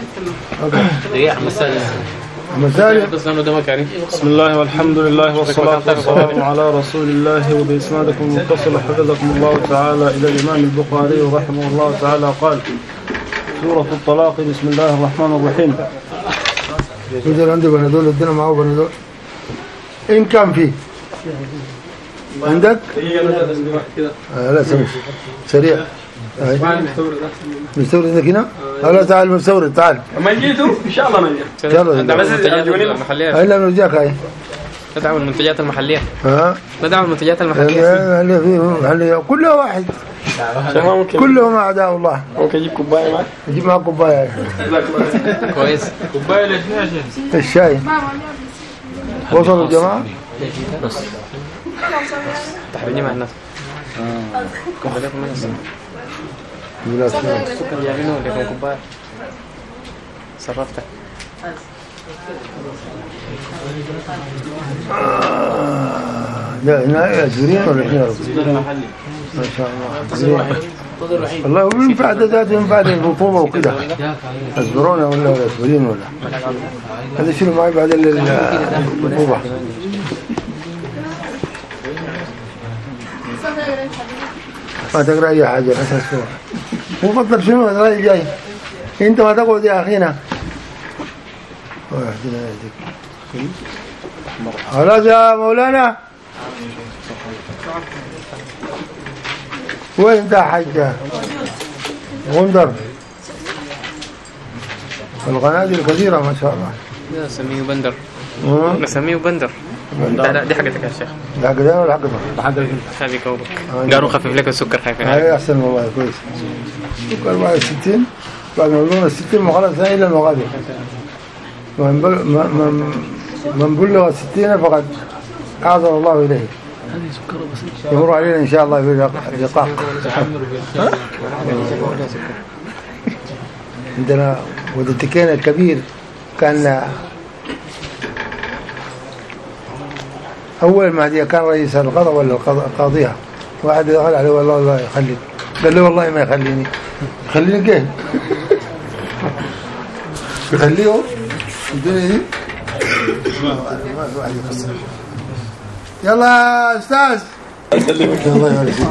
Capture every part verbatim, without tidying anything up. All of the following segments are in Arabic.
بسم الله والحمد لله والصلاة والسلام على رسول الله. وبإسنادكم المتصل حفظكم الله تعالى إلى الإمام البخاري رحمه الله تعالى قال: سورة الطلاق. بسم الله الرحمن الرحيم. يجب عندي بندول الدين معه بندول إن كان فيه عندك آه لا سمش سريع مستورد عندك هنا؟ لا تعال مستورد تعال ما جيتوا ان شاء الله ما جيت يلا انت بس المحليه الا نرجعك هاي ندعم المنتجات المحليه ها ندعم المنتجات المحليه اللي فيه محليه كلها واحد كلهم اعداء الله. ممكن اجيب كوبايه معك؟ اجيب معك كوبايه كويس. كوبايه ليش الشاي وصلوا الجماعه بس تحبيني مع الناس اه كوبايات من السكر السكر جايبينه ولا كوبايه صرفتك لا هنا زورين ولا هنا ما شاء الله والله وينفع ذات ينفع الرطوبة وكده أزبرونة ولا أزبرين ولا هذا شنو معي بعد الرطوبة ما تقرأ أي حاجة أساس هو مطلب شنو الرأي جاي أنت ما تقعد يا أخينا خلاص يا مولانا وين انت حاجة غندر القناديل كثيرة ما شاء الله. لا سميه بندر نسميه بندر. لا دي حاجتك يا شيخ. لا حاجة ولا حاجة حاجة هذه كوبك قالوا خفف لك السكر خايف هاي أحسن والله كويس. سكر بعد الستين بعد نقولون الستين مخلص ثاني إلى المغادر من بلغ الستين فقد أعظم الله إليه يمر علينا إن شاء الله في اللقاء. عندنا ودتكين الكبير كان أول ما كان رئيس القضاء ولا القاضية واحد دخل عليه والله الله يخليك قال له والله ما يخليني يخليني كيف يخليه الدنيا دي يلا استاذ الله يبارك فيك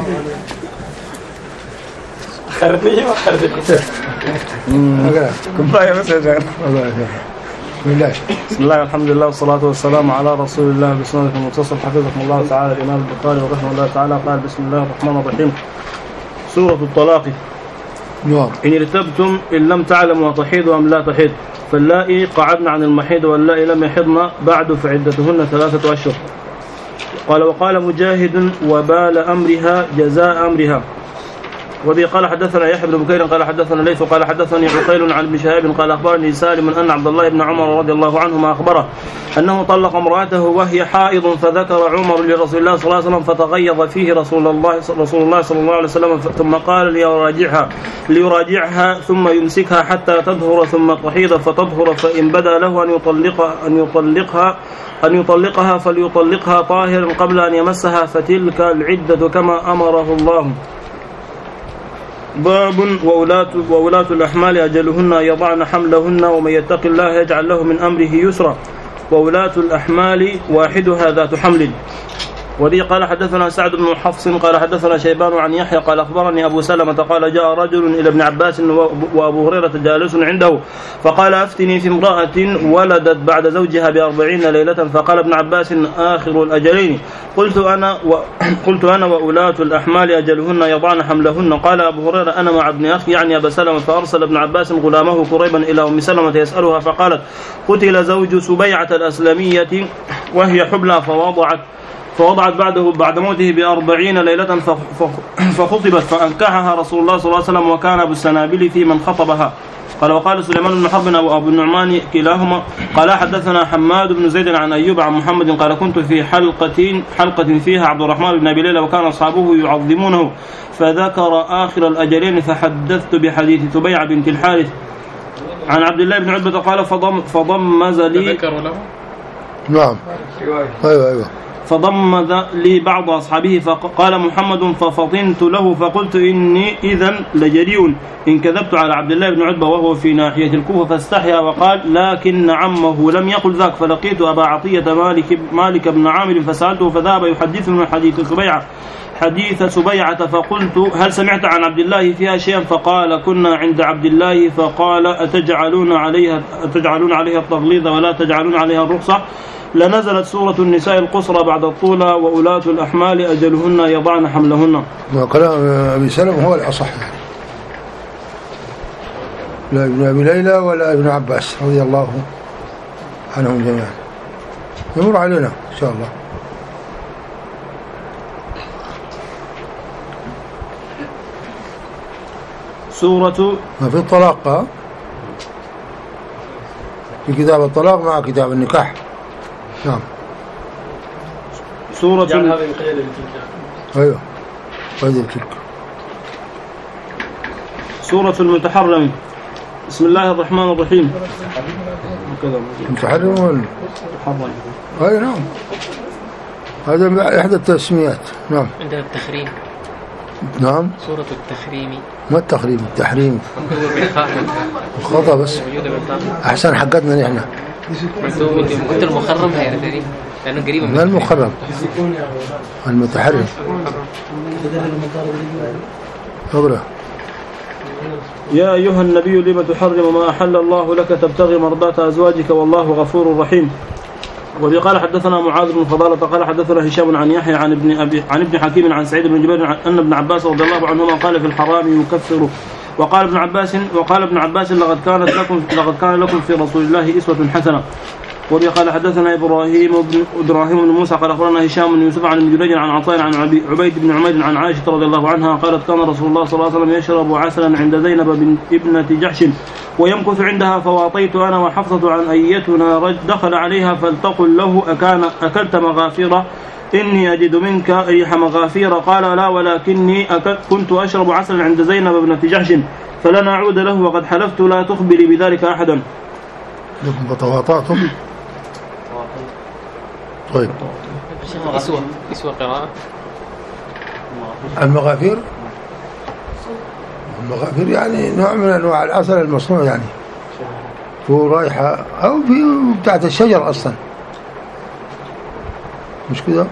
خربيه وخربيه امم كوبايه بس يا شيخ الله يبارك بسم الله بسم الله والحمد لله والصلاه والسلام على رسول الله. بسنة المتصل حفظكم الله تعالى. الامام البخاري رحمه الله تعالى قال: بسم الله الرحمن الرحيم. سورة الطلاق. نعم. إن ارتبتم إن لم تعلموا تحيض أم لا تحيض فاللائي قعدن عن المحيض واللائي لم يحضن بعد فعدتهن ثلاثة أشهر. قال: وقال مجاهد: وبال أمرها جزاء أمرها. وبه قال حدثنا يحيى بن بكير قال حدثنا ليث قال حدثني عقيل عن ابن شهاب قال أخبرني سالم أن عبد الله بن عمر رضي الله عنهما أخبره أنه طلق امرأته وهي حائض فذكر عمر لرسول الله صلى الله عليه وسلم فتغيظ فيه رسول الله رسول الله صلى الله عليه وسلم ثم قال ليراجعها ليراجعها ثم يمسكها حتى تظهر ثم تحيض فتظهر فإن بدا له أن يطلقها أن يطلقها أن يطلقها فليطلقها طاهرا قبل أن يمسها فتلك العدة كما أمره الله. باب وولاة, وولاة الأحمال أجلهن يضعن حملهن ومن يتق الله يجعل له من أمره يسرا. وولاة الأحمال واحدها ذات حمل. وذي قال حدثنا سعد بن حفص قال حدثنا شيبان عن يحيى قال أخبرني أبو سلمة قال: جاء رجل إلى ابن عباس وأبو هريرة جالس عنده فقال: أفتني في امرأة ولدت بعد زوجها بأربعين ليلة. فقال ابن عباس: آخر الأجلين. قلت أنا و... قلت أنا وولاة الأحمال أجلهن يضعن حملهن. قال أبو هريرة: أنا مع ابن أخي يعني أبا سلمة. فأرسل ابن عباس غلامه قريبا إلى أم سلمة يسألها فقالت: قتل زوج سبيعة الأسلمية وهي حبلى فوضعت فوضعت بعده بعد موته بأربعين ليلة فخطبت فأنكحها رسول الله صلى الله عليه وسلم وكان أبو السنابل في من خطبها. قال: وقال سليمان بن حرب وأبو النعمان كلاهما قال: حدثنا حماد بن زيد عن أيوب عن محمد قال: كنت في حلقة حلقة فيها عبد الرحمن بن أبي ليلى وكان أصحابه يعظمونه فذكر آخر الأجلين فحدثت بحديث تبيع بنت الحارث عن عبد الله بن عتبة قال: فضم فضمز لي نعم أيوة أيوة فضمد لي بعض أصحابه فقال محمد ففطنت له فقلت إني إذن لجريء إن كذبت على عبد الله بن عتبة وهو في ناحية الكوفة فاستحيا وقال لكن عمه لم يقل ذاك. فلقيت أبا عطية مالك, مالك بن عامر فسألته فذهب يحدث من حديث سبيعة حديث سبيعة فقلت هل سمعت عن عبد الله فيها شيئا؟ فقال كنا عند عبد الله فقال أتجعلون عليها, أتجعلون عليها التغليظ ولا تجعلون عليها الرخصة؟ لنزلت سورة النساء القصرى بعد الطولى وأولاة الأحمال أجلهن يضعن حملهن. وكلام أبي سلمة هو الأصح، لا ابن أبي ليلى ولا ابن عباس رضي الله عنهم جميعا. يمر علينا إن شاء الله. سورة ما في الطلاق، في كتاب الطلاق مع كتاب النكاح. نعم. سورة ال... أيوه قيد التلك. سورة المتحرم. بسم الله الرحمن الرحيم. المتحرم ولا المتحرم؟ أي نعم، هذا إحدى التسميات. نعم. عندنا التخريم. نعم. سورة التخريم. ما التخريم؟ التحريم. الخطأ بس. أحسن حقتنا نحن. كنت المخرم هي تقريبا لأنه قريبا من المخرم. المتحرم. أقرأ. يا أيها النبي لما تحرم ما أحل الله لك تبتغي مرضات أزواجك والله غفور رحيم. وبي قال حدثنا معاذ بن فضالة قال حدثنا هشام عن يحيى عن ابن أبي عن ابن حكيم عن سعيد بن جبير أن ابن عباس رضي الله عنهما قال في الحرام يكفر. وقال ابن عباس وقال ابن عباس لقد كانت لكم لقد كان لكم في رسول الله أسوة حسنة. وبي قال حدثنا إبراهيم بن إبراهيم بن موسى قال أخبرنا هشام بن يوسف عن ابن جريج عن عطاء عن عبيد بن عمير عن عائشة رضي الله عنها قالت كان رسول الله صلى الله عليه وسلم يشرب عسلا عند زينب بنت ابنة جحش ويمكث عندها فواطيت أنا وحفصة عن أيتنا رجل دخل عليها فلتقل له أكان أكلت مغافير إني أجد منك ريح مغافير قال لا ولكني كنت أشرب عسلا عند زينب بنت جحش فلن أعود له وقد حلفت لا تخبري بذلك أحدا. لكم بطواطاتهم. طيب. إسوة إسوة قراءة. المغافير المغافير يعني نوع من أنواع العسل المصنوع، يعني هو رايحة أو في بتاعت الشجر أصلا، مش كده؟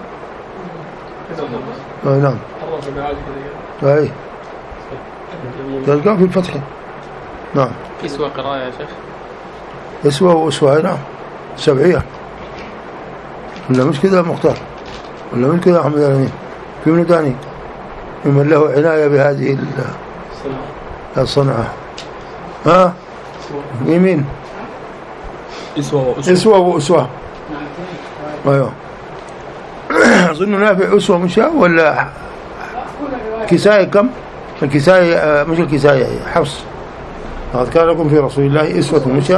آه نعم. أي تلقاه في الفتح. نعم. إسوة قراءة يا شيخ. إسوة وإسوة نعم سبعية ولا مش كده مختار ولا مش كده أحمد الأمين في من تاني ممن له عناية بهذه الصنعة. ها يمين إسوة إسوة وإسوة. أيوه أظن نافع أسوة مشى ولا كساية كم الكساية مش الكساية حفص لقد كان لكم في رسول الله أسوة مشى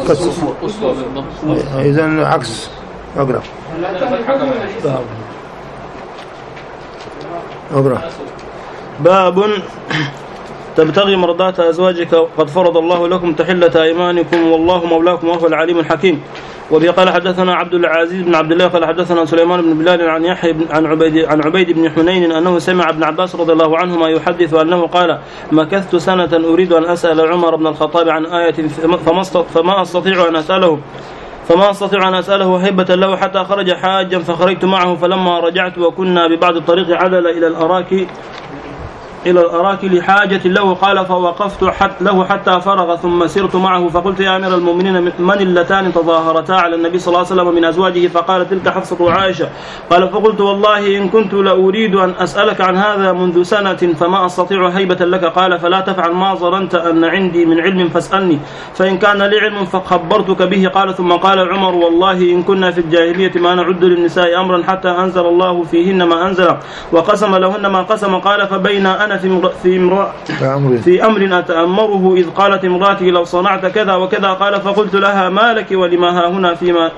إذن عكس أقرأ أقرأ. باب تبتغي مرضات أزواجك قد فرض الله لكم تحلة أيمانكم والله مولاكم وهو العليم الحكيم. وبه قال حدثنا عبد العزيز بن عبد الله قال حدثنا سليمان بن بلال عن يحيى عن عبيد عن عبيد بن حنين أنه سمع ابن عباس رضي الله عنهما يحدث أنه قال مكثت سنة أريد أن أسأل عمر بن الخطاب عن آية فما أستطيع أن أسأله فما أستطيع أن أسأله هيبة له حتى خرج حاجا فخرجت معه فلما رجعت وكنا ببعض الطريق عدل إلى الأراك إلى الأراك لحاجة له قال فوقفت حت له حتى فرغ ثم سرت معه فقلت يا أمير المؤمنين من اللتان تظاهرتا على النبي صلى الله عليه وسلم من أزواجه فقال تلك حفصة وعائشة قال فقلت والله إن كنت لأريد أن أسألك عن هذا منذ سنة فما أستطيع هيبة لك قال فلا تفعل ما ظننت أن عندي من علم فاسألني فإن كان لي علم فخبرتك به قال ثم قال عمر والله إن كنا في الجاهلية ما نعد للنساء أمرا حتى أنزل الله فيهن ما أنزل وقسم لهن ما قسم قال فبين أنا في في امرأ في أمر أتأمره إذ قالت امرأتي لو صنعت كذا وكذا قال فقلت لها ما لك ولما ها هنا فيما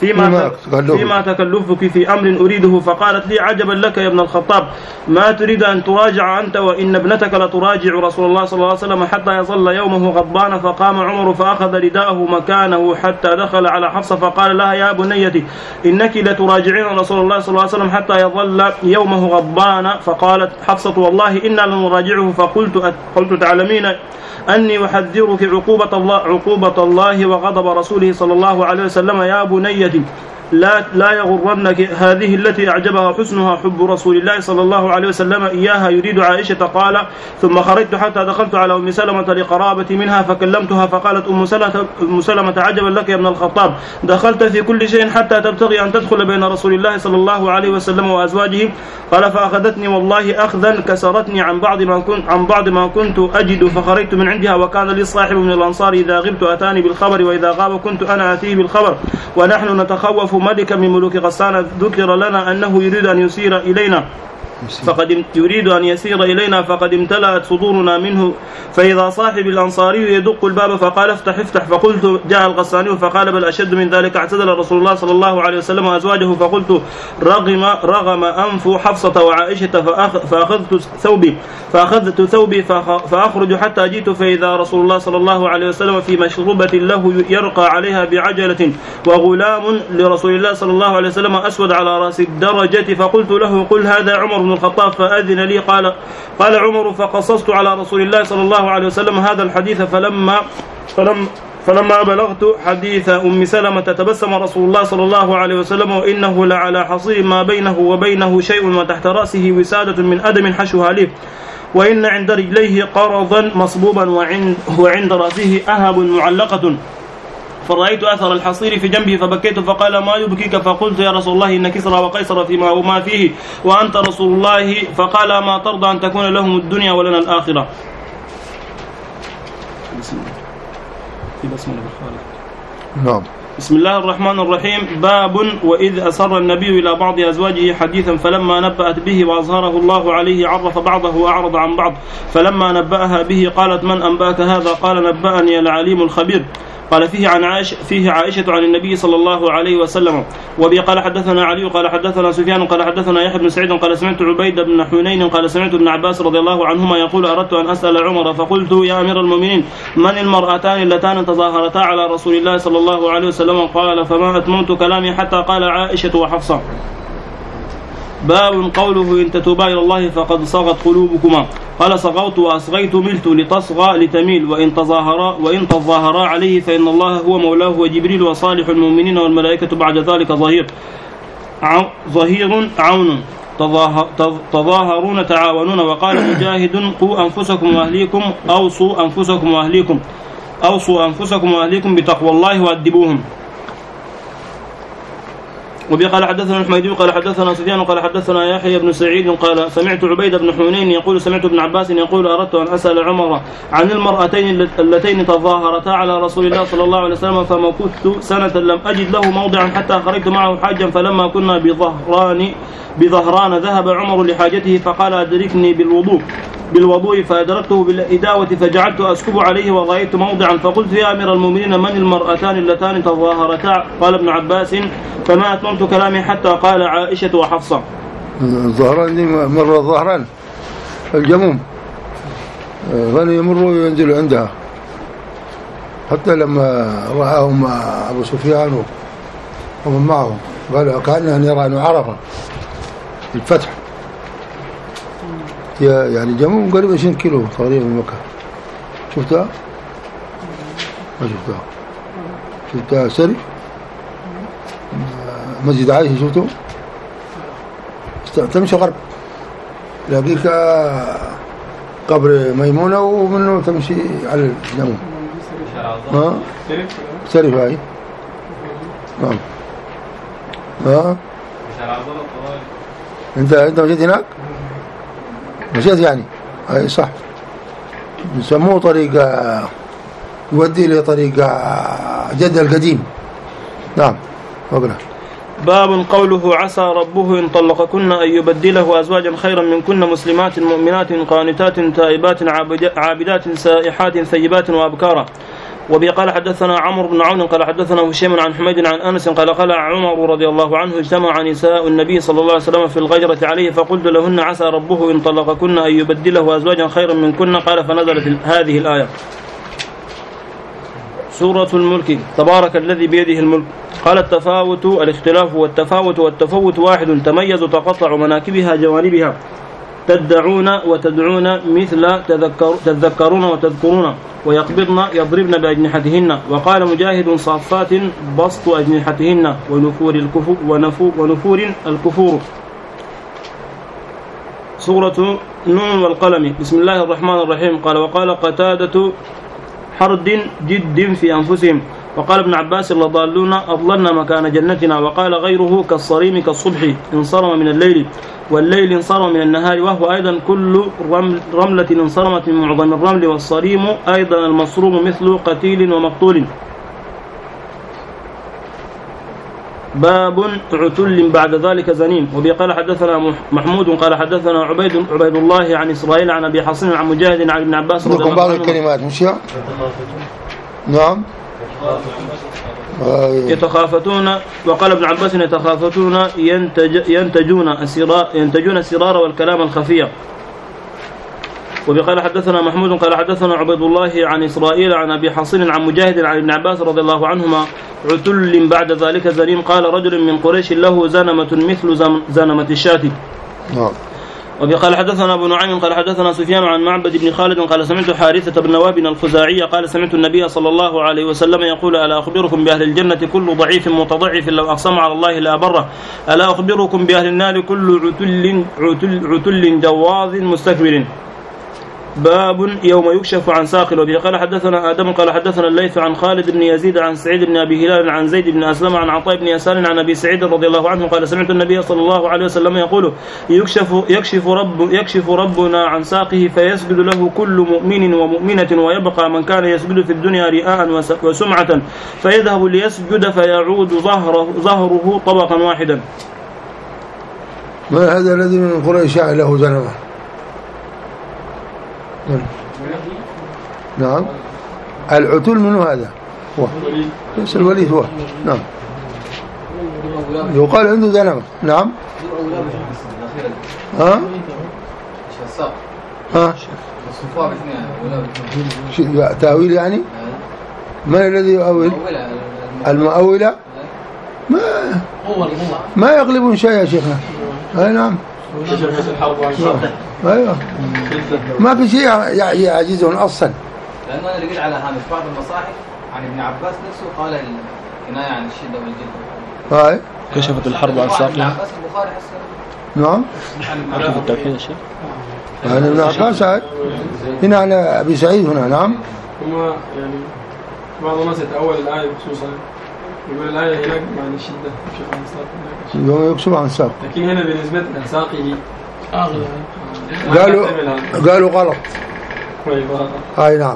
فيما, فيما تكلفك في أمر أريده، فقالت لي عجبا لك يا ابن الخطاب، ما تريد أن تراجع أنت وإن ابنتك لتراجع رسول الله صلى الله عليه وسلم حتى يظل يومه غضبان. فقام عمر فأخذ رداءه مكانه حتى دخل على حفصة فقال لها يا بنيتي إنك لتراجعين رسول الله صلى الله عليه وسلم حتى يظل يومه غضبان. فقالت حفصة والله إنا لنراجعه. فقلت قلت تعلمين أني أحذرك عقوبة الله, عقوبة الله وغضب رسوله صلى الله عليه وسلم. يا بنيتي لا لا يغرنك هذه التي أعجبها حسنها حب رسول الله صلى الله عليه وسلم إياها يريد عائشة. قال ثم خرجت حتى دخلت على أم سلمة لقرابة منها فكلمتها فقالت أم سلمة, أم سلمة عجبا لك يا ابن الخطاب، دخلت في كل شيء حتى تبتغي أن تدخل بين رسول الله صلى الله عليه وسلم وأزواجه. قال فأخذتني والله أخذا كسرتني عن بعض ما كنت عن بعض ما كنت أجد، فخرجت من عندها وكان لي صاحب من الأنصار إذا غبت أتاني بالخبر وإذا غاب كنت أنا آتيه بالخبر، ونحن نتخوف ملكا من ملوك غسان. ذكر لنا أنه يريد أن يسير إلينا فقد يريد أن يسير إلينا فقد امتلأت صدورنا منه، فإذا صاحب الأنصاري يدق الباب فقال افتح افتح، فقلت جاء الغساني فقال بل أشد من ذلك، اعتزل رسول الله صلى الله عليه وسلم وأزواجه. فقلت رغم رغم أنف حفصة وعائشة فأخذت ثوبي فأخذت ثوبي فأخرج حتى جئت فإذا رسول الله صلى الله عليه وسلم في مشروبة له يرقى عليها بعجلة وغلام لرسول الله صلى الله عليه وسلم أسود على رأس الدرجة. فقلت له قل هذا عمر بن الخطاب فأذن لي. قال قال عمر فقصصت على رسول الله صلى الله عليه وسلم هذا الحديث فلما فلما فلما بلغت حديث أم سلمة تبسم رسول الله صلى الله عليه وسلم وإنه لعلى حصير ما بينه وبينه شيء وتحت رأسه وسادة من أدم حشوها ليه، وإن عند رجليه قرضا مصبوبا وعند, وعند رأسه أهب معلقة، فرأيت أثر الحصير في جنبه فبكيت فقال ما يبكيك؟ فقلت يا رسول الله إن كسرى وقيصر فيما وما فيه وأنت رسول الله. فقال ما ترضى أن تكون لهم الدنيا ولنا الآخرة. بسم الله. نعم. بسم الله الرحمن الرحيم. باب وإذ أسر النبي إلى بعض أزواجه حديثا فلما نبأت به وأظهره الله عليه عرف بعضه وأعرض عن بعض، فلما نبأها به قالت من أنبأك هذا؟ قال نبأني العليم الخبير. قال فيه عن عائشة فيه عائشة عن النبي صلى الله عليه وسلم. وبي قال حدثنا علي قال حدثنا سفيان قال حدثنا يحيى بن سعيد قال سمعت عبيد بن حنين قال سمعت ابن عباس رضي الله عنهما يقول أردت أن أسأل عمر فقلت يا أمير المؤمنين من المرأتان اللتان تظاهرتا على رسول الله صلى الله عليه وسلم؟ قال فما أتممت كلامي حتى قال عائشة وحفصة. باب قوله إن تتوبا إلى الله فقد صغت قلوبكما. قال صغوت وأصغيت ملت لتصغى لتميل، وإن تظاهرا وإن تظاهرا عليه فإن الله هو مولاه وجبريل وصالح المؤمنين والملائكة بعد ذلك ظهير ظهير عون تظاهرون تعاونون. وقال مجاهد قوا أنفسكم وأهليكم أوصوا أنفسكم وأهليكم أوصوا أنفسكم وأهليكم بتقوى الله وأدبوهم. وبي قال حدثنا الحميدي قال حدثنا سفيان قال حدثنا يحيى بن سعيد قال سمعت عبيد بن حنين يقول سمعت ابن عباس يقول أردت أن أسأل عمر عن المرأتين اللتين تظاهرتا على رسول الله صلى الله عليه وسلم فمكثت سنة لم أجد له موضعا حتى خرجت معه حاجا، فلما كنا بظهران بظهران ذهب عمر لحاجته فقال أدركني بالوضوء بالوضوء فأدركته بالإداوة فجعلت أسكب عليه ورأيت موضعا فقلت يا أمير المؤمنين من المرأتان اللتان تظاهرتا؟ قال ابن عباس فما أتممت كلامي حتى قال عائشة وحفصة. الظهران دي مرة الظهران الجموم كانوا يمروا ينزلوا عندها، حتى لما رآهم أبو سفيان ومن معهم قالوا كأنهم يرى عرفة الفتح، يعني جموم قريب عشرين كيلو تقريبا من مكة. شفتها؟ ما شفتها. شفتها سري مسجد عائشة شفتوا؟ تمشي غرب لاقيك قبر ميمونة ومنه تمشي على الجموم. ها؟ سري هاي. نعم. ها؟ انت انت مشيت هناك؟ مشيت يعني اي صح. يسموه طريق يودي الى طريق جدة القديم. نعم. وقرأ. باب قوله عسى ربه إن طلقكن أن يبدله أزواجا خيرا منكن مسلمات مؤمنات قانتات تائبات عابدات سائحات ثيبات وأبكارا. وبه قال حدثنا عمرو بن عون قال حدثنا هشام عن حميد عن أنس قال قال عمر رضي الله عنه اجتمع نساء النبي صلى الله عليه وسلم في الغيرة عليه فقلت لهن عسى ربه إن طلقكن أن يبدله أزواجا خيرا منكن قال فنزلت هذه الآية. سورة الملك. تبارك الذي بيده الملك. قال التفاوت الاختلاف والتفاوت والتفوت واحد تميز تقطع مناكبها جوانبها تدعون وتدعون مثل تذكر تذكرون وتذكرون ويقبضن يضربن بأجنحتهن. وقال مجاهد صافات بسط أجنحتهن ونفور الكفور ونفور الكفور. سورة نون والقلم. بسم الله الرحمن الرحيم. قال وقال قتادة حرد جد في أنفسهم. وقال ابن عباس لضالون أضللنا مكان جنتنا. وقال غيره كالصريم كالصبح انصرم من الليل والليل انصرم من النهار وهو أيضا كل رملة انصرمت من معظم الرمل والصريم أيضا المصروم مثل قتيل ومقتول. باب عتل بعد ذلك زنيم. وبه قال حدثنا محمود قال حدثنا عبيد عبيد الله عن إسرائيل عن أبي حصين عن مجاهد عن ابن عباس رضي الله عنه. بعض الكلمات مش نعم يتخافتون. وقال ابن عباس يتخافتون ينتج ينتجون السرار ينتجون السرار والكلام الخفي. وبقال حدثنا محمود قال حدثنا عبيد الله عن إسرائيل عن أبي حصين عن مجاهد عن ابن عباس رضي الله عنهما عتل بعد ذلك زنيم. قال رجل من قريش له زنمة مثل زنمة الشاة. نعم. وقال حدثنا أبو نعيم قال حدثنا سفيان عن معبد بن خالد قال سمعت حارثة بن نواب الخزاعي قال سمعت النبي صلى الله عليه وسلم يقول ألا أخبركم بأهل الجنة كل ضعيف متضعف لو أقسم على الله لا بره. ألا أخبركم بأهل النار كل عتل عتل, عتل جواظ مستكبر. باب يوم يكشف عن ساق. وبه قال حدثنا آدم قال حدثنا الليث عن خالد بن يزيد عن سعيد بن أبي هلال عن زيد بن أسلم عن عطاء بن يسار عن أبي سعيد رضي الله عنه قال سمعت النبي صلى الله عليه وسلم يقول يكشف يكشف رب يكشف ربنا عن ساقه فيسجد له كل مؤمن ومؤمنة ويبقى من كان يسجد في الدنيا رئاء وسمعة فيذهب ليسجد فيعود ظهره ظهره طبقا واحدا. ما هذا الذي من قريش له زنمة؟ نعم. العتل منه هذا هو ليس الوليد هو. نعم. يقال عنده زنمة. نعم. ها ها تأويل يعني. من الذي يؤول؟ المؤولة ما ما يغلبون شيء يا شيخنا. اي نعم. ايوه ما في شيء يعجزهم اصلا. لانه انا لقيت على هامش بعض المصاحف عن ابن عباس نفسه قال الكنايه عن الشده والجد. هاي كشفت الحرب عن ساقها. نعم. كيف التوحيد الشيخ؟ يعني ابن عباس هاي هنا على ابي سعيد هنا. نعم. هم يعني بعض الناس يتأول الآية بخصوصا يقول الآية هناك معنى الشدة يكشف عن ساقه. يوم يكشف عن ساقه. لكن هنا بالنسبة لساقه أغلى. قالوا قالوا غلط. هاي نعم.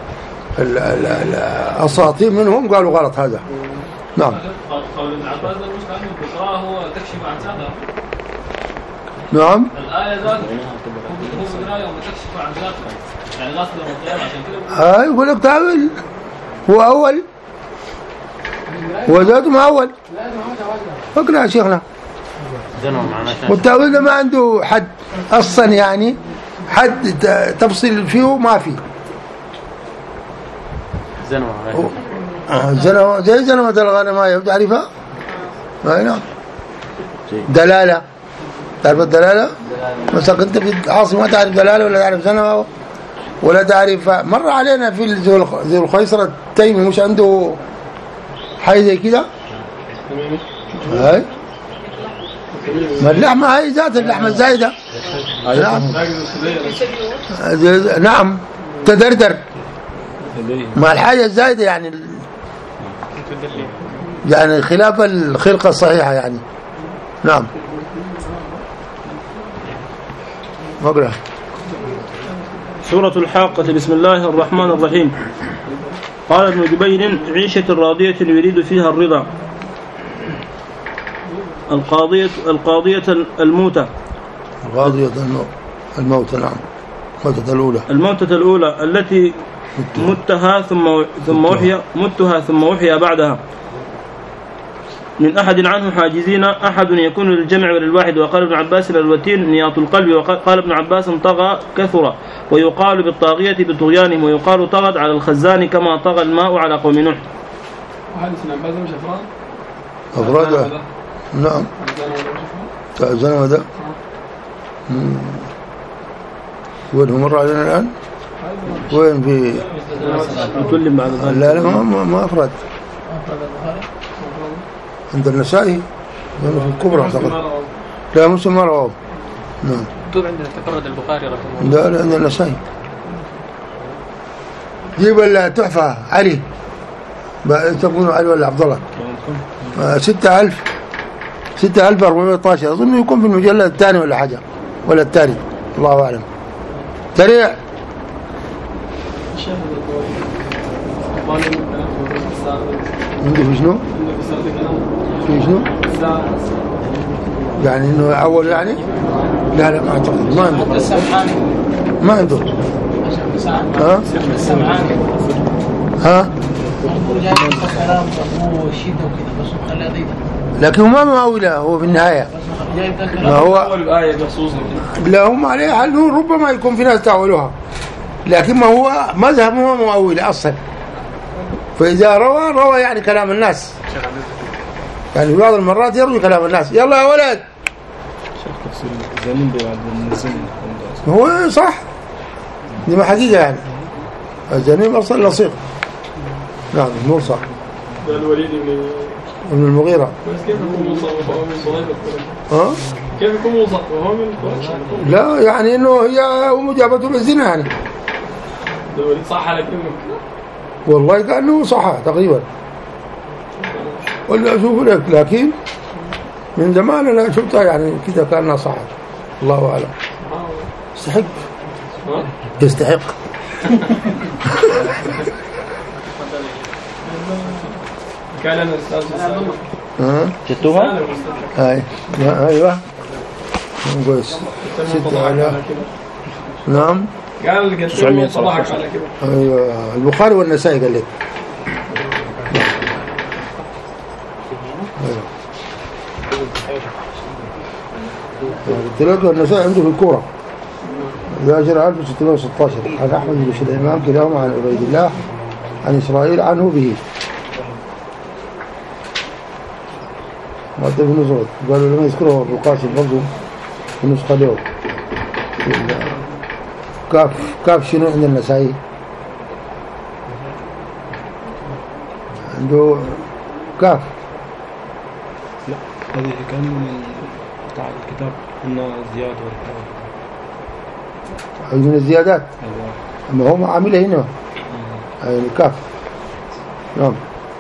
الأساطير منهم قالوا غلط هذا. نعم. قول ابن عباس مش كأنه بقراءة هو تكشف عن ساقه. نعم. الآية ذات هو قراءة وتكشف عن ساقه. يعني غاصب القيامة عشان كده. هاي يقول لك تعال هو أول وذاته ما أول. اقرأ يا شيخنا. والتأويل ده ما عنده حد أصلا يعني حد تفصيل فيه ما فيه. زنوة زنوة زي زنوة الغنماية تعرفها؟ أي نعم. دلالة تعرف الدلالة؟ مثلا أنت في العاصمة ما تعرف دلالة ولا تعرف زنوة ولا تعرف. مر علينا في ذو الخيصرة التيمي مش عنده حاجة زي كده؟ هاي ما اللحمة هاي ذات اللحمة الزايدة. نعم. نعم تدردر ما الحاجة الزايدة يعني يعني خلاف الخلقة الصحيحة يعني. نعم. مقرأ. سورة الحاقة. بسم الله الرحمن الرحيم. قال ابن جبير عيشة راضية يريد فيها الرضا. القاضية القاضية الموتة. القاضية الموتة. نعم. الموتة الأولى. الموتة الأولى التي متها ثم ثم وحي متها ثم وحي بعدها من أحد عنه حاجزين أحد يكون للجمع وللواحد. وقال ابن عباس الوتين نياط القلب. وقال ابن عباس طغى كثر. ويقال بالطاغية بطغيانهم. ويقال طغت على الخزان كما طغى الماء على قوم نوح. وحديث ابن عباس مش أفراد أفراد نعم زنم ده وين هو مر علينا الآن وين في يكلم بعد ذلك. لا لا ما ما أفراد عند النسائي في الكبرى أعتقد. لا مسلم ما رواه. نعم مكتوب عندنا تفرد البخاري رحمه الله. لا لا عند النسائي. جيب التحفة علي تقول علي ولا عبد الله ستة ألف ستة ألف أربعمائة واثني عشر أظن يكون في المجلد الثاني ولا حاجة ولا الثالث الله أعلم. سريع عنده في شنو؟ في شنو؟ يعني إنه أول يعني؟ لا لا ما أعتقد ما عنده ما عنده ها؟ ها؟ لكن هو ما مؤولة هو في النهاية ما هو لا هم عليه حل ربما يكون في ناس تأولوها لكن ما هو مذهب هو مؤولة أصلا. فإذا روى روى يعني كلام الناس يعني بعض المرات يروي كلام الناس. يلا يا ولد هو صح دي ما حقيقة يعني الجنين أصلا لصيق. نعم نور صح. ده الوليد بن ابن المغيرة. كيف يكون مصاب وهو من صهيب؟ ها؟ كيف يكون مصاب وهو من قريش؟ لا يعني إنه هي مجابته بالزنا يعني. ده الوليد صح على كلمة. والله كأنه صح تقريبا. ولا أشوف لك لكن من زمان أنا شفتها يعني كذا كأنها صح. الله أعلم. يستحق. يستحق. كان أنا أستاذ. ها؟ شفتوها؟ هاي أيوة. كويس. ستة آلاف. نعم. قال قد صباحك على كده. أيوة البخاري والنسائي قال لك. قلت لك النسائي عنده في الكورة الهجرة ألف وستمائة وستة عشر عن أحمد بن سليمان كلاهما عن عبيد الله عن إسرائيل عنه به. مادة في نزغت قالوا لما يذكره ابن القاسم برضه في نسخة له كاف كاف شنو عند النسائي عنده كاف. لا هذه كان من بتاع الكتاب إنه زيادة من الزيادات أما هو عامله هنا يعني كاف. نعم.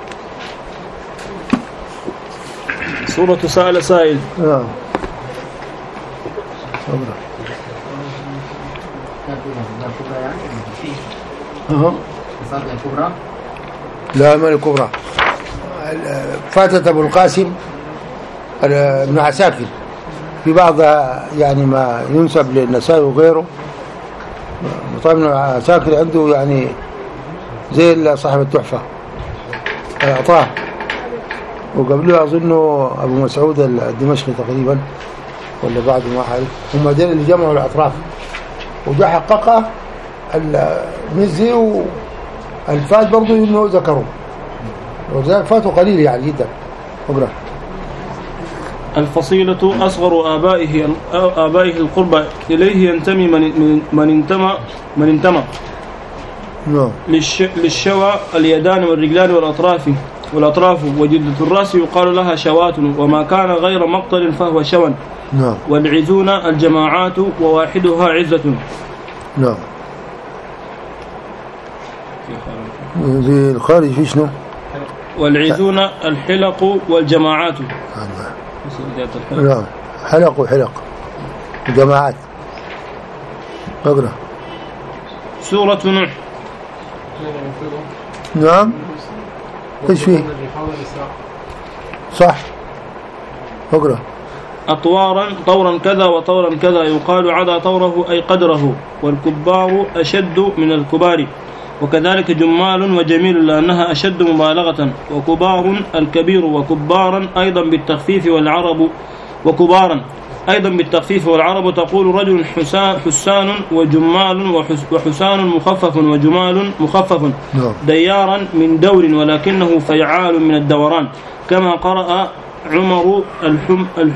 سورة سائل سائل. نعم. أها. لا ما الكبرى فاتت أبو القاسم ابن عساكر في بعض يعني ما ينسب للنسائي وغيره. طيب ابن عساكر عنده يعني زي صاحب التحفة أعطاه وقبله أظنه أبو مسعود الدمشقي تقريبا ولا بعد ما أعرف هم دين اللي جمعوا الأطراف وجاء حققه المزي والفات برضو إنه ذكروا وذلك فاتوا قليل يعني جدا. اقرأ. الفصيلة أصغر آبائه آبائه القربى إليه ينتمي من من انتمى من انتمى نعم للش للشوى اليدان والرجلان والأطراف والأطراف وجلدة الرأس يقال لها شوات وما كان غير مقتل فهو شوى. نعم. والعزون الجماعات وواحدها عزة. نعم. في الخارج في شنو؟ والعزون الحلق والجماعات. نعم حلق وحلق جماعات. اقرأ. سورة نوح. نعم ايش فيه؟ صح اقرأ. أطوارا طورا كذا وطورا كذا يقال عدا طوره أي قدره والكبار أشد من الكبار وكذلك جمال وجميل لأنها أشد مبالغة. وكبار الكبير وكبارا أيضا بالتخفيف والعرب وكبارا أيضا بالتخفيف والعرب تقول رجل حسان وجمال وحسان مخفف وجمال مخفف ديارا من دور ولكنه فيعال من الدوران كما قرأ عمر الحم الح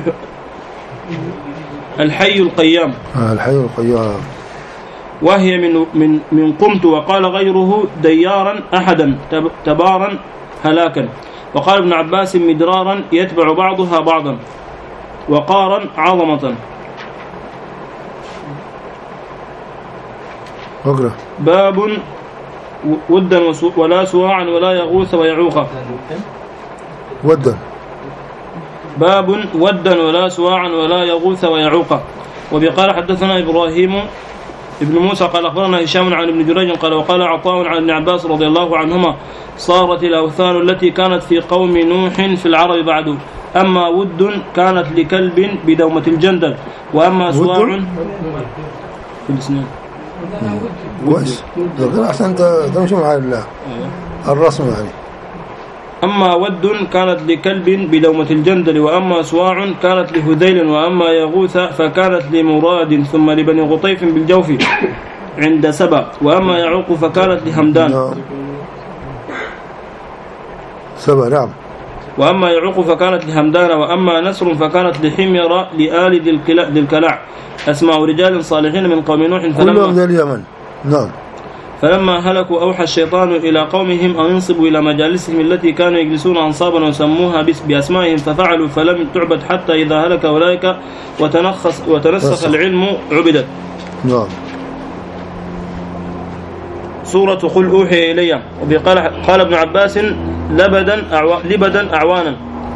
الحي القيام الحي القيام وهي من من من قمت. وقال غيره ديارا أحدا تبارا هلاكا. وقال ابن عباس مدرارا يتبع بعضها بعضا وقارا عظمة. أقرأ. باب ودا ولا سواعا ولا يغوث ويعوق. ودا باب ودا ولا سواعا ولا يغوث ويعوق. وبقال حدثنا إبراهيم ابن موسى قال أخبرنا هشام عن ابن جريج قال وقال عطاء عن ابن عباس رضي الله عنهما صارت الأوثان التي كانت في قوم نوح في العرب بعد أما ود كانت لكلب بدومة الجندل وأما سواع في الاسنان كويس أحسن تمشي مع الرسم يعني. أما ود كانت لكلب بدومة الجندل وأما سواع كانت لهذيل وأما يغوث فكانت لمراد ثم لبني غطيف بالجوف عند سبأ وأما يعوق فكانت لهمدان سبأ نعم. وأما يعوق فكانت لهمدان وأما نسر فكانت لحمير لآل ذي الكلاع أسماء رجال صالحين من قوم نوح كلهم من اليمن. نعم. فلما هلكوا أوحى الشيطان إلى قومهم أن ينصبوا إلى مجالسهم التي كانوا يجلسون أنصابا وسموها بأسمائهم ففعلوا فلم تعبد حتى إذا هلك أولئك وتنخص وتنسخ العلم عبدت. نعم. سورة قل أوحي إلي. وقال قال ابن عباس لبدا أعو... لبدا أعوانا.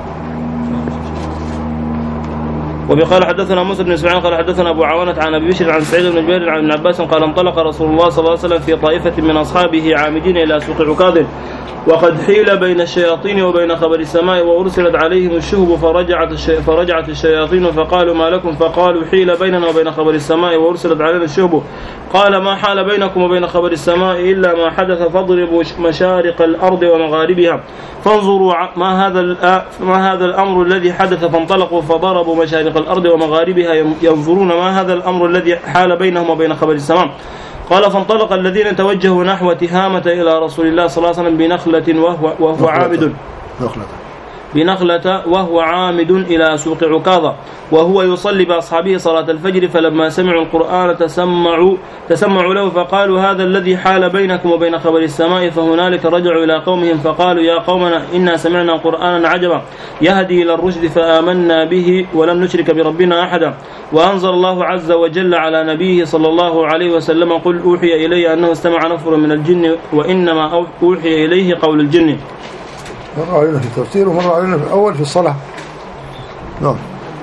وبقال حدثنا موسى بن اسماعيل قال حدثنا ابو عوانة عن ابي بشر عن سعيد بن جبير عن ابن عباس قال انطلق رسول الله صلى الله عليه وسلم في طائفة من اصحابه عامدين الى سوق عكاظ وقد حيل بين الشياطين وبين خبر السماء وارسلت عليهم الشهب فرجعت الشي... فرجعت الشياطين فقالوا ما لكم فقالوا حيل بيننا وبين خبر السماء وارسلت علينا الشهب قال ما حال بينكم وبين خبر السماء الا ما حدث فاضربوا مشارق الارض ومغاربها فانظروا ما هذا ما هذا الامر الذي حدث فانطلقوا فضربوا مشارق الارض ومغاربها ينظرون ما هذا الامر الذي حال بينهم وبين خبر السماء. قال فانطلق الذين توجهوا نحو تهامة إلى رسول الله صلى الله عليه وسلم بنخلة وهو, وهو عامد نخلة بنخلة وهو عامد إلى سوق عكاظة وهو يصلي بأصحابه صلاة الفجر فلما سمعوا القرآن تسمعوا تسمعوا له فقالوا هذا الذي حال بينكم وبين خبر السماء فهنالك رجعوا إلى قومهم فقالوا يا قومنا إنا سمعنا قرآنا عجبا يهدي إلى الرشد فآمنا به ولن نشرك بربنا أحدا. وأنزل الله عز وجل على نبيه صلى الله عليه وسلم قل أوحي إلي أنه استمع نفر من الجن وإنما أوحي إليه قول الجن. مرة علينا في التفسير ومرة علينا في الأول في الصلاة. نعم.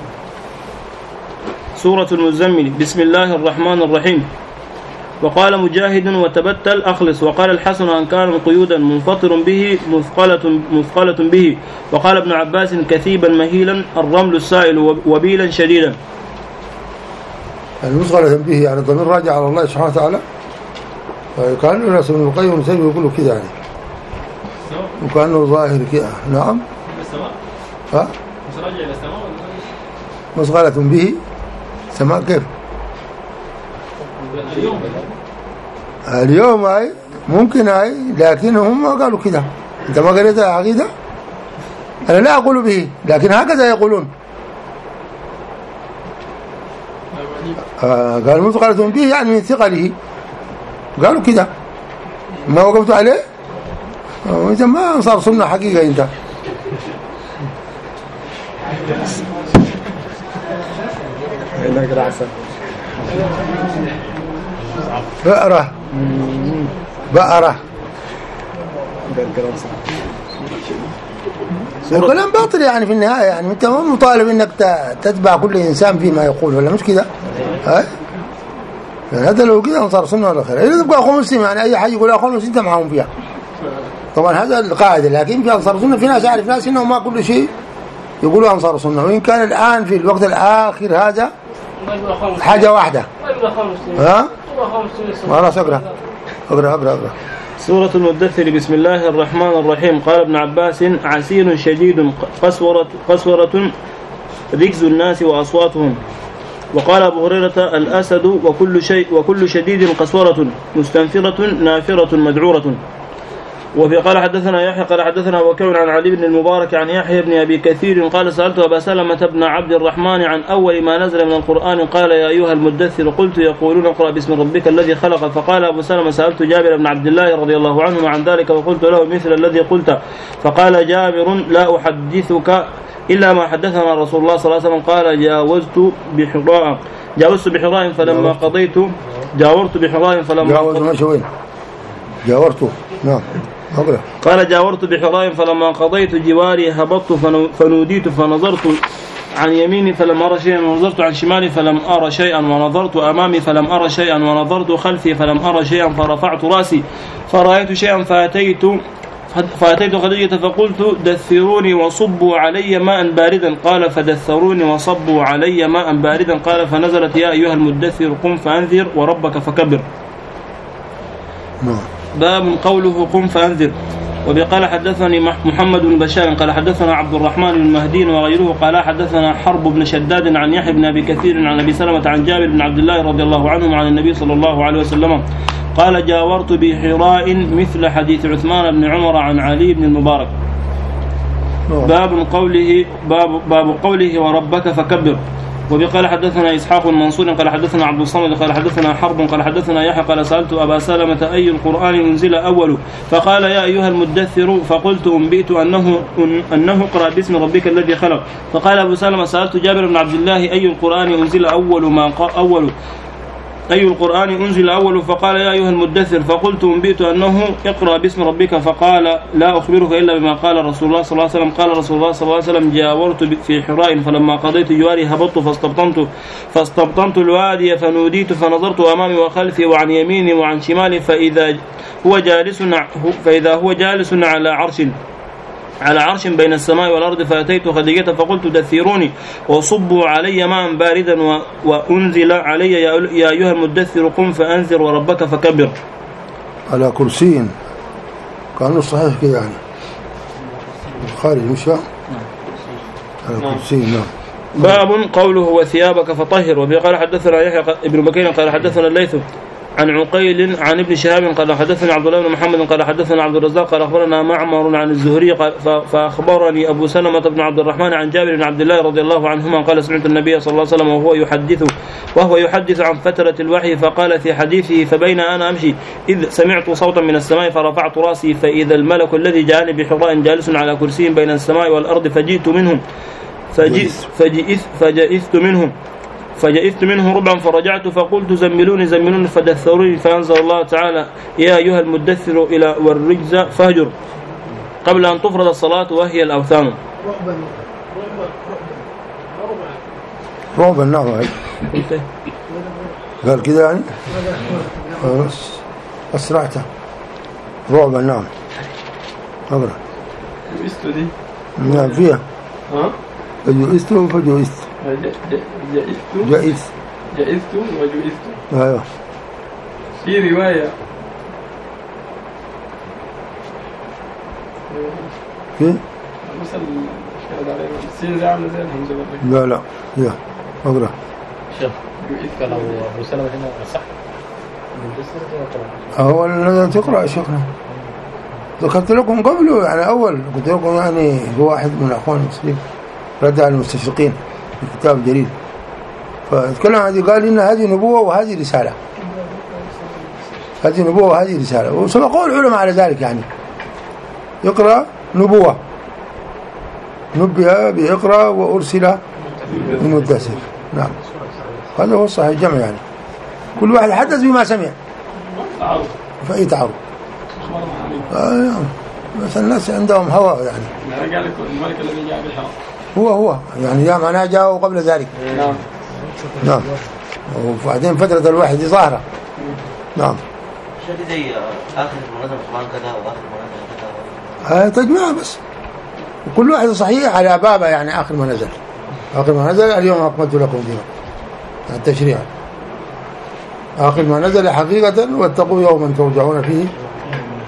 سورة المزمل. بسم الله الرحمن الرحيم. وقال مجاهد وتبتل أخلص. وقال الحسن أن كان قيودا منفطر به مثقلة مثقلة به. وقال ابن عباس كثيبا مهيلا الرمل السائل وبيلا شديدا. المثقلة به يعني الضمير راجع على الله سبحانه وتعالى. كان الناس من القيم يقولوا كذا يعني وكأنه ظاهر كده. نعم. السماء. ها؟ مش راجع إلى السماء ولا مثقلة به سماء كيف؟ اليوم اليوم هاي ممكن هاي لكن هم ما قالوا كده. انت ما قريت عقيدة؟ انا لا اقول به لكن هكذا يقولون. آه قال مثقلة به يعني من ثقله قالوا كده ما وقفت عليه. انت ما صار سنة حقيقة انت. بقرة بقرة الكلام باطل يعني في النهاية يعني انت مو مطالب انك تتبع كل انسان فيما يقول ولا مش كده. ها يعني هذا لو كده صار سنة ولا خير. اذا تبقى اخو مسلم يعني اي حاجة يقول اخو مسلم انت معهم فيها طبعا هذا القاعدة. لكن في انصار سنة في ناس عارف ناس انهم ما كل شيء يقولوا انصار سنة وان كان الان في الوقت الاخر هذا حاجة واحدة. ها؟ خلاص اقرأ اقرأ اقرأ اقرأ سورة المدثر. بسم الله الرحمن الرحيم. قال ابن عباس: عسير شديد قسورة, قسورة ركز الناس وأصواتهم. وقال أبو هريرة: الأسد وكل شيء وكل شديد قسورة مستنفرة نافرة مدعورة. وفي قال حدثنا يحيى قال حدثنا وكيع عن علي بن المبارك عن يحيى بن أبي كثير قال: سألت أبا سلمة بن عبد الرحمن عن أول ما نزل من القرآن قال: يا أيها المدثر. قلت: يقولون اقرأ باسم ربك الذي خلق. فقال أبو سلمة: سألت جابر بن عبد الله رضي الله عنه عن ذلك وقلت له مثل الذي قلت. فقال جابر: لا أحدثك إلا ما حدثنا رسول الله صلى الله عليه وسلم قال: جاوزت بحراء جاوزت بحراء فلما قضيت جاورت بحراء فلما قضيت جاورت نعم قال: جاورت بحراء فلما قضيت جواري هبطت فنوديت فنظرت عن يميني فلم أرى شيئا ونظرت عن شمالي فلم أرى شيئا ونظرت أمامي فلم أرى شيئا ونظرت خلفي فلم أرى شيئا فرفعت رأسي فرأيت شيئا فأتيت فأتيت خديجة فقلت: دثروني وصبوا علي ماء باردا. قال: فدثروني وصبوا علي ماء باردا. قال: فنزلت: يا أيها المدثر قم فأنذر وربك فكبر. باب قوله قم فأنذر. وبقال حدثني محمد بن بشار قال حدثنا عبد الرحمن بن مهدي وغيره قال حدثنا حرب بن شداد عن يحيى بن أبي كثير عن أبي سلمة عن جابر بن عبد الله رضي الله عنه عن النبي صلى الله عليه وسلم قال: جاورت بحراء مثل حديث عثمان بن عمر عن علي بن المبارك. باب قوله باب, باب قوله وربك فكبر. وبقال حدثنا إسحاق المنصور قال حدثنا عبد الصمد قال حدثنا حرب قال حدثنا يحيى قال: سألت أبا سلمة أي القرآن أنزل أول؟ فقال: يا أيها المدثر. فقلت: أنبئت أنه أنه اقرأ باسم ربك الذي خلق. فقال أبو سلمة: سألت جابر بن عبد الله أي القرآن أنزل أول ما أول أي القرآن أنزل أول؟ فقال: يا أيها المدثر. فقلت: أنبئت أنه اقرأ باسم ربك. فقال: لا أخبرك إلا بما قال رسول الله صلى الله عليه وسلم. قال رسول الله صلى الله عليه وسلم: جاورت في حراء فلما قضيت جواري هبطت فاستبطنت فاستبطنت الوادي فنوديت فنظرت أمامي وخلفي وعن يميني وعن شمالي فإذا هو جالس فإذا هو جالس على عرش على عرش بين السماء والأرض. فأتيت خديجة فقلت: دثروني وصبوا علي ماء باردا وأنزل علي: يا أيها المدثر قم فأنذر وربك فكبر. على كرسي كانوا صحيح كده يعني خارج مش على كرسي. نعم. باب قوله وثيابك فطهر. وفي قال حدثنا يحيى ابن بكير قال حدثنا الليث عن عقيل عن ابن شهاب قال حدثنا عبد الله بن محمد قال حدثنا عبد الرزاق قال أخبرنا معمر عن الزهري فأخبرني أبو سلمة بن عبد الرحمن عن جابر بن عبد الله رضي الله عنهما قال: سمعت النبي صلى الله عليه وسلم وهو يحدث وهو يحدث عن فترة الوحي فقال في حديثه: فبين أنا أمشي إذ سمعت صوتا من السماء فرفعت رأسي فإذا الملك الذي جاءني بحراء جالس على كرسي بين السماء والأرض فجئت منهم فجئت فجئت فجئت منهم فجئت منه ربعا فرجعت فقلت: زملوني زملوني فدثروني. فأنزل الله تعالى: يا أيها المدثر إلى والرجز فاهجر قبل أن تفرض الصلاة وهي الأوثان. رعبا. نعم. قال كده يعني أسرعته رعبا. نعم. أقرأ جوئست دي نعم فيها ها جوئست فجوئست جئست جئست جئست وجئست. ايوه. في رواية في مثلا السين زي عامله زي الهمزة برضه. لا لا يا اقرا شيخ جئست. لو ابو سلمة هنا صح هو لازم تقرا شيخنا. ذكرت لكم قبله يعني اول قلت لكم يعني هو واحد من اخوان المسلمين رد على المستشرقين في كتاب جليل فاتكلم عن قال إن هذه نبوة وهذه رسالة. هذه نبوة وهذه رسالة وسبقوا العلماء على ذلك يعني يقرأ نبوة نبه بيقرأ وأرسل بمدثر. نعم هذا هو الصحيح الجمع يعني كل واحد حدث بما سمع فأي تعرض. آه نعم بس الناس عندهم هوى يعني الملك الذي جاء بالحق هو هو يعني جاء معناه جاءوا قبل ذلك. نعم. نعم. وبعدين فترة الوحي دي ظاهرة. نعم. شو زي آخر منظم القرآن كذا وآخر منظم كذا. آه تجمع بس وكل واحد صحيح على بابه يعني آخر ما نزل. آخر ما نزل اليوم أكملت لكم دينكم التشريع. آخر ما نزل حقيقة واتقوا يوما ترجعون فيه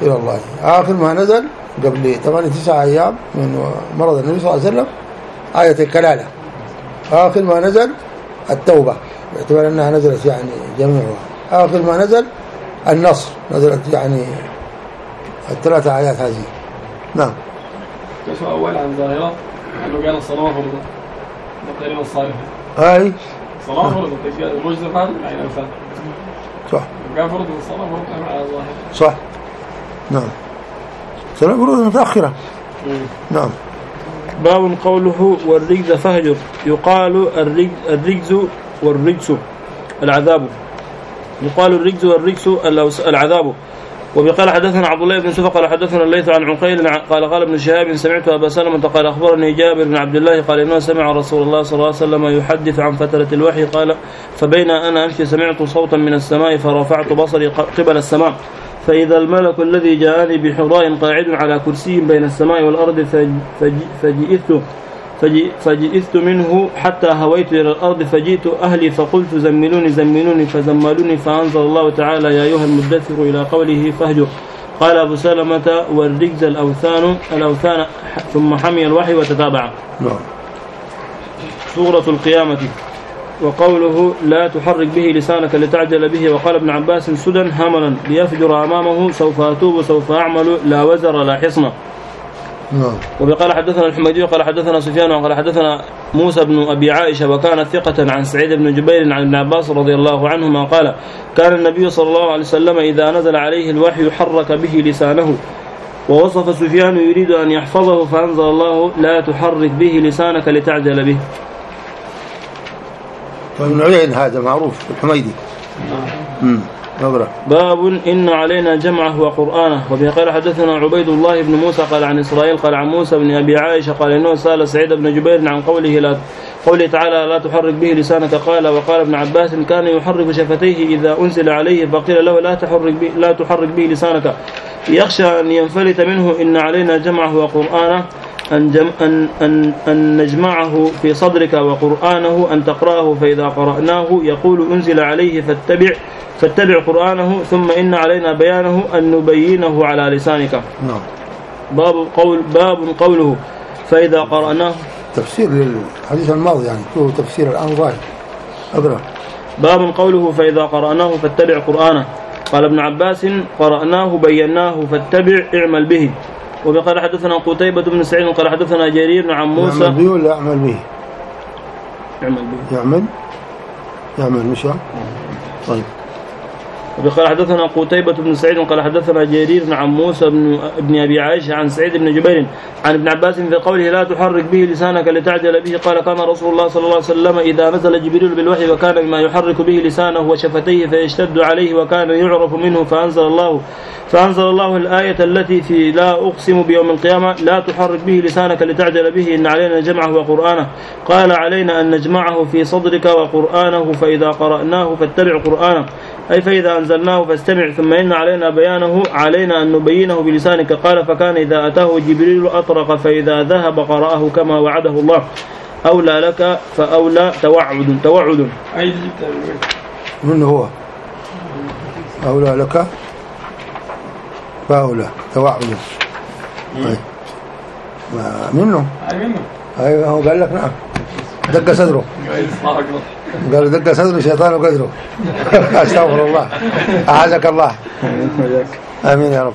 إلى الله. آخر ما نزل قبل ثمانية تسعة أيام من مرض النبي صلى الله عليه وسلم آية الكلالة. آخر ما نزل التوبة باعتبار أنها نزلت يعني جميعها. آخر ما نزل النصر نزلت يعني الثلاثة آيات هذه. نعم. كشف أول عن ظاهرة أنه قال الصلاة فرضة تقريبا الصالحة. أي صلاة فرضة تجي المجزء فعل يعني مثال. صح. قال فرض الصلاة فرضة على الظاهرة. صح. نعم. صلاة فرضة متأخرة. نعم. باب قوله والرجز فهجر. يقال الرجز والرجس العذاب. يقال الرجز والرجس العذاب. وبقال حدثنا عبد الله بن يوسف قال حدثنا الليث عن عقيل قال قال ابن شهاب سمعت أبا سلمة قال أخبرني جابر بن عبد الله قال إنه سمع رسول الله صلى الله عليه وسلم يحدث عن فترة الوحي قال فبين أنا أمشي سمعت صوتا من السماء فرفعت بصري قبل السماء فإذا الملك الذي جاءني بحراء قاعد على كرسي بين السماء والأرض فجئت فجئت منه حتى هويت إلى الأرض فجئت أهلي فقلت زملوني زملوني فزملوني فأنزل الله تعالى يا أيها المدثر إلى قوله فاهجر. قال أبو سلمة والرجز الأوثان الأوثان ثم حمي الوحي وتتابع. سورة القيامة. وقوله لا تحرك به لسانك لتعجل به. وقال ابن عباس سدى هملا ليفجر أمامه سوف أتوب سوف أعمل لا وزر لا حصن. وقال حدثنا الحميدي قال حدثنا سفيان وقال حدثنا موسى بن أبي عائشة وكان ثقة عن سعيد بن جبير عن ابن عباس رضي الله عنهما قال كان النبي صلى الله عليه وسلم إذا نزل عليه الوحي حرك به لسانه. ووصف سفيان يريد أن يحفظه فأنزل الله لا تحرك به لسانك لتعجل به. فمن عين هذا معروف الحميدي. باب إن علينا جمعه وقرآنه. وبه قال حدثنا عبيد الله بن موسى قال عن إسرائيل قال عن موسى بن أبي عائشة قال إنه سأل سعيد بن جبير عن قوله لا قوله تعالى لا تحرك به لسانك قال وقال ابن عباس كان يحرك شفتيه إذا أنزل عليه فقيل له لا تحرك به, لا تحرك به لسانك يخشى أن ينفلت منه إن علينا جمعه وقرآنه أن, جم أن, أن, أن نجمعه في صدرك وقرآنه أن تقرأه فإذا قرأناه يقول أنزل عليه فاتبع فاتبع قرآنه ثم إن علينا بيانه أن نبينه على لسانك. باب قول باب قوله فإذا قرأناه تفسير للحديث الماضي يعني هو تفسير الآن ظاهر. أقرأ. باب قوله فإذا قرأناه فاتبع قرآنه. قال ابن عباس قرأناه بيناه فاتبع اعمل به. وبقال حدثنا قتيبة بن سعيد قال حدثنا جرير عن موسى. يعمل به ولا يعمل به؟ يعمل به. يعمل يعمل مش طيب. وقال حدثنا قتيبة بن سعيد قال حدثنا جرير عن موسى بن ابن أبي عائشة عن سعيد بن جبير عن ابن عباس في قوله لا تحرك به لسانك لتعجل به قال كان رسول الله صلى الله عليه وسلم إذا نزل جبريل بالوحي وكان بما يحرك به لسانه وشفتيه فيشتد عليه وكان يعرف منه فأنزل الله فأنزل الله الآية التي في لا أقسم بيوم القيامة لا تحرك به لسانك لتعجل به إن علينا جمعه وقرآنه. قال علينا أن نجمعه في صدرك وقرآنه فإذا قرأناه فاتبع قرآنه أي فإذا أنزلناه فاستمع ثم إن علينا بيانه علينا أن نبينه بلسانك. قال فكان إذا أتاه جبريل أطرق فإذا ذهب قرأه كما وعده الله. أولى لك فأولى توعد توعد أي من هو أولى لك فأولى توعد منه أيوه هو قال لك نعم دق صدره قال دق صدره شيطان وقدره. استغفر الله أعاذك الله. آمين يا رب.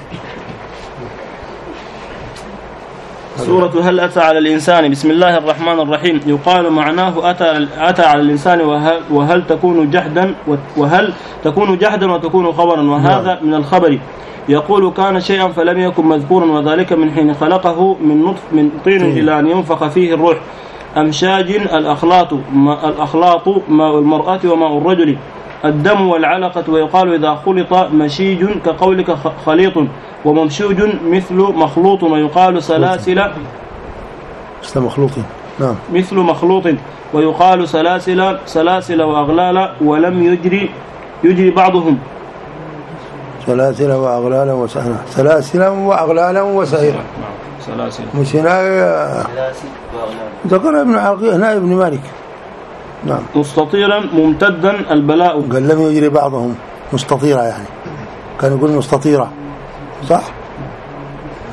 سورة هل أتى على الإنسان. بسم الله الرحمن الرحيم. يقال معناه أتى أتى على الإنسان وهل, وهل تكون جحدا وهل تكون جحدا وتكون خبرا وهذا من الخبر. يقول كان شيئا فلم يكن مذكورا وذلك من حين خلقه من نطف من طين إلى أن ينفخ فيه الروح. أمشاج الأخلاط ما الأخلاط ماء المرأة وماء الرجل الدم والعلقة. ويقال إذا خلط مشيج كقولك خليط وممشوج مثل مخلوط. ويقال سلاسل مثل مخلوط نعم مثل مخلوط. ويقال سلاسل سلاسل وأغلال ولم يجري يجري بعضهم سلاسل وأغلالا وسهرا سلاسلا وأغلالا وسهرا سلاسل مش هنا ذكر ابن عقيل هنا ابن مالك نعم مستطيلا ممتدا البلاء. قال لم يجري بعضهم مستطيرة يعني كان يقول مستطيرة صح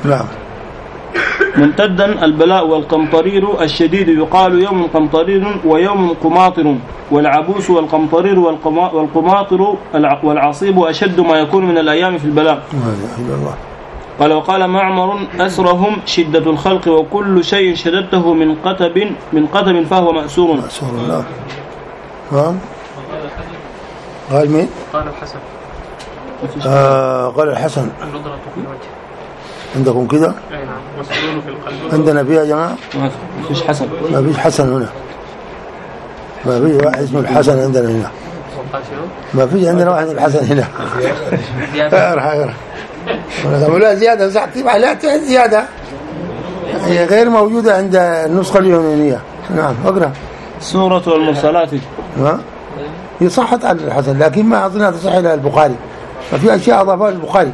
نعم. ممتدا البلاء والقمطرير الشديد يقال يوم قمطرير ويوم قماطر، والعبوس والقمطرير والقماطر والعصيب أشد ما يكون من الأيام في البلاء. قال وقال معمر أسرهم شدة الخلق وكل شيء شددته من قتب من قتب فهو مأسور. مأسور الله. ها؟ قال مين؟ قال الحسن. آه قال الحسن. النضرة في الوجه. عندكم كده؟ أي نعم. والسرور في القلب. عندنا فيها يا جماعة؟ ما فيش حسن. ما فيش حسن هنا. ما في واحد اسمه الحسن عندنا هنا. ما فيش عندنا واحد الحسن هنا. اقرا اقرا. ولا زيادة صح تبع لا زيادة هي غير موجودة عند النسخة اليونانية. نعم اقرا. سورة المرسلات. ها؟ هي صحت عن الحسن لكن ما أظنها تصح إلى البخاري، ففي أشياء أضافها البخاري.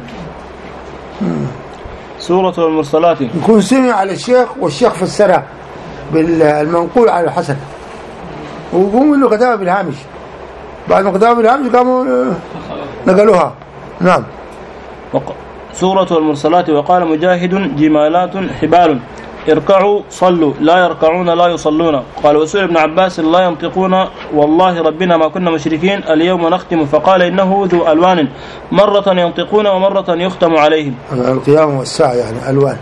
سورة المرسلات يكون سمع على الشيخ والشيخ فسرها بالمنقول على الحسن وقوموا له كتابة بالهامش، بعد ما كتابة بالهامش قاموا نقلوها. نعم. سورة المرسلات وقال مجاهد جمالات حبال اركعوا صلوا لا يركعون لا يصلون. قال وسئل ابن عباس لا ينطقون والله ربنا ما كنا مشركين اليوم نختم، فقال إنه ذو ألوان مرة ينطقون ومرة يختم عليهم. القيام والساعة يعني ألوان.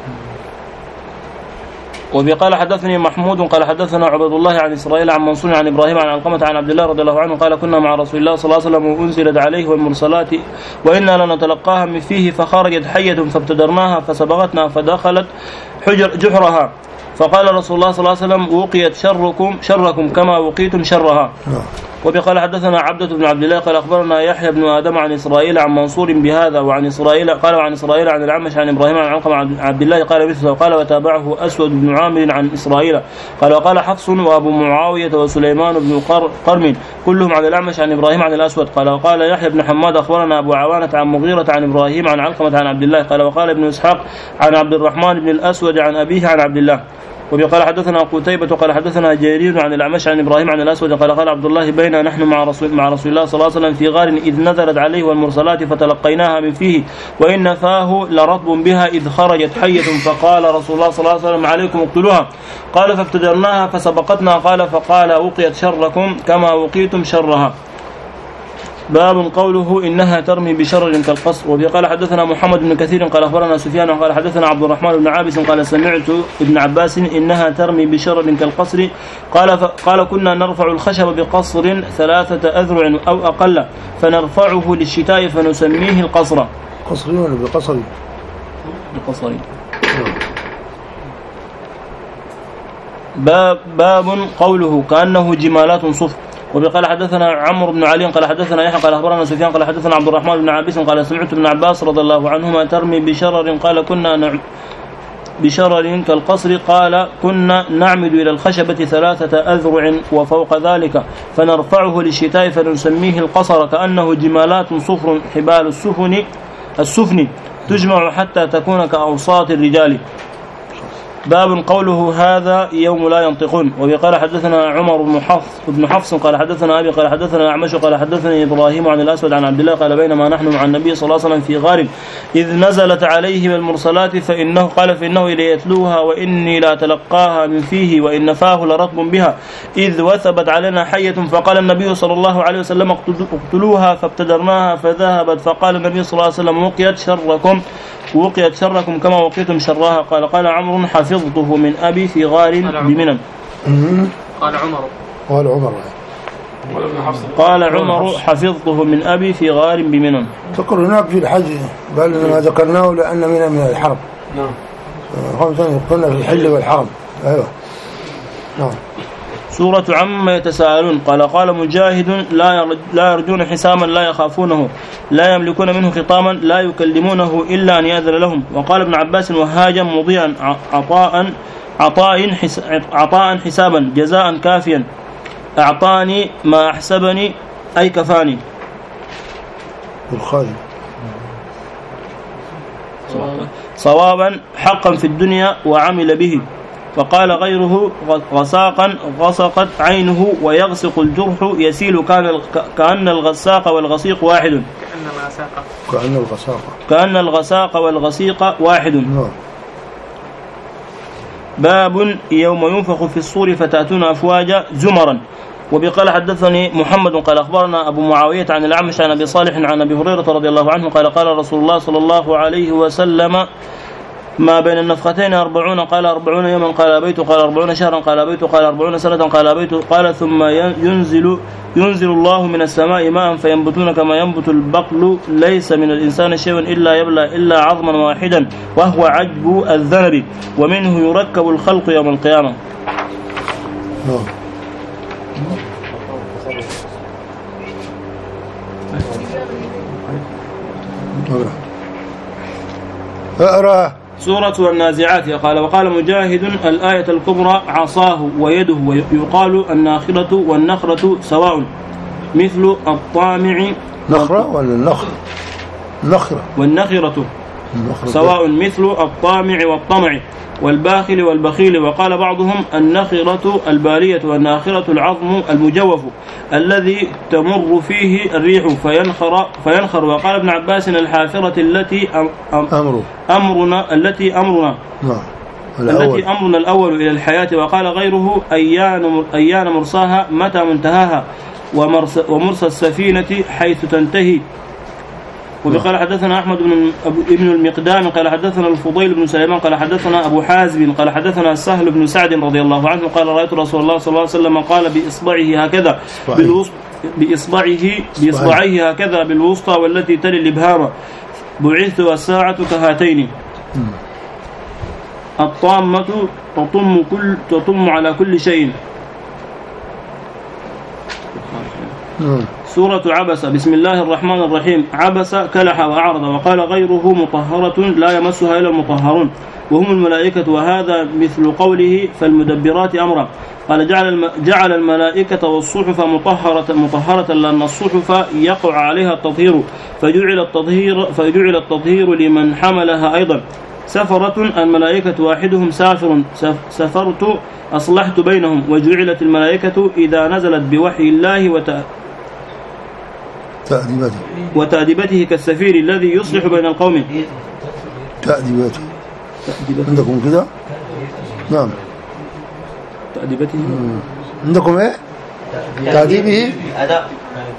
وبقال حدثني محمود قال حدثنا عبد الله عن إسرائيل عن منصور عن إبراهيم عن علقمة عن عبد الله رضي الله عنه قال كنا مع رسول الله صلى الله عليه وسلم وأنزلت عليه والمرسلات وإنا لنتلقاها من فيه فخرجت حية فابتدرناها فسبغتنا فدخلت حجر جحرها فقال رسول الله صلى الله عليه وسلم وقيت شركم شركم كما وقيتم شرها. وبقال حدثنا عبدة بن عبد الله قال أخبرنا يحيى بن آدم عن إسرائيل عن منصور بهذا وعن إسرائيل قال وعن إسرائيل عن العمش عن إبراهيم عن علقمة عن عبد الله قال مثله قال وتابعه أسود بن عامر عن إسرائيل قال وقال حفص وأبو معاوية وسليمان بن قرم كلهم عن العمش عن إبراهيم عن الأسود قال وقال يحيى بن حماد أخبرنا أبو عوانة عن مغيرة عن إبراهيم عن علقمة عن عبد الله قال وقال ابن إسحاق عن عبد الرحمن بن الأسود عن أبيه عن عبد الله. وبقال حدثنا قتيبة قال حدثنا جرير عن الأعمش عن إبراهيم عن الأسود قال قال عبد الله بينا نحن مع رسول مع رسول الله صلى الله عليه وسلم في غار إذ نزلت عليه والمرسلات فتلقيناها من فيه وإن فاه لرطب بها إذ خرجت حية فقال رسول الله صلى الله عليه وسلم عليكم اقتلوها قال فابتدرناها فسبقتنا قال فقال وقيت شركم كما وقيتم شرها. باب قوله إنها ترمي بشرر كالقصر. وقال حدثنا محمد بن كثير قال أخبرنا سفيان قال حدثنا عبد الرحمن بن عابس قال سمعت ابن عباس إنها ترمي بشرر كالقصر قال قال كنا نرفع الخشب بقصر ثلاثة أذرع أو أقل فنرفعه للشتاء فنسميه القصر. قصري ولا بقصري؟ بقصري. باب باب قوله كأنه جمالات صفر. وبقال حدثنا عمرو بن علي قال حدثنا يحيى قال أخبرنا سفيان قال حدثنا عبد الرحمن بن عابس قال سمعت ابن عباس رضي الله عنهما ترمي بشرر قال كنا نعم بشرر كالقصر قال كنا نعمد إلى الخشبة ثلاثة أذرع وفوق ذلك فنرفعه للشتاء فنسميه القصر كأنه جمالات صفر حبال السفن السفن تجمع حتى تكون كأوساط الرجال. باب قوله هذا يوم لا ينطقون. وبقال حدثنا عمر بن حفص بن حفص قال حدثنا أبي قال حدثنا الأعمش قال حدثني إبراهيم عن الأسود عن عبد الله قال بينما نحن مع النبي صلى الله عليه وسلم في غار إذ نزلت عليه المرسلات فإنه قال فإنه ليتلوها وإني لا تلقاها من فيه وإن فاه لرطب بها إذ وثبت علينا حية فقال النبي صلى الله عليه وسلم اقتلوها فابتدرناها فذهبت فقال النبي صلى الله عليه وسلم وقيت شركم وقيت شركم كما وقيتم شرها. قال قال عمرو حفظته من أبي في غار بمنى. قال عمر قال عمر قال عمر حفظته من أبي في غار بمنى. تذكر هناك في الحج قال ما ذكرناه لأن منى من الحرم. نعم. خمسة كنا في الحل والحرم. أيوة. نعم. سورة عما يتساءلون. قال قال مجاهد لا يرجون حساما لا يخافونه لا يملكون منه خطاما لا يكلمونه إلا أن يأذن لهم. وقال ابن عباس وهاجا مضيئا عطاء عطاء عطاء حسابا جزاء كافيا أعطاني ما أحسبني أي كفاني. الخالد صوابا حقا في الدنيا وعمل به. فقال غيره غساقا غسقت عينه ويغسق الجرح يسيل كان كأن الغساق والغسيق واحد. كأن الغساقة كأن الغساقة كأن الغساق والغسيق واحد. نعم. باب يوم ينفخ في الصور فتأتون أفواجا زمرا. وبقال حدثني محمد قال أخبرنا أبو معاوية عن الأعمش عن أبي صالح عن أبي هريرة رضي الله عنه قال قال رسول الله صلى الله عليه وسلم ما بين النفختين أربعون قال أربعون يوما قال أبيت قال أربعون شهرا قال أبيت قال أربعون سنة قال أبيت قال ثم ينزل ينزل الله من السماء ماء فينبتون كما ينبت البقل ليس من الإنسان شيء إلا يبلى إلا عظما واحدا وهو عجب الذنب ومنه يركب الخلق يوم القيامة. اقرأ. سورة النازعات. قال وقال مجاهد الآية الكبرى عصاه ويده ويقال الناخرة والنخرة سواء مثل الطامع نخرة ولا النخر؟ نخرة والنخرة سواء مثل الطامع والطمع والباخل والبخيل. وقال بعضهم النخرة البالية والناخرة العظم المجوف الذي تمر فيه الريح فينخر فينخر. وقال ابن عباس الحافرة التي أمر أمرنا التي أمرنا التي أمرنا الأول إلى الحياة. وقال غيره أيان أيان مرساها متى منتهاها ومرس ومرسى السفينة حيث تنتهي. وقال حدثنا أحمد بن ابن المقدام قال حدثنا الفضيل بن سليمان قال حدثنا أبو حازم قال حدثنا سهل بن سعد رضي الله عنه قال رأيت رسول الله صلى الله عليه وسلم قال بإصبعه هكذا بالوسط بإصبعه بإصبعيه هكذا بالوسطى والتي تلي الإبهام بعثت والساعة كهاتين. الطامة تطم كل تطم على كل شيء. سورة عبس. بسم الله الرحمن الرحيم. عبس كلح وأعرض. وقال غيره مطهرة لا يمسها إلا المطهرون وهم الملائكة وهذا مثل قوله فالمدبرات أمرا. قال جعل جعل الملائكة والصحف مطهرة مطهرة لأن الصحف يقع عليها التطهير فجعل التطهير فجعل التطهير لمن حملها أيضا. سفرة الملائكة واحدهم سافر سفرت أصلحت بينهم. وجعلت الملائكة إذا نزلت بوحي الله وت تأديبته وتأديبته كالسفير الذي يصلح بين القوم. تأديبته عندكم كده؟ نعم. تأديبته عندكم ايه؟ تأديبه أداء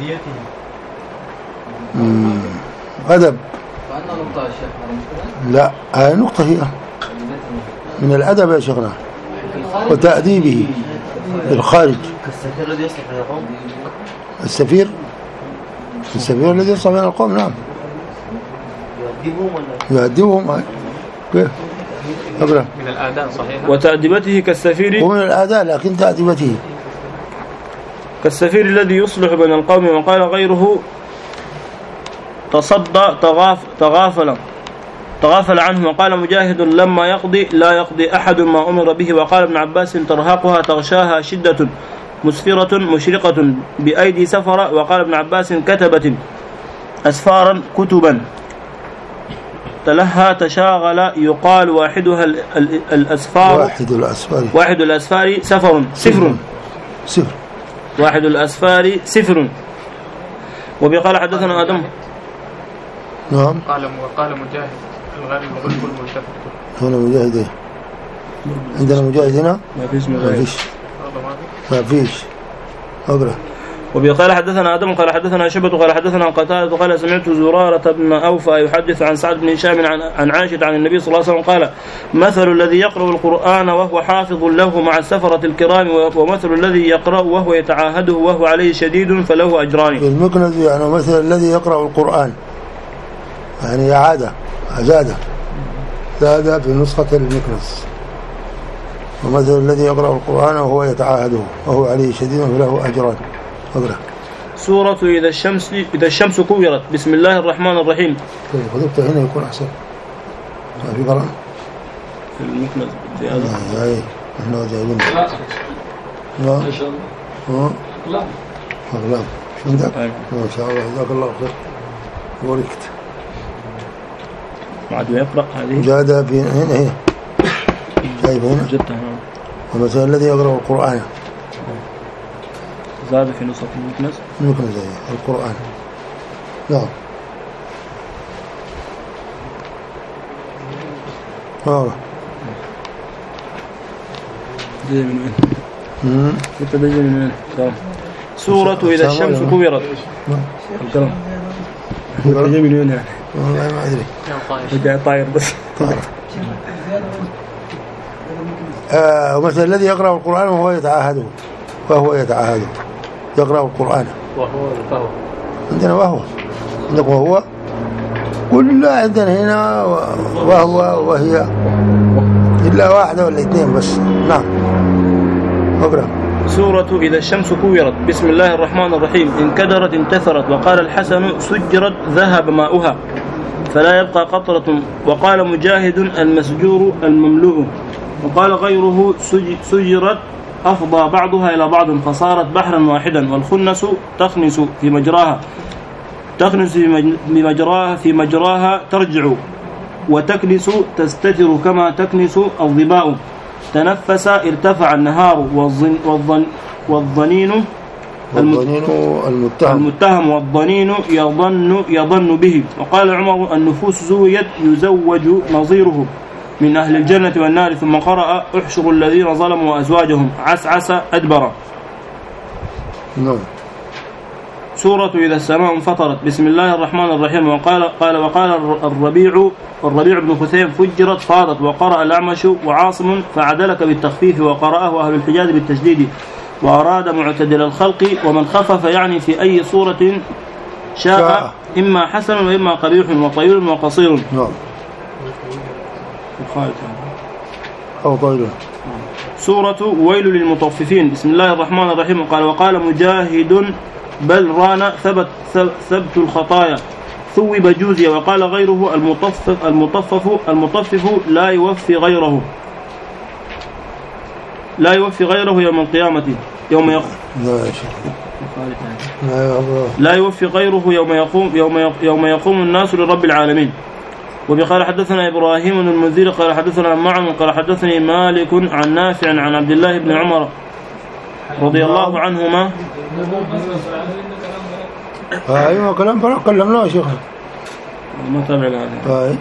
أدب. وأنا نقطة يا شيخ. لا هاي نقطة هي من الأدب يا شيخنا. وتأديبه الخارج. السفير الذي يصلح بين القوم. السفير السفير الذي يصلح بين القوم. نعم. يؤدبهم ولا يؤدبهم. كيف؟ أبرا. من الآداء صحيح. وتأديبته كالسفير ومن الآداء لكن تأديبته كالسفير الذي يصلح بين القوم. وقال غيره تصدى تغاف تغافل تغافل عنه. وقال مجاهد لما يقضي لا يقضي أحد ما أمر به. وقال ابن عباس ترهقها تغشاها شدة مسفرة مشرقة بأيدي سفر. وقال ابن عباس كتبت أسفارا كتبا تلها تشاغل يقال واحدها الأسفار واحد الأسفار واحد الأسفار سفر سفر سفر واحد الأسفار سفر. وبقال حدثنا آدم. نعم. قال وقال مجاهد الغالب غلب الملتفت. هنا مجاهد ايه؟ عندنا مجاهد هنا؟ ما فيش ما فيش ما فيش أقرأ. وبقال حدثنا آدم قال حدثنا شعبة قال حدثنا قتادة قال سمعت زرارة بن أوفى يحدث عن سعد بن هشام عن عن عائشة عن النبي صلى الله عليه وسلم قال مثل الذي يقرأ القرآن وهو حافظ له مع السفرة الكرام ومثل الذي يقرأ وهو يتعاهده وهو عليه شديد فله أجران. المكنز يعني مثل الذي يقرأ القرآن يعني إعادة أزادة زاد في نسخة المكنز. ومثل الذي يقرأ القرآن وهو يتعاهده وهو عليه شديد فله أجران. أقرأ. سورة إذا الشمس إذا الشمس كورت. بسم الله الرحمن الرحيم. خذبت هنا يكون أحسن. ما في قرآن في المكنز زيادة. أي إحنا جايبين. لا. ما شاء الله. لا. أغلب. شو عندك؟ ما شاء الله جزاك الله خير. وركت. بعد يقرأ هذه. جادة في هنا هنا. جايب هنا. جدها. ومثل الذي يقرأ القرآن. زاد في نسخة المكنز. المكنز القرآن. نعم. اه جاي من وين؟ انت ده جاي من وين؟ سورة إذا الشمس كورت. الكلام انت جاي من وين يعني؟ والله ما ادري. جاي طاير بس. آه ومثل الذي يقرأ القرآن وهو يتعاهده وهو يتعاهده يقرأ القرآن وهو فهو عندنا وهو عندك وهو كل عندنا هنا وهو وهي إلا واحدة ولا اثنين بس. نعم اقرأ. سورة إذا الشمس كورت. بسم الله الرحمن الرحيم. انكدرت انتثرت. وقال الحسن سجرت ذهب ماؤها فلا يبقى قطرة. وقال مجاهد المسجور المملوء. وقال غيره سجرت أفضى بعضها إلى بعض فصارت بحرا واحدا. والخنس تخنس في مجراها تخنس في مجراها في مجراها ترجع. وتكنس تستتر كما تكنس الظباء. تنفس ارتفع النهار. والظن والظن والظنين والظنين المتهم المتهم والظنين يظن يظن به. وقال عمر النفوس زوجت يزوج نظيره من أهل الجنة والنار. ثم قرأ احشروا الذين ظلموا وأزواجهم عسعس أدبر. نعم. سورة إذا السماء انفطرت. بسم الله الرحمن الرحيم. وقال قال وقال الربيع الربيع بن خثيم فجرت فاضت. وقرأ الأعمش وعاصم فعدلك بالتخفيف. وقرأه أهل الحجاز بالتشديد. وأراد معتدل الخلق. ومن خفف يعني في أي صورة شاء إما حسن وإما قبيح وطويل وقصير. نعم. أو طويل. سورة ويل للمطففين. بسم الله الرحمن الرحيم. قال وقال مجاهد بل ران ثبت ثبت الخطايا ثوب جوزيا. وقال غيره المطفف المطفف المطفف لا يوفي غيره لا يوفي غيره يوم القيامة يوم يقوم لا يوفي غيره يوم يقوم يوم يوم يقوم الناس لرب العالمين. وبقال حدثنا إبراهيم بن المنذر قال حدثنا معن قال حدثني مالك عن نافع عن عبد الله بن عمر رضي الله عنهما. ايوه كلام فرق كلمناه يا شيخ ما تابع الآن. طيب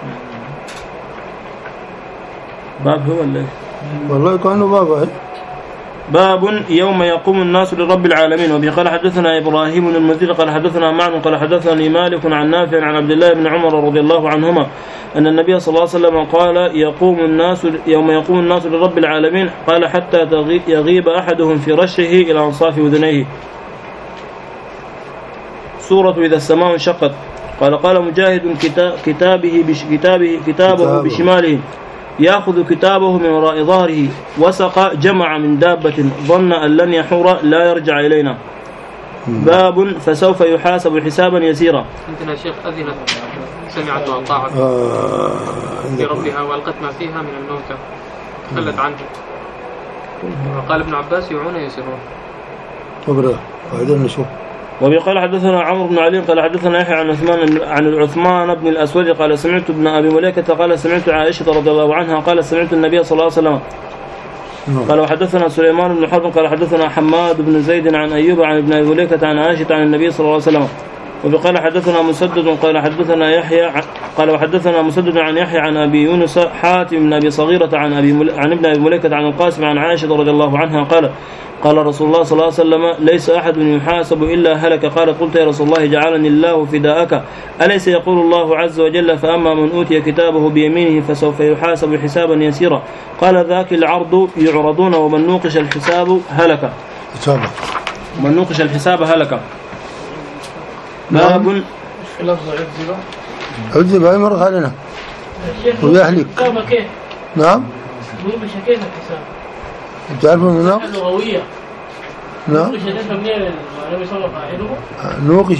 باب هو ولا والله كانوا باب. باب يوم يقوم الناس لرب العالمين. وبه قال حدثنا إبراهيم بن المنذر قال حدثنا معن قال حدثني مالك عن نافع عن عبد الله بن عمر رضي الله عنهما أن النبي صلى الله عليه وسلم قال يقوم الناس يوم يقوم الناس لرب العالمين قال حتى يغيب أحدهم في رشه إلى أنصاف أذنيه. سورة إذا السماء انشقت. قال قال مجاهد كتابه كتابه كتابه بشماله يأخذ كتابه من وراء ظهره. وسق جمع من دابة ظن أن لن يحور لا يرجع إلينا. باب فسوف يحاسب حسابا يسيرا. عندنا شيخ أذنت سمعت وأطاعت بربها وألقت ما فيها من الموتى خلت عنه. وقال ابن عباس يوعون يسرون. أبدا وعدنا نشوف. وبقال حدثنا عمرو بن علي قال حدثنا يحيى عن عثمان عن عثمان بن الأسود قال سمعت ابن أبي مليكة قال سمعت عائشة رضي الله عنها قال سمعت النبي صلى الله عليه وسلم قال وحدثنا سليمان بن حرب قال حدثنا حماد بن زيد عن أيوب عن ابن أبي مليكة عن عائشة عن النبي صلى الله عليه وسلم. وبقال حدثنا مسدد قال حدثنا يحيى قال وحدثنا مسدد عن يحيى عن أبي يونس حاتم بن أبي صغيرة عن أبي مل... عن ابن أبي مليكة عن القاسم عن عائشة رضي الله عنها قال قال رسول الله صلى الله عليه وسلم ليس أحد يحاسب إلا هلك. قال قلت يا رسول الله جعلني الله فداءك أليس يقول الله عز وجل فأما من أوتي كتابه بيمينه فسوف يحاسب حسابا يسيرا. قال ذاك العرض يعرضون ومن نوقش الحساب هلك. من نوقش الحساب هلك. باب لفظ عذبة عذب هاي مرة علينا ويهلك. نعم نوقش كيف الحساب تعرفون النوق اللغوية. نعم نوقش ده منين النبي صلى الله عليه وسلم نوقش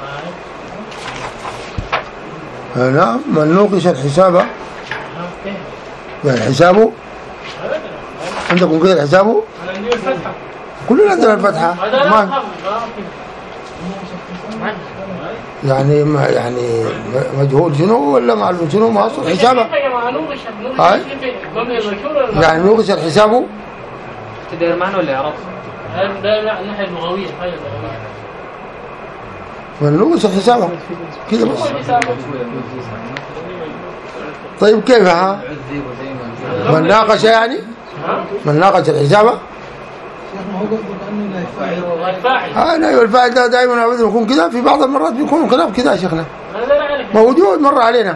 نعم من نوقش الحساب يعني حسابه عندكم كده الحسابه كلنا عندنا الفتحة ما يعني ما يعني مجهول شنو ولا معلوم شنو ما أصل حسابه هاي يعني نوقش الحسابه تدير معنى ولا يعرف ده الناحية اللغوية حاجة لغوية من نوقش الحسابه كده بس طيب كيف ها؟ من ناقش يعني؟ من ناقش الحساب؟ اه لا الفاعل ده دائما ابدا يكون كذا، في بعض المرات بيكون كلام كذا يا شيخنا موجود مر علينا،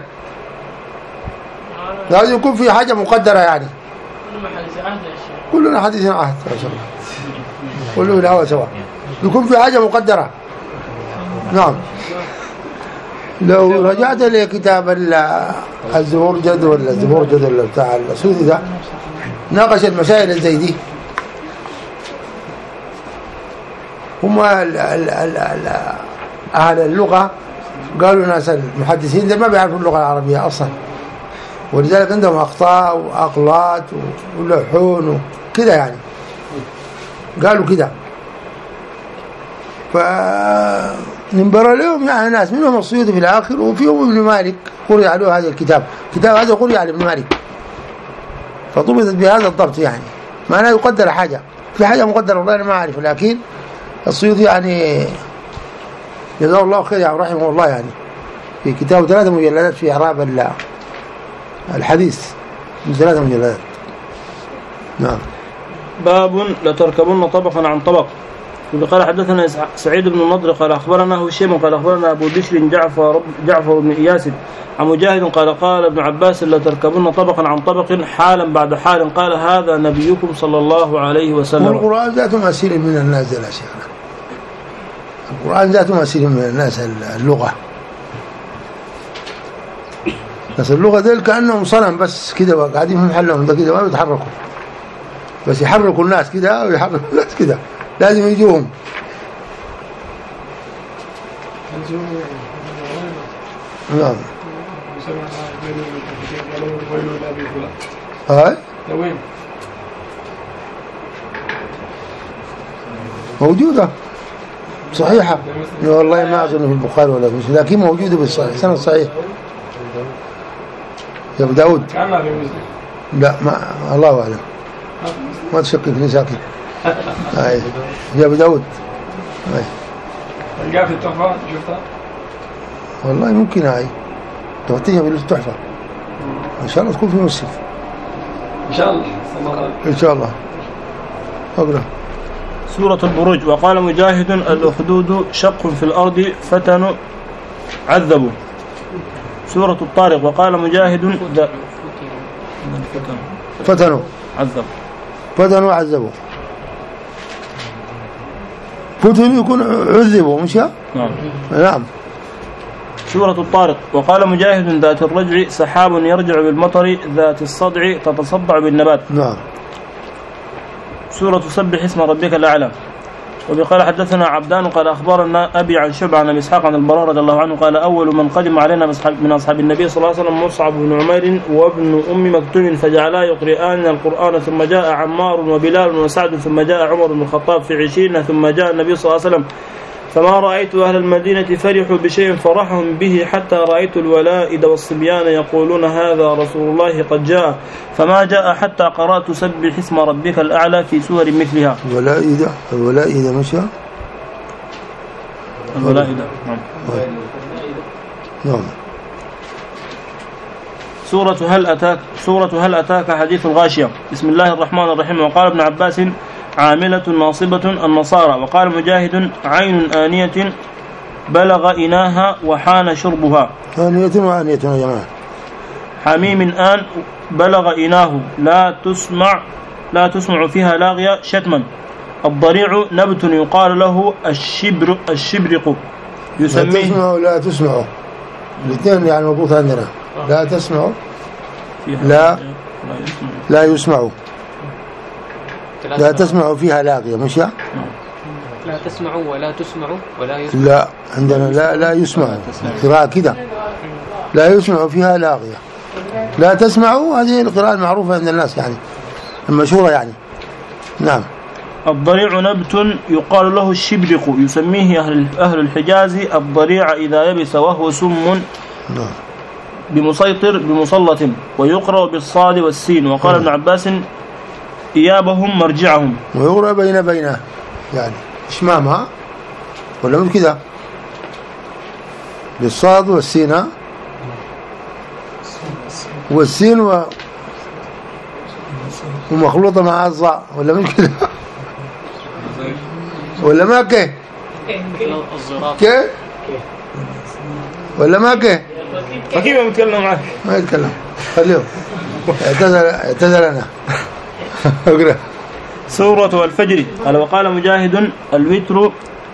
لازم يكون في حاجه مقدره يعني. كلنا حديث عهد ما شاء الله، كله الهوى سواء، يكون في حاجه مقدره. نعم. لو رجعت لكتاب الزبرجد ولا الزبرجد ولا بتاع السودي ده ناقش المسائل زي دي. هم أهل اللغة قالوا ناس المحدثين ده ما بيعرفوا اللغة العربية أصلا، ولذلك عندهم أخطاء وأغلاط ولحون وكده يعني، قالوا كده. فننبر لهم يعني ناس منهم السيوطي في الآخر، وفيهم ابن مالك قرئ عليه هذا الكتاب، كتاب هذا قرئ على ابن مالك فضبطت بهذا الضبط يعني، معناه يقدر حاجة، في حاجة مقدرة والله أنا ما أعرف، لكن السيوطي يعني جزاه الله خير يعني رحمه الله يعني في كتاب ثلاثة مجلدات في إعراب الحديث من ثلاثة مجلدات. نعم. باب لتركبن طبقا عن طبق. قال حدثنا سعيد بن النضر قال أخبرنا هشيم قال أخبرنا أبو بشر جعفر جعفر بن إياس عن مجاهد قال قال ابن عباس لتركبن طبقا عن طبق حالا بعد حال، قال هذا نبيكم صلى الله عليه وسلم. والقرآن ذاته مسير من الناس لا شيخنا، القرآن ذاته مسير من الناس اللغة، بس اللغة ديل كأنهم صنم بس كده وقاعدين في محلهم ده كده ما بيتحركوا، بس يحركوا الناس كده ويحركوا الناس كده، لازم يجوهم. نعم. هاي موجودة صحيحة والله ما أظن في البخاري ولا في مسلم، لكن موجودة بالصحيح سنة صحيح. يا أبو داود لا ما الله أعلم، ما تشككني ساكت. هاي يا أبو داود هاي القاء في التحفة شفتها والله ممكن هاي تفتيها بالتحفة إن شاء الله تكون في مسلم إن شاء الله إن شاء الله. أقرأ سورة البروج. وقال مجاهد الأخدود شق في الأرض فتن عذبوا. سورة الطارق. وقال مجاهد فتنوا عذبوا فتنوا عذبوا فتنوا يكون عذبوا مش نعم. نعم. سورة الطارق. وقال مجاهد ذات الرجع سحاب يرجع بالمطر ذات الصدع تتصدع بالنبات. نعم. سورة سبح اسم ربك الأعلى. وبقال حدثنا عبدان قال أخبرنا أبي عن شعبة عن إسحاق عن البراء رضي الله عنه قال أول من قدم علينا من أصحاب النبي صلى الله عليه وسلم مصعب بن عمير وابن أم مكتوم فجعلا يقرئان القرآن، ثم جاء عمار وبلال وسعد، ثم جاء عمر بن الخطاب في عشرين، ثم جاء النبي صلى الله عليه وسلم، فما رأيت أهل المدينة فرحوا بشيء فرحهم به حتى رأيت الولائد والصبيان يقولون هذا رسول الله قد جاء، فما جاء حتى قرأت سبح اسم ربك الأعلى في سور مثلها. الولائد الولائد مشى الولائد نعم. نعم. سورة هل أتاك سورة هل أتاك حديث الغاشية. بسم الله الرحمن الرحيم. وقال ابن عباس عاملة ناصبة النصارى. وقال مجاهد عين آنية بلغ إناها وحان شربها. آنية وآنية يا جماعة. حميم آن بلغ إناه لا تسمع لا تسمع فيها لاغية شتما. الضريع نبت يقال له الشبر الشبرق يسميه. لا تسمعوا لا تسمعوا الاثنين يعني مضبوط عندنا. لا تسمعوا لا لا يسمعوا لا تسمعوا فيها لاغية مش لا تسمعوا ولا تسمعوا ولا يسمعوا. لا عندنا لا لا يسمعوا قراءة كده لا يسمعوا فيها لاغية. لا تسمعوا هذه القراءة المعروفة عند الناس يعني المشهورة يعني. نعم. الضريع نبت يقال له الشبرق يسميه أهل أهل الحجاز الضريع إذا يبس وهو سم نعم. بمسيطر بمسلط ويقرأ بالصاد والسين. وقال ابن عباس إيابهم مرجعهم. ويقرأ بين بينه يعني إشمامها ولا مش كده بالصاد والسين والسين و... ومخلوطة مع الظاء ولا مش كده ولا ما كه كه ولا ما كه فكيف بيتكلم معك ما يتكلم خليه اعتذر اعتذر انا اقرا. سورة الفجر. قال وقال مجاهد الوتر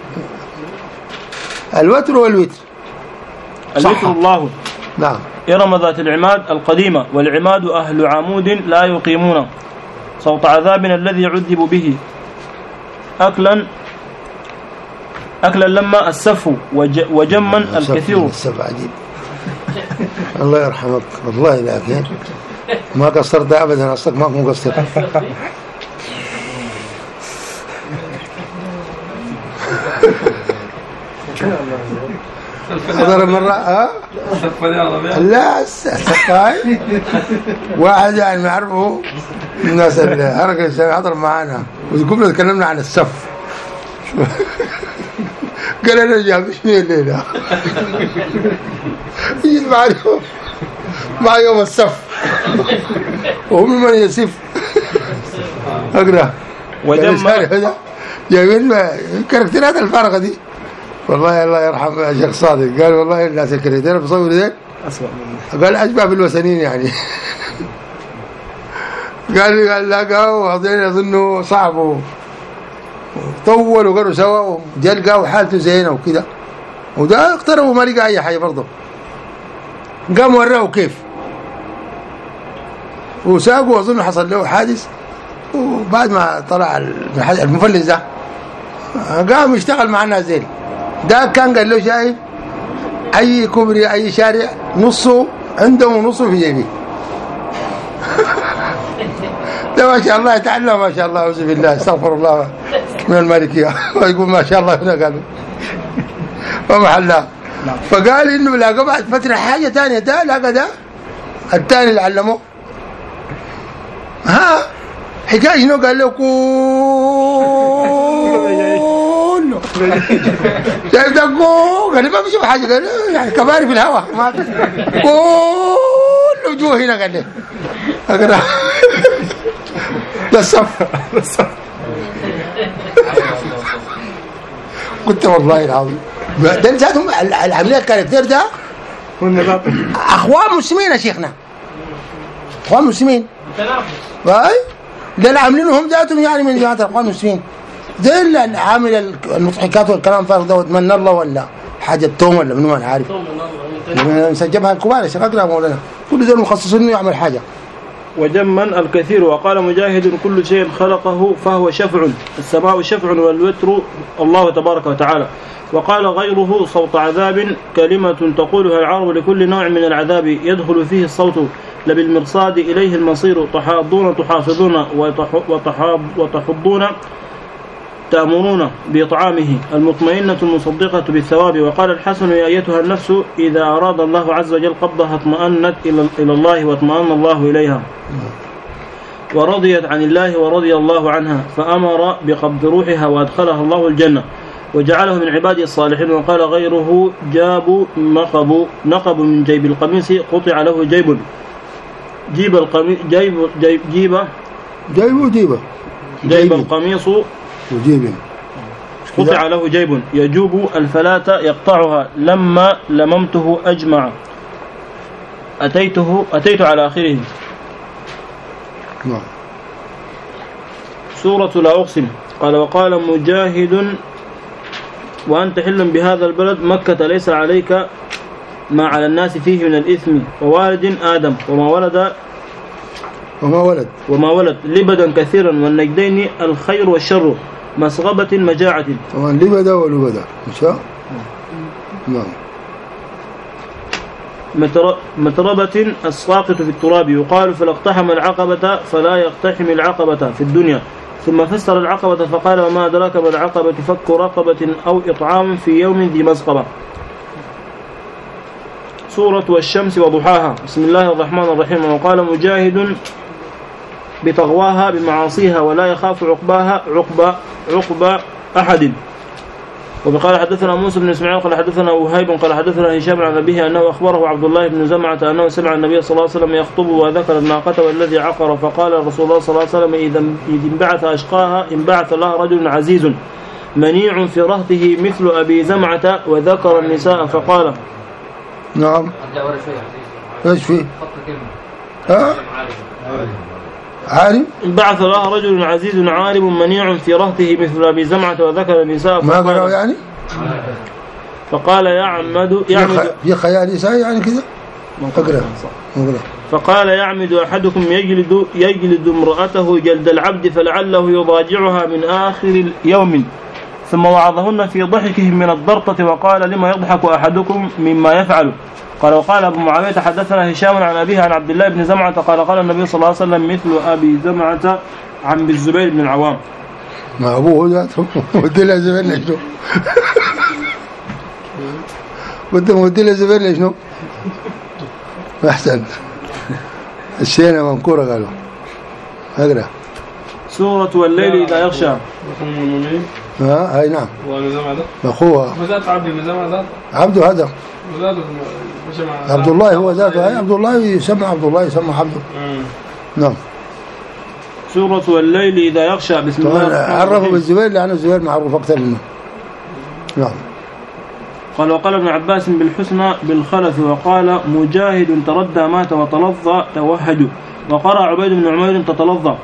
الوتر والوتر الوتر الله. نعم. إرم ذات العماد القديمة والعماد أهل عمود لا يقيمون صوت عذابنا الذي عذبوا به أكلا أكلا لما السف وجما الكثير. السف عجيب. الله يرحمك والله لكن ما قصرت أبدا أصلك ما مقصر. حضر مرة ها لا سفاي واحد يعني ما يعرفه الناس الحركة الإسلامية حضر معانا وقمنا تكلمنا عن السف قال أنا جاب شنو الليلة يجي معنا مع يوم السف وهو من يسف أقرأ وجمع جايبين كاركترات الفارقة دي والله الله يرحم يا شيخ صادق قال والله الناس الكريتين بصور ذيك قال أشبه بالوثنيين يعني قال قال لقوا وهذين يظنوا صعب وطول وقالوا سوا وجا لقوا حالته زينه وكذا وده اقتربوا ما لقى أي حاجة برضه قام وراه كيف وساقوا وأظن حصل له حادث وبعد ما طلع المفلس ده قام يشتغل مع الناس زين ده كان قال له شايف اي كوبري اي شارع نصه عنده ونصه في جيبي ده ما شاء الله يتعلم ما شاء الله اعوذ بالله استغفر الله من المالكيه ويقول ما شاء الله هنا قالوا ومحلها فقال انه لاقى بعد فتره حاجه ثانيه ده لاقى ده الثاني اللي علمه ها حكايه شنو قال له كله شايف ده قال ما بيشوف حاجه قال يعني كباري في الهواء ما في كله جوه هنا قال لي اقرا ده الصف قلت والله العظيم ده ذاتهم العمليه الكاركتير ده اخوان مسلمين يا شيخنا اخوان مسلمين باي ده اللي عاملينهم ذاتهم يعني من جماعه الاخوان المسلمين زي اللي عامل المضحكات والكلام فارغ ده واتمنى الله ولا حاجه توم ولا من ما عارف مسجبها الكبار يا شيخ اقرا مولانا كل ذول مخصصين انه يعمل حاجه. وجما الكثير. وقال مجاهد كل شيء خلقه فهو شفع السماء شفع والوتر الله تبارك وتعالى. وقال غيره صوت عذاب كلمة تقولها العرب لكل نوع من العذاب يدخل فيه الصوت لبالمرصاد إليه المصير تحاضون تحافظون وتحاب وتحضون تأمرون بإطعامه المطمئنة المصدقة بالثواب. وقال الحسن يا أيتها النفس إذا أراد الله عز وجل قبضها اطمأنت إلى الله واطمأن الله إليها ورضيت عن الله ورضي الله عنها فأمر بقبض روحها وأدخلها الله الجنة وجعله من عباده الصالحين. وقال غيره جاب نقب نقب من جيب القميص قطع له جيب جيب القميص جيب جيب جيب جيب جيب جيب القميص وجيب قطع له جيب يجوب الفلاة يقطعها لما لممته أجمع أتيته أتيت على آخره. نعم. سورة لا أقسم. قال وقال مجاهد وأنت حل بهذا البلد مكة ليس عليك ما على الناس فيه من الإثم ووالد آدم وما ولد وما ولد وما ولد لبدا كثيرا والنجدين الخير والشر مسغبة مجاعة. طبعا لبدا ولبدا إن شاء نعم. متربة الساقط في التراب. يقال فلا اقتحم العقبة فلا يقتحم العقبة في الدنيا. ثم فسر العقبة فقال وما أدراك ما العقبة فك رقبة أو إطعام في يوم ذي مسغبة. سورة والشمس وضحاها. بسم الله الرحمن الرحيم. وقال مجاهد بتغواها بمعاصيها ولا يخاف عقباها عقبى عقبى أحد وبقال حدثنا موسى بن اسماعيل قال حدثنا وهيب قال حدثنا هشام عن أبيه أنه أخبره عبد الله بن زمعة أنه سمع النبي صلى الله عليه وسلم يخطب وذكر الناقة والذي عقر فقال رسول الله صلى الله عليه وسلم إذا انبعث أشقاها انبعث الله رجل عزيز منيع في رهته مثل أبي زمعة وذكر النساء فقال نعم ايش فيه؟ ها؟ عالم انبعث الله رجل عزيز عالم منيع في رهته مثل أبي زمعة وذكر النساء ما قرأوا يعني؟ فقال يعمد يعمد في خيال نساء يعني كذا؟ اقرأ فقال يعمد أحدكم يجلد يجلد امرأته جلد العبد فلعله يضاجعها من آخر اليوم ثم وعظهن في ضحكهم من الضرطة وقال لما يضحك أحدكم مما يفعل. قال وقال أبو معاوية حدثنا هشام عن أبيه عن عبد الله بن زمعة قال قال النبي صلى الله عليه وسلم مثل أبي زمعة عن الزبير بن العوام. ما أبوه ذاته ودي له زبير ليش نو ودي ودي له زبير ليش نو أحسن الشينة منكورة قالوا أقرأ سورة والليل إذا يغشى. ها هاي نعم أخوها وذات عبد بن زمعة ذات عبده هذا عبد الله هو ذاته هاي عبد الله يسمى عبد الله يسمى عبده. نعم. سورة والليل إذا يغشى. بسم الله عرفوا بالزبير لأن الزبير معروف أكثر منه. نعم. قال وقال ابن عباس بالحسنى بالخلف وقال مجاهد تردى مات وتلظى توهج وقرأ عبيد بن عمير تتلظى.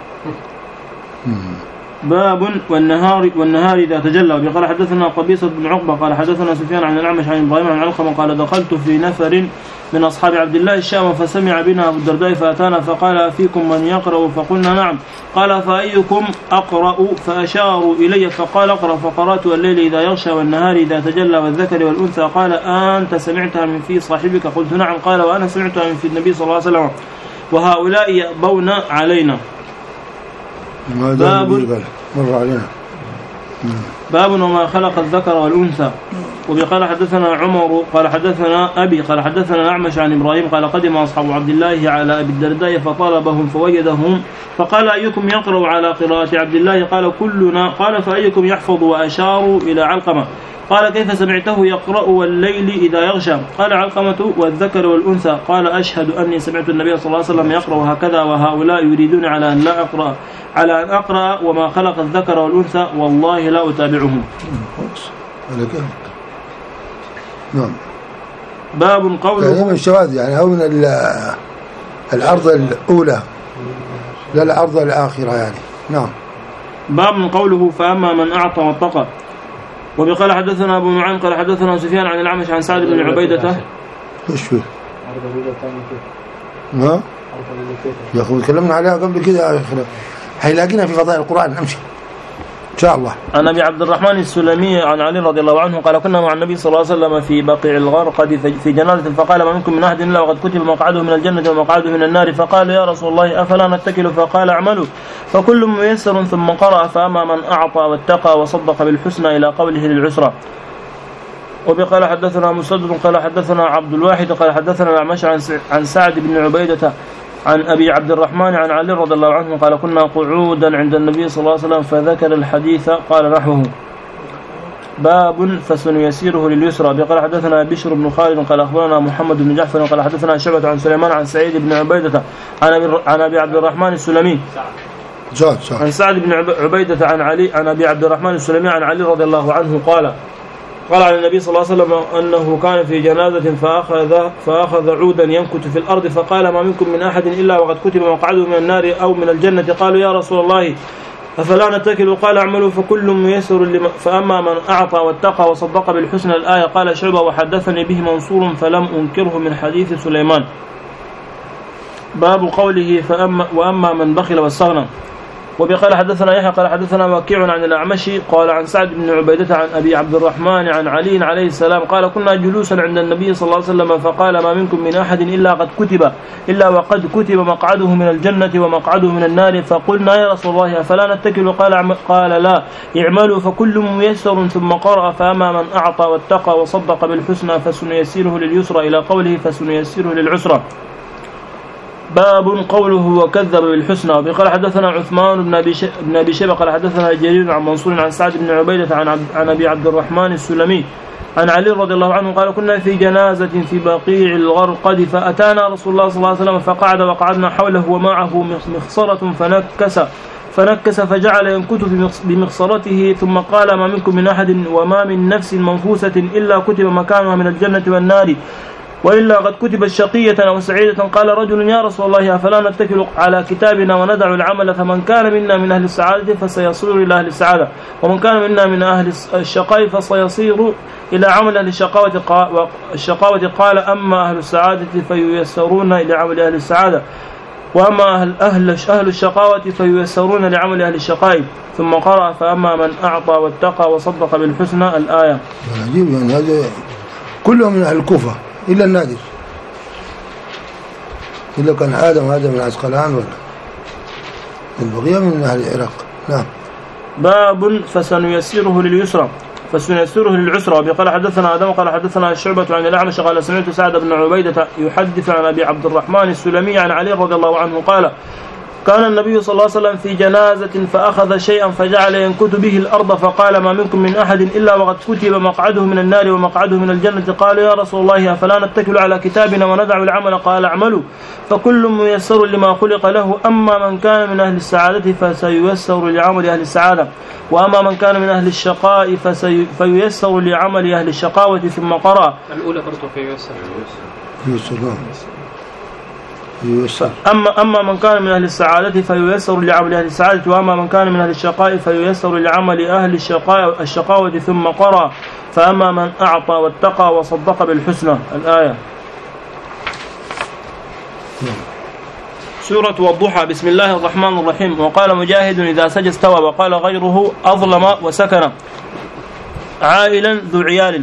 باب والنهار والنهار إذا تجلى. قال حدثنا قبيصة بن عقبة قال حدثنا سفيان عن الأعمش عن إبراهيم عن علقمة قال دخلت في نفر من أصحاب عبد الله الشام فسمع بنا أبو الدرداء فأتانا فقال فيكم من يقرأ فقلنا نعم قال فأيكم أقرأ فأشاروا إلي فقال أقرأ فقرأت الليل إذا يغشى والنهار إذا تجلى والذكر والأنثى قال أنت سمعتها من في صاحبك قلت نعم قال وأنا سمعتها من في النبي صلى الله عليه وسلم وهؤلاء يأبون علينا. باب مر علينا. باب وما خلق الذكر والأنثى. وبقال حدثنا عمر قال حدثنا أبي قال حدثنا الأعمش عن إبراهيم قال قدم أصحاب عبد الله على أبي الدرداء فطلبهم فوجدهم فقال أيكم يقرأ على قراءة عبد الله قال كلنا قال فأيكم يحفظ وأشاروا إلى علقمة قال كيف سمعته يقرأ والليل إذا يغشى قال علقمة والذكر والأنثى قال أشهد أني سمعت النبي صلى الله عليه وسلم يقرأ هكذا وهؤلاء يريدون على أن لا أقرأ على أن أقرأ وما خلق الذكر والأنثى والله لا أتابعهم. نعم. باب قوله يعني من الشواذ يعني أو من العرض الأولى لا العرض الآخرة يعني. نعم. باب قوله فأما من أعطى واتقى. وبقال حدثنا أبو نعيم قال حدثنا سفيان عن الأعمش عن سعد بن عبيدة. إيش فيه؟ ها؟ يا أخوي تكلمنا عليها قبل كده هيلاقينا في فضائل القرآن نمشي إن شاء الله. عن أبي عبد الرحمن السلمي عن علي رضي الله عنه قال كنا مع النبي صلى الله عليه وسلم في بقيع الغرقد في جنازة فقال ما منكم من أحد إلا وقد كتب مقعده من الجنة ومقعده من النار فقال يا رسول الله أفلا نتكل فقال اعملوا فكل ميسر ثم قرأ فأما من أعطى واتقى وصدق بالحسنى إلى قوله للعسرى. وبقال حدثنا مسدد قال حدثنا عبد الواحد قال حدثنا الأعمش عن سعد بن عبيدة عن أبي عبد الرحمن عن علي رضي الله عنه قال كنا قعودا عند النبي صلى الله عليه وسلم فذكر الحديث قال نحوه. باب فسنيسيره لليسرى. بقال حدثنا بشر بن خالد قال أخبرنا محمد بن جعفر قال حدثنا شعبة عن سليمان عن سعيد بن عبيدة عن أبي, عن أبي عبد الرحمن السلمي عن سعد بن عبيدة عن علي عن أبي عبد الرحمن السلمي عن علي رضي الله عنه قال قال عن النبي صلى الله عليه وسلم أنه كان في جنازة فأخذ, فأخذ عودا ينكت في الأرض فقال ما منكم من أحد إلا وقد كتب مقعده من النار أو من الجنة قالوا يا رسول الله أفلا نتكل قال اعملوا فكل ميسر لما فأما من أعطى واتقى وصدق بالحسنى الآية. قال شعبة وحدثني به منصور فلم أنكره من حديث سليمان. باب قوله فأما وأما من بخل واستغنى. وبقال حدثنا يحيى قال حدثنا وكيع عن الأعمش قال عن سعد بن عبيدة عن أبي عبد الرحمن عن علي عليه السلام قال كنا جلوسا عند النبي صلى الله عليه وسلم فقال ما منكم من أحد إلا قد كتب إلا وقد كتب مقعده من الجنة ومقعده من النار فقلنا يا رسول الله أفلا نتكل قال قال لا اعملوا فكل ميسر ثم قرأ فأما من أعطى واتقى وصدق بالحسنى فسنيسره لليسرى إلى قوله فسنيسره للعسرى. باب قوله وكذب بالحسنى. وقال حدثنا عثمان بن أبي بن أبي شيبة قال حدثنا جرير عن منصور عن سعد بن عبيدة عن عن أبي عبد الرحمن السلمي عن علي رضي الله عنه قال كنا في جنازة في بقيع الغرقد فأتانا رسول الله صلى الله عليه وسلم فقعد وقعدنا حوله ومعه مخصرة فنكس فنكس فجعل ينكت بمخصرته ثم قال ما منكم من أحد وما من نفس منفوسة إلا كتب مكانها من الجنة والنار وإلا قد كتبت شقية أو سعيدة. قال رجل يا رسول الله أفلا نتكل على كتابنا وندع العمل فمن كان منا من أهل السعادة فسيصير إلى أهل السعادة ومن كان منا من أهل الشقاء فسيصير إلى عمل أهل الشقاوة. الشقاوة قال أما أهل السعادة فييسرون إلى عمل أهل السعادة وأما أهل, أهل, أهل الشقاوة فييسرون لعمل أهل الشقاء. ثم قرأ فأما من أعطى واتقى وصدق بالحسنى الآية. عجيب يعني هذا كلهم من أهل الكوفة إلا النادر إلا كان آدم هذا من عسقلان ولا البقية من أهل العراق. نعم. باب فسنيسره لليسرى فسنيسره للعسرى. وقال حدثنا آدم قال حدثنا الشعبة عن الأعمش قال سمعت سعد بن عبيدة يحدث عن أبي عبد الرحمن السلمي عن علي رضي الله عنه قال كان النبي صلى الله عليه وسلم في جنازة فأخذ شيئا فجعل ينكت به الأرض فقال ما منكم من أحد إلا وقد كتب مقعده من النار ومقعده من الجنة. قال يا رسول الله أفلا نتكل على كتابنا وندع العمل؟ قال اعملوا فكل ميسر لما خلق له أما من كان من أهل السعادة فسييسر لعمل أهل السعادة وأما من كان من أهل الشقاء فييسر لعمل أهل الشقاوة. ثم قرأ الأولى برضو فييسر ييسر. أما أما من كان من أهل السعادة فييسر لعمل أهل السعادة وأما من كان من أهل الشقاء فييسر لعمل أهل الشقاء الشقاوة. ثم قرأ فأما من أعطى واتقى وصدق بالحسنى الآية. سورة والضحى. بسم الله الرحمن الرحيم. وقال مجاهد إذا سجى استوى وقال غيره أظلم وسكن عائلا ذو عيال.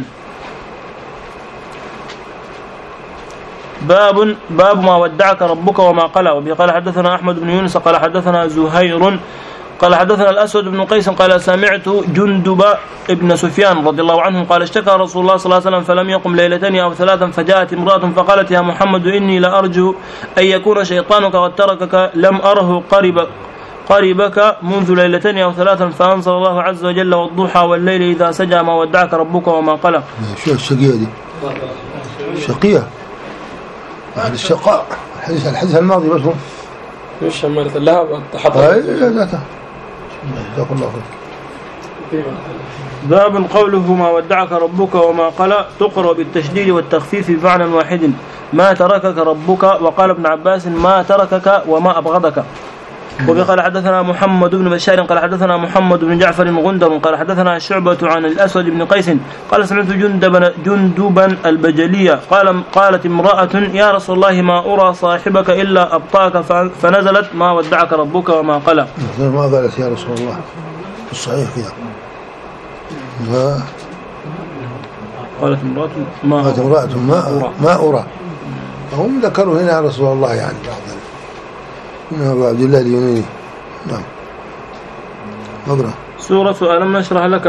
باب باب ما ودعك ربك وما قلى. وقال حدثنا أحمد بن يونس قال حدثنا زهير قال حدثنا الأسود بن قيس قال سمعت جندب ابن سفيان رضي الله عنه قال اشتكى رسول الله صلى الله عليه وسلم فلم يقم ليلتين أو ثلاثا فجاءت امرأة فقالت يا محمد إني لأرجو أن يكون شيطانك قد تركك لم أره قرب قربك منذ ليلتين أو ثلاثا فأنزل الله عز وجل والضحى والليل إذا سجى ما ودعك ربك وما قلى. شو الشقية دي؟ شقية أهل الشقاء. الحديث الحديث الماضي بس هو مش شمالة اللهب حطها لا لا جزاك الله خير. باب قوله ما ودعك ربك وما قلى تقرأ بالتشديد والتخفيف بمعنى واحد ما تركك ربك. وقال ابن عباس ما تركك وما أبغضك. وقال حدثنا محمد بن بشار قال حدثنا محمد بن جعفر غندر قال حدثنا شعبة عن الأسود بن قيس قال سمعت جندبا جندبا البجلية قال قالت امرأة يا رسول الله ما أرى صاحبك إلا أبطاك فنزلت ما ودعك ربك وما قلى. ما قالت يا رسول الله الصحيح كذا ما قالت امرأة ما قالت امرأة ما ما أرى. هم ذكروا هنا يا رسول الله يعني بعض إنه أبو عبد الله اليوناني. نعم. نقرأ سورة ألم نشرح لك.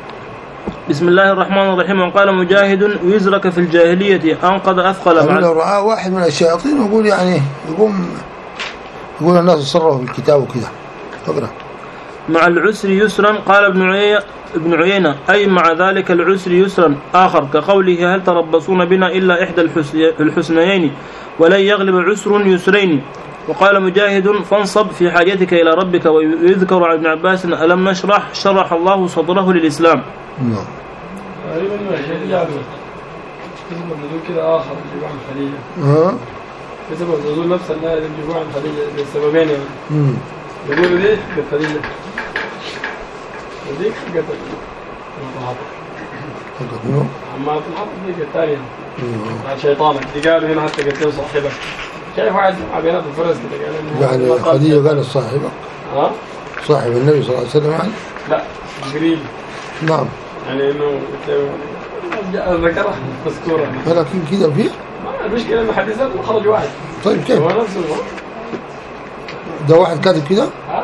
بسم الله الرحمن الرحيم. وقال مجاهد وزرك في الجاهلية أنقذ أثقل. يعني لو رأى واحد من الشياطين يقول يعني يقوم يقول الناس تصرفوا في الكتاب وكذا. نقرأ. مع العسر يسرا. قال ابن عيينة ابن عيينة أي مع ذلك العسر يسرا آخر كقوله هل تربصون بنا إلا إحدى الحسنيين ولن يغلب عسر يسرين. وقال مجاهد فانصب في حاجتك إلى ربك. ويذكر عن ابن عباس ألم نشرح شرح الله صدره للإسلام. نعم. غالبا ما شيء يعني كتب النزول كده آخر يجيبوا عن خلية. ها. كتب النزول نفس النهاية يجيبوا عن خلية للسببين يعني. امم. يقولوا ليه بالخلية. وديك قتل. قتل. أما الحرب ديك الثانية. عن شيطانك. دي قالوا هنا حتى قتلوا صاحبك. كيف واحد عبينات الفرس كده قال يعني خديجة قال صاحبك ها صاحب النبي صلى الله عليه وسلم يعني لا قريب. نعم يعني انه ذكرها مذكورة ولكن كده فيه المشكلة انه حديثات خرج واحد. طيب كيف هو نفسه ده واحد كاتب كده اه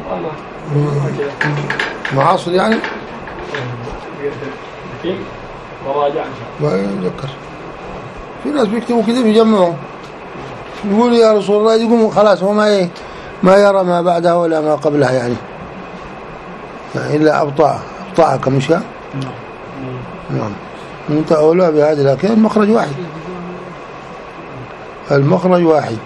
معاصر يعني لكن مراجع ما يتذكر في ناس بيكتبوا كده بيجمعوا يقول يا رسول الله، يقوم خلاص هو ما إيه ما يرى ما بعدها ولا ما قبلها يعني, يعني إلا أبطأ أبطأك مش نعم نعم أنت أولى بهذا، لكن المخرج واحد المخرج واحد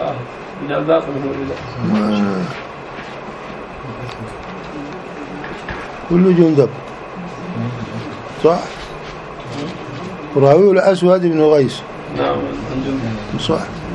كله جندب صح. راويه الأسود بن غيث نعم صح.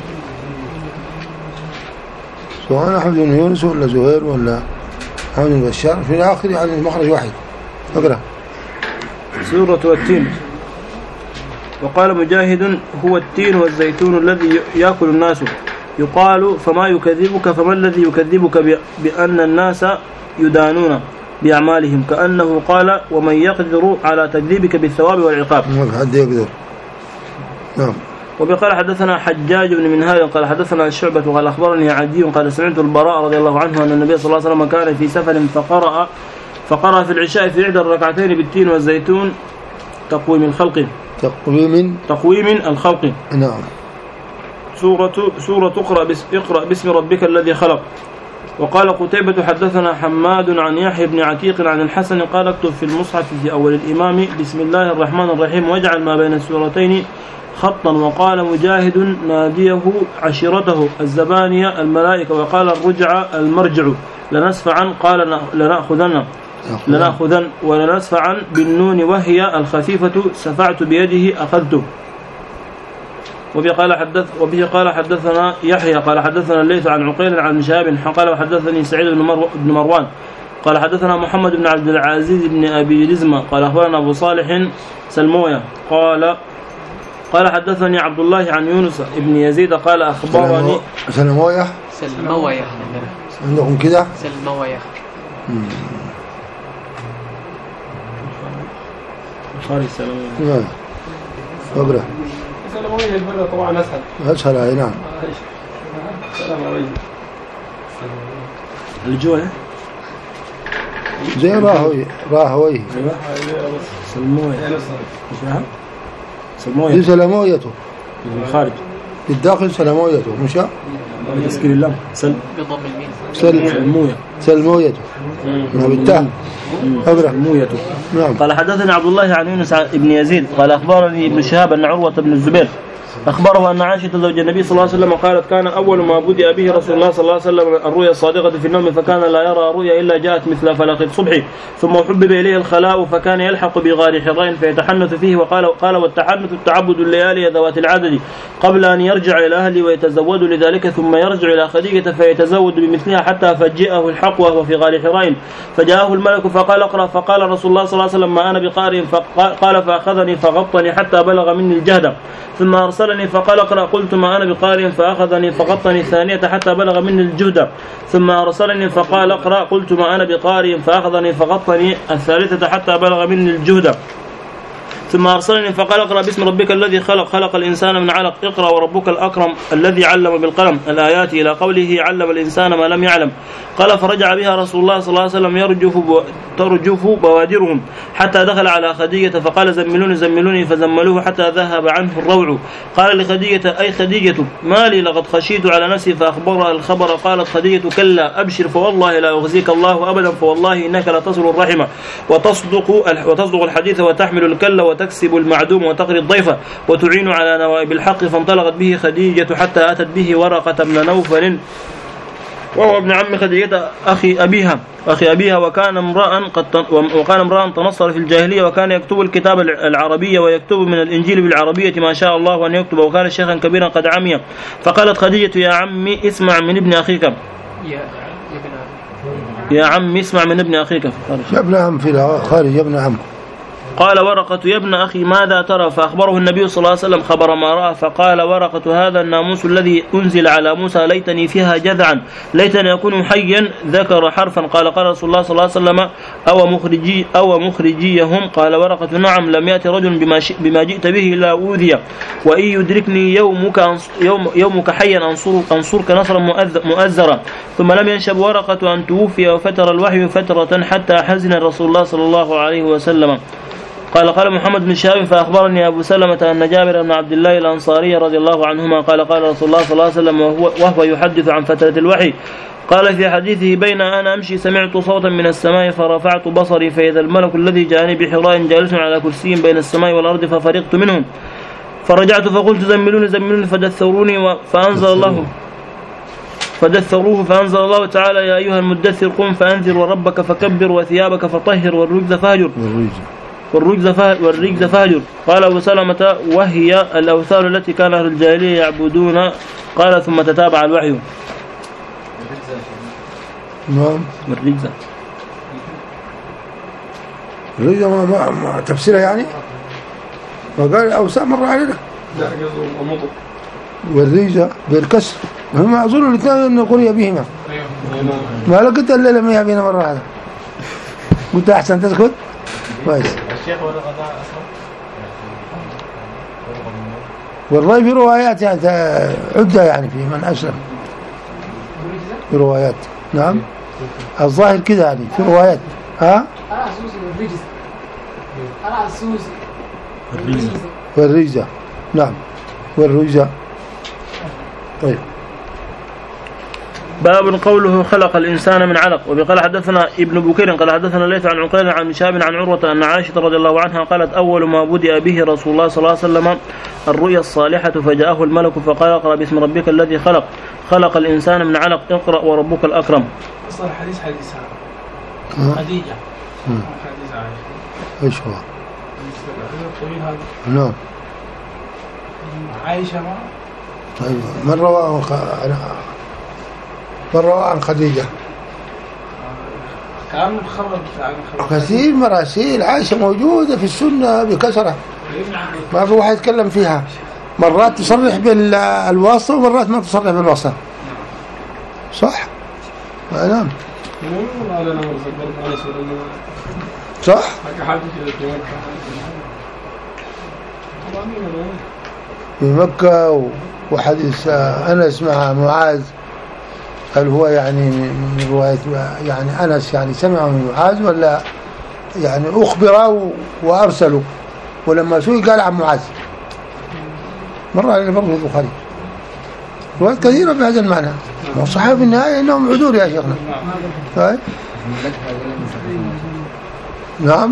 سواء أحمد بن يونس ولا زهير ولا محمد بن بشار في الآخر يعني المخرج واحد. اقرأ. سورة التين. وقال مجاهد هو التين والزيتون الذي يأكل الناس، يقال فما يكذبك، فما الذي يكذبك بأن الناس يدانون بأعمالهم، كأنه قال ومن يقدر على تكذيبك بالثواب والعقاب. ما حد يقدر. نعم. وبقال حدثنا حجاج بن منهال قال حدثنا الشعبة قال أخبرني عدي قال سمعت البراء رضي الله عنه أن النبي صلى الله عليه وسلم كان في سفر فقرأ فقرأ في العشاء في إحدى الركعتين بالتين والزيتون تقويم الخلق تقويم تقويم الخلق. نعم. سورة سورة اقرأ بس اقرأ باسم ربك الذي خلق. وقال قتيبة حدثنا حماد عن يحيى بن عتيق عن الحسن قال اكتب في المصحف في أول الإمام بسم الله الرحمن الرحيم واجعل ما بين السورتين خطا. وقال مجاهد ناديه عشيرته الزبانية الملائكة. وقال الرجع المرجع لنسفعا قال لنأخذن لنأخذن ولنسفعا بالنون وهي الخفيفة سفعت بيده أخذته. وبه قال حدث وبه قال حدثنا يحيى قال حدثنا الليث عن عقيل عن شهاب قال وحدثني سعيد بن, مرو بن مروان قال حدثنا محمد بن عبد العزيز بن أبي رزمة قال أخبرنا أبو صالح سلموية قال قال حدثني عبد الله عن يونس بن يزيد قال أخبرني سلموية سلموية عندكم كده سلموية خارج سلموية. نعم. أقرأ. سلموية البردة طبعا أسهل أسهل هاي. نعم. سلموية الجوع زي راهوي راهوي سلموية سلموية سلمويته خارج بالداخل سلمويته مش يسكن اللام سل بضم الميم سلموية سلمويته ما بالتاء. أقرأ. سلمويته. نعم. قال حدثني عبد الله عن يونس بن يزيد قال أخبرني ابن شهاب أن عروة بن الزبير أخبره أن عائشة زوج النبي صلى الله عليه وسلم قالت كان أول ما بدأ به رسول الله صلى الله عليه وسلم الرؤيا الصادقة في النوم فكان لا يرى رؤيا إلا جاءت مثل فلق الصبح ثم حبب إليه الخلاء فكان يلحق بغار حراء فيتحنث فيه. وقال قال والتحنث التعبد الليالي ذوات العدد قبل أن يرجع إلى أهله ويتزود لذلك ثم يرجع إلى خديجة فيتزود بمثلها حتى فجئه الحق وهو في غار حراء فجاءه الملك فقال اقرأ فقال رسول الله صلى الله عليه وسلم ما أنا بقارئ فقال فأخذني فغطني حتى بلغ مني الجهد ثم أرسلني فقال اقرأ قلت ما أنا بقارئ فأخذني فغطني الثانية حتى بلغ مني الجهد ثم أرسلني فقال اقرأ قلت ما أنا بقارئ فأخذني فغطني الثالثة حتى بلغ مني الجهد ثم أرسلني فقال اقرأ باسم ربك الذي خلق خلق الإنسان من علق اقرأ وربك الأكرم الذي علم بالقلم الآيات إلى قوله علم الإنسان ما لم يعلم. قال فرجع بها رسول الله صلى الله عليه وسلم يرجف ترجف بوادرهم حتى دخل على خديجة فقال زملوني زملوني فزملوه حتى ذهب عنه الروع. قال لخديجة أي خديجة ما لي لقد خشيت على نفسي فأخبرها الخبر. قالت خديجة كلا أبشر فوالله لا يخزيك الله أبدا فوالله إنك لتصل الرحمة وتصدق وتصدق الحديث وتحمل الكل وتكسب المعدوم وتقري الضيفة وتعين على نوائب الحق. فانطلقت به خديجة حتى أتت به ورقة بن نوفل وهو ابن عم خديجة أخي أبيها أخي أبيها وكان امرأ قد وكان امرأ تنصر في الجاهلية وكان يكتب الكتاب العربية ويكتب من الإنجيل بالعربية ما شاء الله أن يكتب وكان شيخا كبيرا قد عمي. فقالت خديجة يا عمي اسمع من ابن أخيك يا يا عمي اسمع من ابن أخيك يا ابن عم في خارج يا ابن عم. قال ورقة يا ابن أخي ماذا ترى؟ فأخبره النبي صلى الله عليه وسلم خبر ما رأى. فقال ورقة هذا الناموس الذي أنزل على موسى ليتني فيها جذعا ليتني أكون حيا. ذكر حرفا. قال قال رسول الله صلى الله عليه وسلم أو مخرجي أو مخرجيهم. قال ورقة نعم لم يأتي رجل بما, بما جئت به إلا أوذي وإن يدركني يومك, يوم يومك حيا أنصر أنصرك نصرا مؤزرا. ثم لم ينشب ورقة أن توفي وفتر الوحي فترة حتى حزن رسول الله صلى الله عليه وسلم. قال قال محمد بن شهاب فأخبرني أبو سلمة أن جابر بن عبد الله الأنصاري رضي الله عنهما قال قال رسول الله صلى الله عليه وسلم وهو, وهو يحدث عن فترة الوحي قال في حديثه بين أنا أمشي سمعت صوتا من السماء فرفعت بصري فإذا الملك الذي جاءني بحراء جالس على كرسي بين السماء والأرض ففرقت منهم فرجعت فقلت زملوني زملوني فدثروني فأنزل الله فدثروه فأنزل الله تعالى يا أيها المدثر قم فأنذر وربك فكبر وثيابك فطهر والرجز فاهجر والرجز والرجز فاهجر. قال أبو سلمة وهي الأوثان التي كان أهل الجاهلية يعبدون. قال ثم تتابع الوحي. نعم والرجز الرجز ما, ما, ما تفسيرها يعني وقال أوثان مرة علينا لا قصده المطر والرجز بالكسر هم أظن الاثنين أن قرية بهما ما لقيت إلا لم يهبين مرة هذا قلت أحسن تسكت كويس. الشيخ ولا غضاء أصلا والله في روايات يعني عدة يعني في من أسلم في روايات. نعم الظاهر كذا يعني في روايات. ها أنا أسوسي والرجز أنا أسوسي والرجزة. نعم والرجزة. طيب باب قوله خلق الإنسان من علق. وبقال حدثنا ابن بكير قال حدثنا ليث عن عقيل عن شهاب عن عروة أن عائشة رضي الله عنها قالت أول ما بدأ به رسول الله صلى الله عليه وسلم الرؤيا الصالحة فجاءه الملك فقال اقرأ باسم ربك الذي خلق خلق الإنسان من علق اقرأ وربك الأكرم. أصلا حديث حديث خديجة حديث عائشة ايش هو؟ الطويل هذا نعم عائشة ما طيب من رواه من رواه عن خديجة كان مخرج عن كثير مراسيل عائشة موجودة في السنة بكثرة ما في واحد يتكلم فيها مرات تصرح بالواسطة ومرات ما تصرح بالواسطة صح؟ نعم صح؟ في مكة وحديث أنس مع معاذ هل هو يعني من رواية يعني أنس يعني سمعه من معاذ ولا يعني أخبره وأرسلوا ولما سئل قال عن معاذ مرة علينا برضه البخاري روايات كثيرة بهذا المعنى والصحابة في النهاية إنهم عذور يا شيخنا. طيب نعم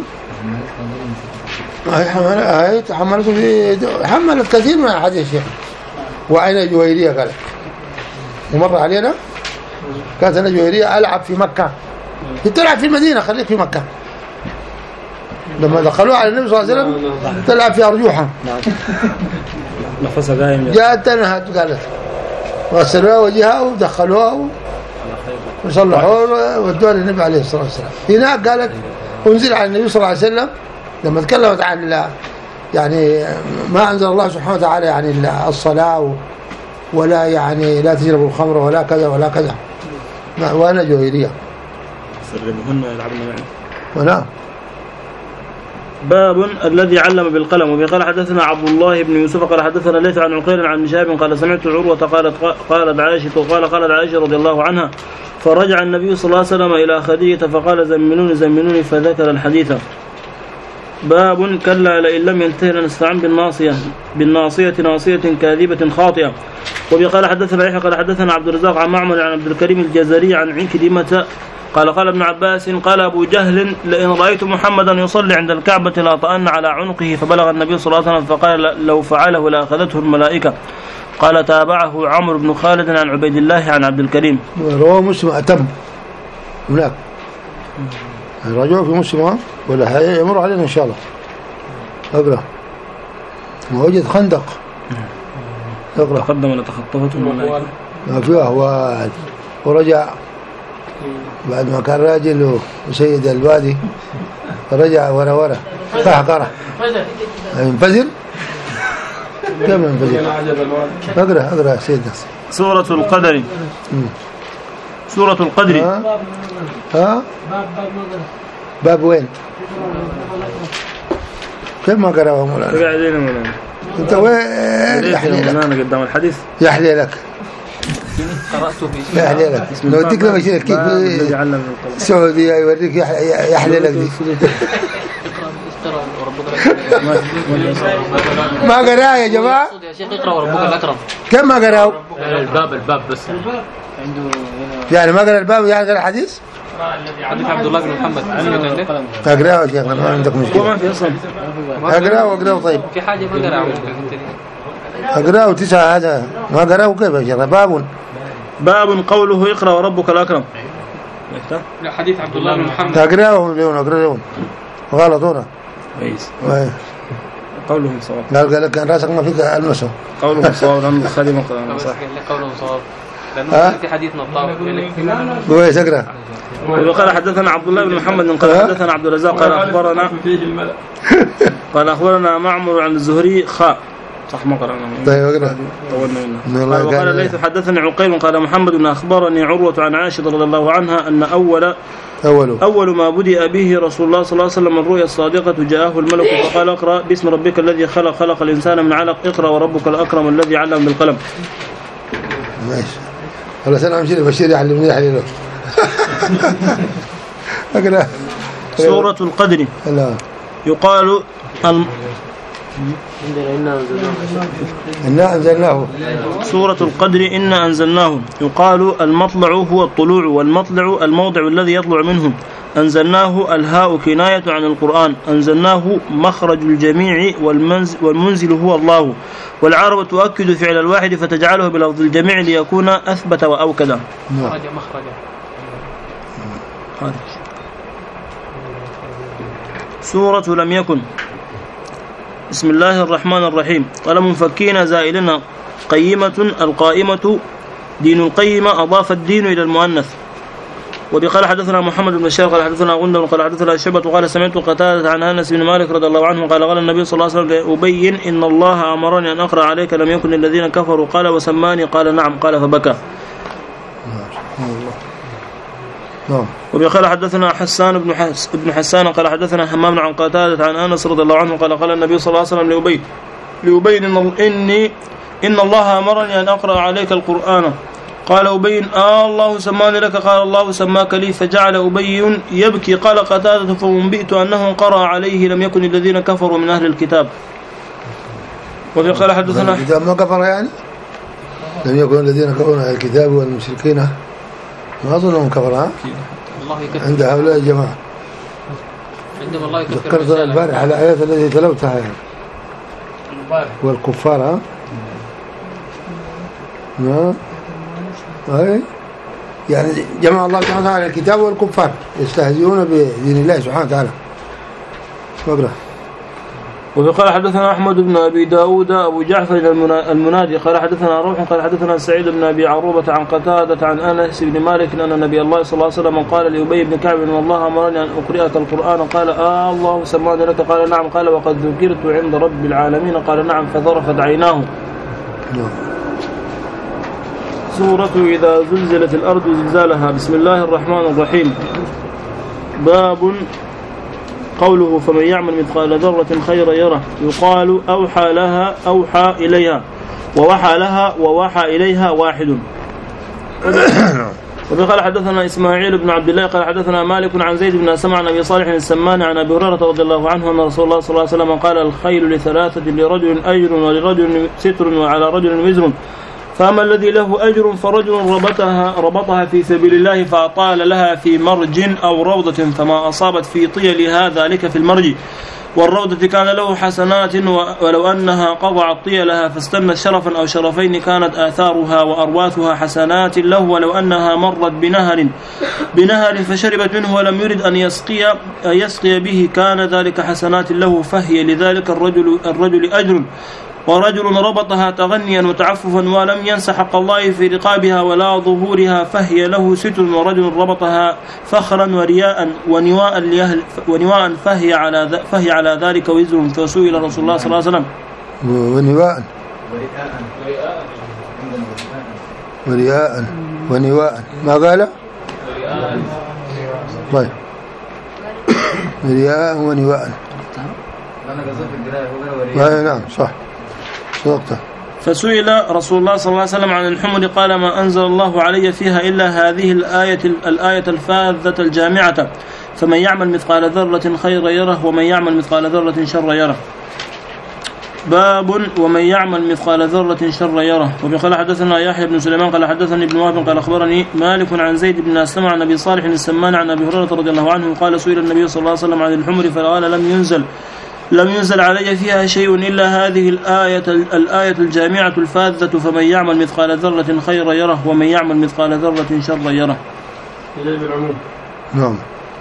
هاي تحملت في حملت كثير من أحاديث الشيخ وعين جويرية قالت ومر علينا كانت أنا جويرية ألعب في مكة تلعب في المدينة خليك في مكة لما دخلوا على النبي صلى الله عليه وسلم تلعب في أرجوحة نفسها دائما جاءت تنهت قالت غسلوها وجهها ودخلوها وصلحوها ودوها للنبي عليه الصلاة والسلام. هناك قالت أنزل على النبي صلى الله عليه وسلم لما تكلمت عن الله يعني ما أنزل الله سبحانه وتعالى يعني الصلاة ولا يعني لا تشربوا الخمر ولا كذا ولا كذا وأنا جوهرية سربهن ويلعبن معي. ونعم باب الذي علم بالقلم. وبقال حدثنا عبد الله بن يوسف قال حدثنا ليث عن عقيل عن شهاب قال سمعت عروة قالت قالت عائشة وقال قالت عائشة رضي الله عنها فرجع النبي صلى الله عليه وسلم إلى خديجة فقال زمنوني زمنوني فذكر الحديث. باب كلا لئن لم ينتهي لنستعن بالناصية بالناصية ناصية كاذبة خاطئة. وبقال حدثنا يحيى قال حدثنا عبد الرزاق عن معمر عن عبد الكريم الجزري عن عكرمة قال قال ابن عباس قال أبو جهل لئن رأيت محمدا يصلي عند الكعبة لأطأن على عنقه فبلغ النبي صلى الله عليه وسلم فقال لو فعله لأخذته الملائكة. قال تابعه عمرو بن خالد عن عبيد الله عن عبد الكريم. رواه مسلم أتم هناك الرجوع في مسلم ولا هي يمر علينا إن شاء الله. أقرأ ووجد خندق أقرأ تقدم ولا تخطفته الملائكة ما فيه أهوال ورجع بعد ما كان راجل وسيد الوادي فرجع ورا ورا فحقره ينفجر كم ينفجر اقرأ اقرأ سيدنا. سورة القدر. سورة القدر. ها, ها؟ باب وين كم ما قرأه مولانا قاعدين مولانا انت وين يحلي لك قدام الحديث يحلي يحلي لك يحلي لك لو اديك لما يشيلك كيف السعودية يوريك يحلي لك دي ما قراه يا جماعة. يا شيخ اقرأ وربك الأكرم. كم ما قراه؟ الباب الباب بس. يعني ما قرأ الباب يعني قرأ الحديث؟ حديث عبد الله بن محمد. اقراه يا شيخ ما عندك مشكلة. ما في أصلا. اقراه اقراه طيب. في حاجة ما قرأ. اقراه تسعة هذا ما قراه كيف يا شيخ؟ باب باب قوله اقرأ وربك الأكرم. لا حديث عبد الله بن محمد. اقراه لون اقراه لون غلط هنا. كويس. ايه قوله صواب. قال قال كان راسك ما فيك المسه. قوله صواب لأنه خادم القرآن صح. قال لي قوله صواب. لأنه في حديث نطاق. كويس اقرا. وقال حدثنا عبد الله بن محمد قال حدثنا عبد الرزاق قال أخبرنا قال أخبرنا معمر عن الزهري خاء صح ما قرأنا. طيب اقرا. طولنا منه. قال وقال ليث حدثني عقيل قال محمد بن أخبرني عروة عن عائشة رضي الله عنها أن أول أول أول ما بدأ به رسول الله صلى الله عليه وسلم الرؤيا الصادقة جاءه الملك فقال اقرأ باسم ربك الذي خلق خلق الإنسان من علق اقرأ وربك الأكرم الذي علم بالقلم. ماشي خلاص أنا أمشي بشير يعلمني يحلله. اقرأ. سورة القدر. لا يقال الم... إنا أنزلناه. سورة القدر إنا أنزلناه. يقال المطلع هو الطلوع والمطلع الموضع الذي يطلع منه. أنزلناه الهاء كناية عن القرآن. أنزلناه مخرج الجميع والمنزل, والمنزل هو الله. والعرب تؤكد فعل الواحد فتجعله بلفظ الجميع ليكون أثبت وأوكد. مخرج مخرج. سورة لم يكن. بسم الله الرحمن الرحيم. قال منفكين زائلنا قيمة القائمة دين القيمة أضاف الدين إلى المؤنث. وبقال حدثنا محمد بن بشار قال حدثنا غندر قال حدثنا شعبة قال سمعت قتادة عن أنس بن مالك رضي الله عنه قال قال النبي صلى الله عليه وسلم أبين إن الله أمرني أن أقرأ عليك لم يكن الذين كفروا قال وسماني قال نعم قال فبكى. وبقال حدثنا حسان بن حس بن حسان قال حدثنا همام عن قتادة عن أنس رضي الله عنه قال قال النبي صلى الله عليه وسلم لأبي لأبين إن إني إن الله أمرني أن أقرأ عليك القرآن قال أبين آه الله سماني لك قال الله سماك لي فجعل أبي يبكي قال قتادة فأنبئت أنه قرأ عليه لم يكن الذين كفروا من أهل الكتاب. وبقال حدثنا الكتاب ما كفر يعني لم يكن الذين كفروا من أهل الكتاب والمشركين ما أظنهم كفر عند هؤلاء الجماعة. عندما الله يكفر ذكرت البارح على آيات التي تلوتها يعني والكفار ها نعم أي يعني جمع الله سبحانه وتعالى الكتاب والكفار يستهزئون بدين الله سبحانه وتعالى. اقرأ. وقال حدثنا أحمد بن أبي داود أبو جعفر المنادي قال حدثنا روح قال حدثنا سعيد بن أبي عروبة عن قتادة عن أنس بن مالك أن نبي الله صلى الله عليه وسلم قال لأبي بن كعب والله أمرني أن أقرئك القرآن قال آه الله سمعني لك قال نعم قال وقد ذكرت عند رب العالمين قال نعم فذرفت عيناه. سورة إذا زلزلت الأرض زلزالها. بسم الله الرحمن الرحيم. باب قوله فمن يعمل مثقال ذرة خيرا يره. يقال أوحى لها أوحى إليها ووحى لها ووحى إليها واحد. وقال حدثنا إسماعيل بن عبد الله قال حدثنا مالك عن زيد بن أسمع عن أبي صالح السمان عن أبي هريرة رضي الله عنه أن رسول الله صلى الله عليه وسلم قال الخيل لثلاثة لرجل أجر ولرجل ستر وعلى رجل وزر فأما الذي له أجر فرجل ربطها, ربطها في سبيل الله فأطال لها في مرج أو روضة فما أصابت في طيلها ذلك في المرج والروضة كان له حسنات ولو أنها قضعت طيلها فاستنت شرفا أو شرفين كانت آثارها وأرواثها حسنات له ولو أنها مرت بنهر بنهر فشربت منه ولم يرد أن يسقي, يسقي به كان ذلك حسنات له فهي لذلك الرجل, الرجل أجر ورجل ربطها تغنيا وتعففا ولم ينس حق الله في رقابها ولا ظهورها فهي له ستر ورجل ربطها فخرا ورياء ونواء لأهل ونواء فهي على فهي على ذلك وزر فسئل رسول الله صلى الله عليه وسلم ونواء ورياء ونواء ما قال طيب رياء ونواء نعم صح صدقت. فسئل رسول الله صلى الله عليه وسلم عن الحمر قال ما أنزل الله علي فيها إلا هذه الآية الآية الفاذة الجامعة فمن يعمل مثقال ذرة خيرا يره ومن يعمل مثقال ذرة شرا يره. باب ومن يعمل مثقال ذرة شرا يره. وبقال حدثنا يحيى بن سليمان قال حدثني ابن وهب قال أخبرني مالك عن زيد بن أسلم عن أبي صالح السمان عن أبي هريرة رضي الله عنه قال سئل النبي صلى الله عليه وسلم عن الحمر فقال لم ينزل لم ينزل علي فيها شيء إلا هذه الآية الآية الجامعة الفاذة فمن يعمل مثقال ذرة خيرا يره ومن يعمل مثقال ذرة شرا يره. إليه بالعموم. نعم.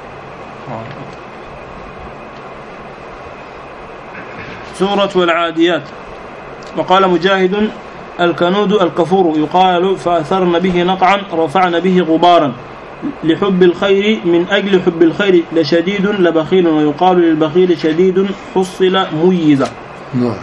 سورة العاديات. وقال مجاهد الكنود الكفور يقال فأثرن به نقعا رفعن به غبارا لحب الخير من أجل حب الخير لشديد لبخيل ويقال للبخيل شديد حصل ميزة. نعم.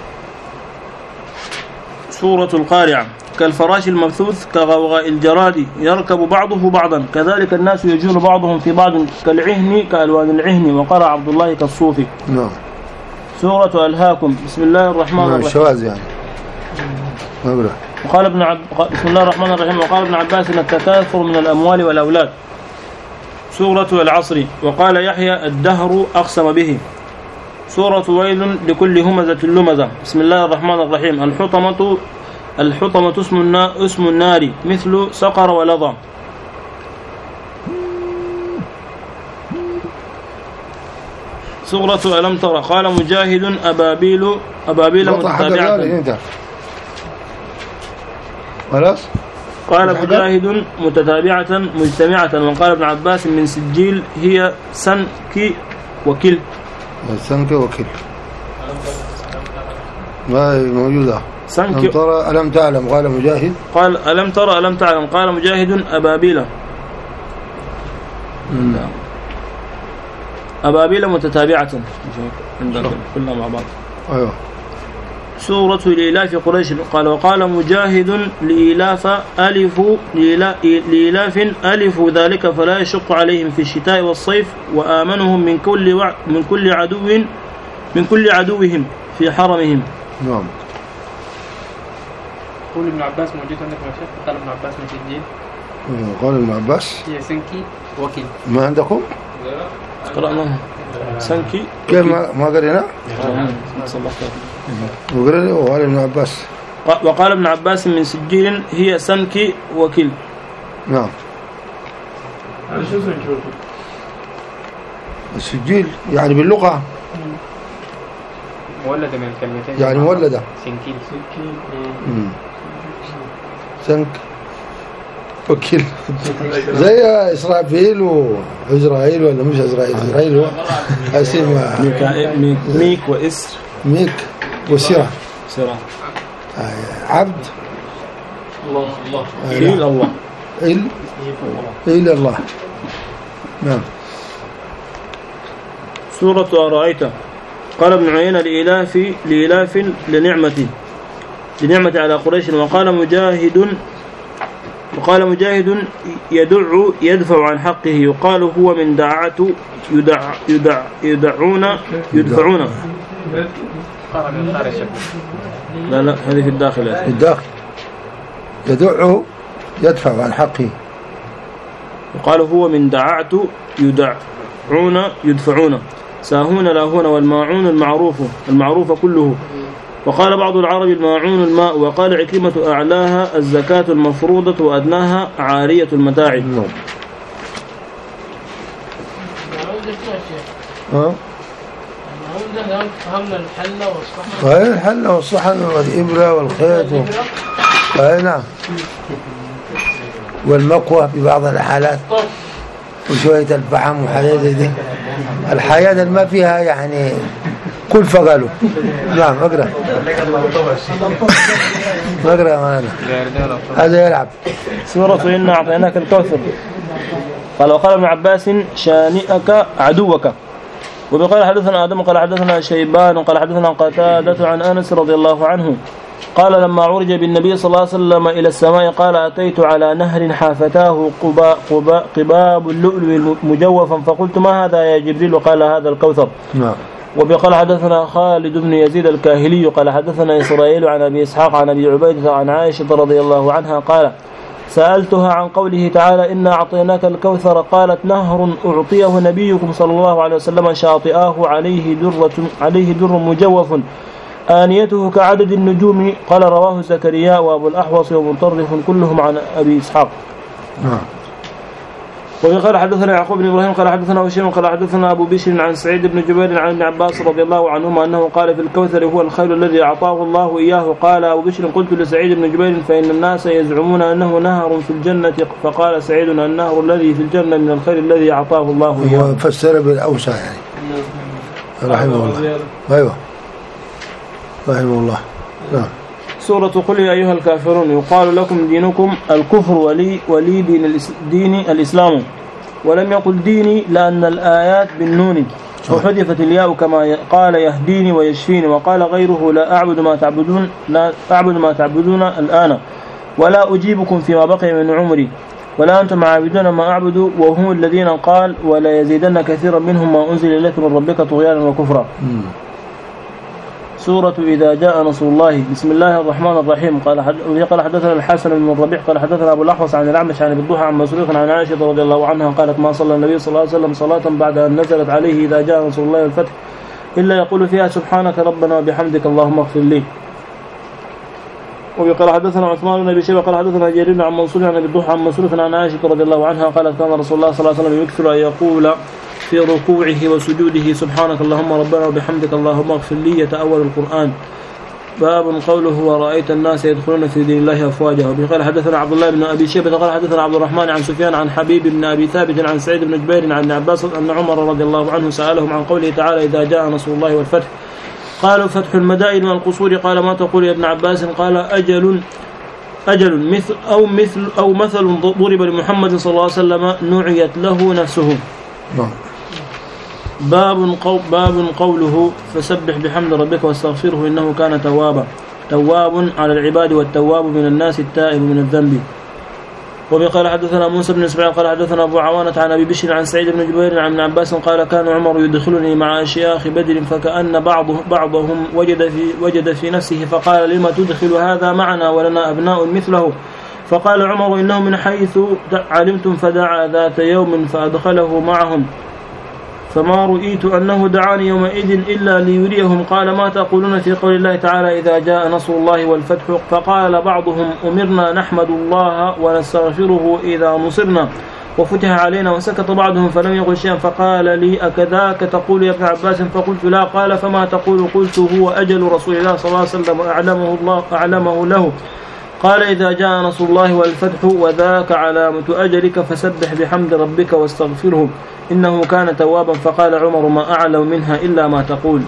سورة القارعة كالفراش المبثوث كغوغاء الجراد يركب بعضه بعضا كذلك الناس يجول بعضهم في بعض كالعهن كألوان العهن وقرأ عبد الله كالصوف. نعم. سورة ألهاكم بسم الله الرحمن الرحيم. الشواذ يعني. نقرأ. وقال ابن عب... بسم الله الرحمن الرحيم. وقال ابن عباس إن التكاثر من الأموال والأولاد. سورة العصر. وقال يحيى الدهر أقسم به. سورة ويل لكل همزة لمزة. بسم الله الرحمن الرحيم. الحطمة الحطمة اسم النار, اسم النار مثل سقر ولظى. سورة ألم ترى قال مجاهد أبابيل أبابيل متتابعة. خلاص. قال مجاهد متتابعة مجتمعة. وقال ابن عباس من سجيل هي سنك وكل. سنك وكل ما موجودة. سنك ألم ترى ألم تعلم قال مجاهد. قال ألم ترى ألم تعلم قال مجاهد أبابيل. أبابيل متتابعة كلها مع بعض. أيوه. سورة لإلاف قريش. قال وقال مجاهد لإلاف ألف لإلاف ألف ذلك فلا يشق عليهم في الشتاء والصيف وآمنهم من كل وع من كل عدو من كل عدوهم في حرمهم. نعم. قول ابن عباس موجود عندك يا شيخ. قال ابن عباس من سجين. قال ابن عباس هي سنكي وكيل. ما عندكم؟ قرأناها سنكي كيف ما ما قرينا؟ وقرأنا وقال ابن عباس. وقال ابن عباس من سجيل هي سنكي وكيل. نعم. هذا شو سنكي؟ السجيل يعني باللغة مولدة من الكلمتين. يعني مولدة. سنكيل. سنكيل. سنك وكيل زي إسرائيل وإسرائيل ولا مش إسرائيل إسرائيل هو اسم ميك ميك وإسر ميك وسرة سرة عبد الله الله إلى الله إل إلى الله. نعم. سورة أرأيت. قال ابن عيينة لإلاف لإلاف لنعمة لنعمة على قريش. وقال مجاهد وقال مجاهد يدع يدفع عن حقه يقال هو من دععت يدع يدع يدعون يدفعون. لا لا هذه في الداخل. في الداخل يدعه يدفع عن حقه يقال هو من دععت يدعون يدفعون. ساهون لاهون والماعون المعروف المعروف كله. وقال بعض العرب الماعون الماء. وقال عكرمة أعلاها الزكاة المفروضة وأدناها عارية المتاع. نعم. ها؟ فهمنا الحلة والصحن. أي الحلة والصحن والإبرة والخيط و... أي نعم. والمكوى في بعض الحالات وشوية الفحم وحاجات دي الحياة ما فيها يعني كل فقالوا. نعم اقرأ اقرأ معنا هذا يلعب. سورة إنا أعطيناك الكوثر. قال وقال ابن عباس شانئك عدوك. وبقال حدثنا آدم قال حدثنا شيبان قال حدثنا قتادة عن أنس رضي الله عنه قال لما عرج بالنبي صلى الله عليه وسلم إلى السماء قال أتيت على نهر حافتاه قبا قبا قباب اللؤلؤ مجوفا فقلت ما هذا يا جبريل قال هذا الكوثر. نعم. وبقال حدثنا خالد بن يزيد الكاهلي قال حدثنا إسرائيل عن أبي إسحاق عن أبي عبيدة عن عائشة رضي الله عنها قال سألتها عن قوله تعالى إنا أعطيناك الكوثر قالت نهر أعطيه نبيكم صلى الله عليه وسلم شاطئاه عليه درة عليه در مجوف آنيته كعدد النجوم. قال رواه زكريا وأبو الأحوص ومطرف كلهم عن أبي إسحاق. نعم. وقال حدثنا يعقوب بن إبراهيم قال حدثنا هشيم قال حدثنا أبو بشر عن سعيد بن جبير عن ابن عباس رضي الله عنهما أنه قال في الكوثر هو الخير الذي أعطاه الله إياه. قال أبو بشر قلت لسعيد بن جبير فإن الناس يزعمون أنه نهر في الجنة. فقال سعيد النهر الذي في الجنة من الخير الذي أعطاه الله إياه. هو فسر بالأوسع يعني رحمه الله. أيوه رحمه الله. نعم. سورة قل يا أيها الكافرون. يقال لكم دينكم الكفر ولي, ولي دين, دين الإسلام. ولم يقل ديني لأن الآيات بالنون وحذفت الياء كما قال يهديني ويشفيني. وقال غيره لا أعبد ما تعبدون لا أعبد ما تعبدون الآن ولا أجيبكم فيما بقي من عمري ولا أنتم عابدون ما أعبد وهم الذين قال ولا يزيدن كثيرا منهم ما أنزل إليك من ربك طغيانا وكفرا. سورة إذا جاء نصر الله. بسم الله الرحمن الرحيم. قال حد... قال حدثنا الحسن بن الربيع قال حدثنا أبو الأحوص عن الأعمش عن الضحى عن مسروق عن عائشة رضي الله عنها قالت ما صلى النبي صلى الله عليه وسلم صلاة بعد أن نزلت عليه إذا جاء نصر الله والفتح إلا يقول فيها سبحانك ربنا وبحمدك اللهم اغفر لي. وقال حدثنا عثمان بن أبي شيبة قال حدثنا جرير عن منصور عن الضحى عن مسروق عن عائشة رضي الله عنها قالت كان رسول الله صلى الله عليه وسلم يكثر أن يقول في ركوعه وسجوده سبحانك اللهم ربنا وبحمدك اللهم اغفر لي. يتأول القرآن. باب قوله ورأيت الناس يدخلون في دين الله أفواجا. قال حدثنا عبد الله بن أبي شيبة قال حدثنا عبد الرحمن عن سفيان عن حبيب بن أبي ثابت عن سعيد بن جبير عن ابن عباس أن عمر رضي الله عنه سألهم عن قوله تعالى إذا جاء نصر الله والفتح قالوا فتح المدائن والقصور. قال ما تقول يا ابن عباس؟ قال أجل أجل مثل أو مثل أو مثل ضرب لمحمد صلى الله عليه وسلم نعيت له نفسه. باب قو باب قوله فسبح بحمد ربك واستغفره إنه كان توابا. تواب على العباد والتواب من الناس التائب من الذنب. وقال حدثنا موسى بن اسماعيل قال حدثنا أبو عوانة عن أبي بشر عن سعيد بن جبير عن ابن عباس قال كان عمر يدخلني مع أشياخ بدر فكأن بعضه بعضهم وجد في وجد في نفسه فقال لما تدخل هذا معنا ولنا أبناء مثله؟ فقال عمر إنه من حيث علمتم فدعا ذات يوم فأدخله معهم فما رؤيت أنه دعاني يومئذ إلا ليريهم. قال ما تقولون في قول الله تعالى إذا جاء نصر الله والفتح؟ فقال بعضهم أمرنا نحمد الله ونستغفره إذا نصرنا وفتح علينا. وسكت بعضهم فلم يقل شيئا. فقال لي أكذاك تقول يا ابن عباس؟ فقلت لا. قال فما تقول؟ قلت هو أجل رسول الله صلى الله عليه وسلم أعلمه الله أعلمه له. قال إذا جاء نصر الله والفتح وذاك علامة أجلك فسبح بحمد ربك واستغفره إنه كان توابا. فقال عمر ما أعلم منها إلا ما تقول.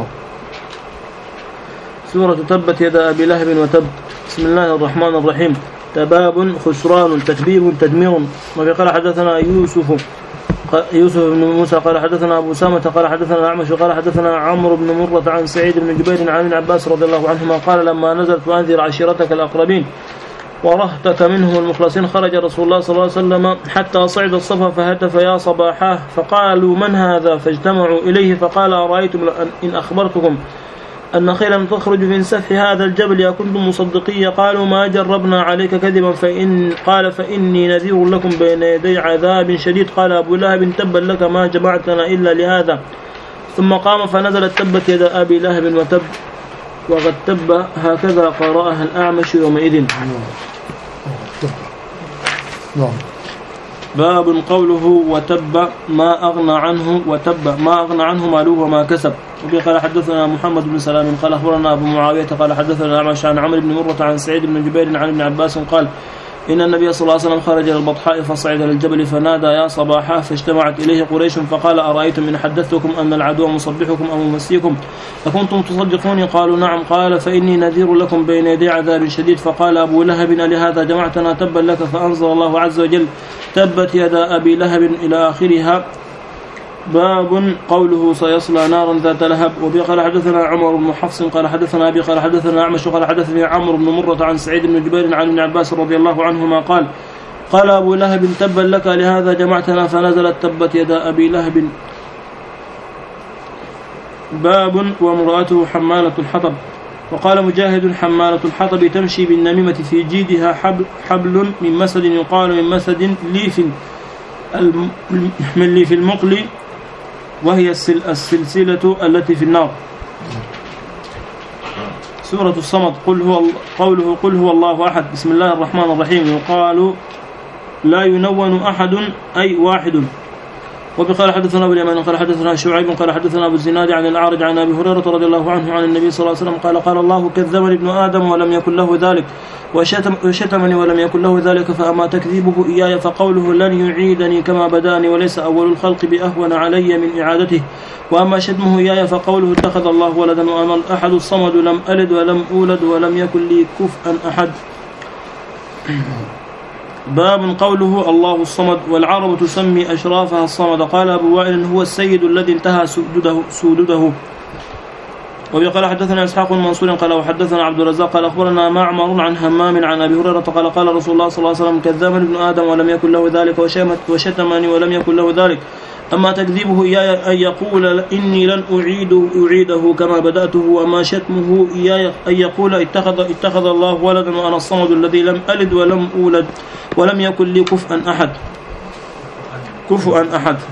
سورة تبت يدا أبي لهب وتب. بسم الله الرحمن الرحيم. تباب خسران تكبير تدمير. وقال حدثنا يوسف يوسف بن موسى قال حدثنا أبو سامة قال حدثنا الأعمش قال حدثنا عمرو بن مرة عن سعيد بن جبير عن ابن عباس رضي الله عنهما قال لما نزلت وأنذر عشيرتك الأقربين ورهتك منهم المخلصين خرج رسول الله صلى الله عليه وسلم حتى صعد الصفا فهتف يا صباحاه فقالوا من هذا؟ فاجتمعوا إليه فقال أرأيتم إن أخبرتكم أن خيلا تخرج من سفح هذا الجبل أكنتم مصدقية؟ قالوا ما جربنا عليك كذبا. فإن قال فإني نذير لكم بين يدي عذاب شديد. قال أبو لهب تبا لك ما جمعتنا إلا لهذا. ثم قام فنزلت تبت يد أبي لهب وتب وقد تب هكذا قرأها الأعمش يومئذ. باب قوله وتب ما أغنى عنه وتب ما أغنى عنه ماله وما كسب. وقال حدثنا محمد بن سلام قال أخبرنا أبو معاوية قال حدثنا الأعمش عن عمرو بن مرة عن سعيد بن جبير عن ابن عباس قال إن النبي صلى الله عليه وسلم خرج إلى البطحاء فصعد للجبل فنادى يا صباحا فاجتمعت إليه قريش فقال أرأيتم إن حدثتكم أن العدو مصبحكم أو ممسيكم أكنتم تصدقوني؟ قالوا نعم. قال فإني نذير لكم بين يدي عذاب شديد. فقال أبو لهب لهذا جمعتنا تبا لك. فأنزل الله عز وجل تبت يدا أبي لهب إلى آخرها. باب قوله سيصلى نارا ذات لهب. وقال حدثنا عمر بن حفص قال حدثنا أبي قال حدثنا أعمش قال حدثني عمرو بن مرة عن سعيد بن جبير عن ابن عباس رضي الله عنهما قال قال أبو لهب تبا لك لهذا جمعتنا فنزلت تبت يدا أبي لهب. باب وامرأته حمالة الحطب. وقال مجاهد حمالة الحطب تمشي بالنميمة في جيدها حبل, حبل من مسد يقال من مسد ليف من ليف المقل وهي السلسلة التي في النار. سورة الصمد قل هو قوله قل هو الله أحد بسم الله الرحمن الرحيم يقال لا ينون أحد أي واحد. وبقال حدثنا أبو اليمان قال حدثنا شعيب قال حدثنا أبو الزناد عن الأعرج عن أبي هريرة رضي الله عنه عن النبي صلى الله عليه وسلم قال قال الله كذبني ابن آدم ولم يكن له ذلك وشتم وشتمني ولم يكن له ذلك فأما تكذيبه إياي فقوله لن يعيدني كما بداني وليس أول الخلق بأهون علي من إعادته وأما شتمه إياي فقوله اتخذ الله ولدا وأنا الأحد الصمد لم ألد ولم أولد ولم يكن لي كفءا أحد. باب قوله الله الصمد والعرب تسمي أشرافها الصمد. قال أبو وائل هو السيد الذي انتهى سودده, سودده. وبقال حدثنا إسحاق المنصور قال وحدثنا عبد الرزاق قال أخبرنا معمر عن همام عن أبي هريرة قال قال رسول الله صلى الله عليه وسلم كذبني ابن آدم ولم يكن له ذلك وشتمني ولم يكن له ذلك أما تكذيبه إياي أن يقول إني لن أعيد أعيده كما بدأته وأما شتمه إياي أن يقول اتخذ, اتخذ الله ولدا وأنا الصمد الذي لم ألد ولم أولد ولم يكن لي كفءا أحد كفءا أحد.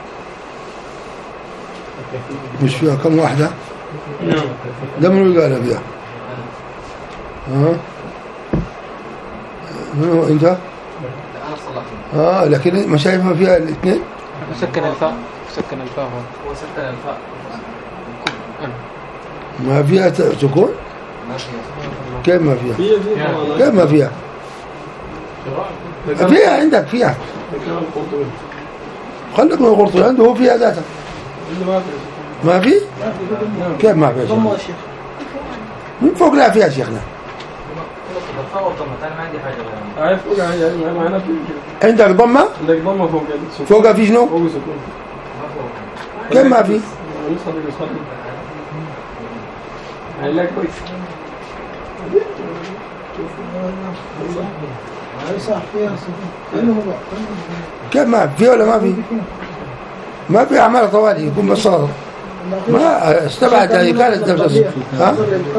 مش فيها كم واحدة؟ ده منو قال فيها؟ ها؟ منو أنت؟ أنا صلحت. آه لكن ما شايفها فيها الاثنين؟ سكن الفاء سكن الفاء هو سكن الفاء ما فيها سكون؟ ما فيها. كيف ما فيها؟ فيها كيف ما فيها؟ فيها عندك فيها خليك من القرطبي عنده هو فيها ذاتها ما في؟ كيف ما فيها شيخنا؟ من فوق لا فيها شيخنا عارف فوق معنا عندك ضمة؟ عندك ضمة فوق فوقها في شنو؟ فوق سكون كيف ما في؟ لا كويس كيف ما في ولا ما في؟ ما في أعمال طوالي يكون بالصادر ما استبعد هذه كانت درس ها؟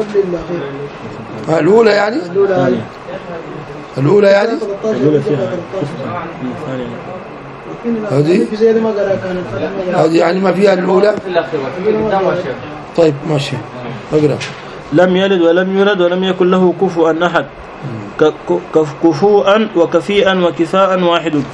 الأولى يعني؟ الأولى يعني؟ الأولى فيها هذه هذه يعني ما فيها الأولى. طيب ماشي اقرأ. لم يلد ولم يولد ولم يكن له كفوا أحد كفوا وكفيئا وكفاء واحد.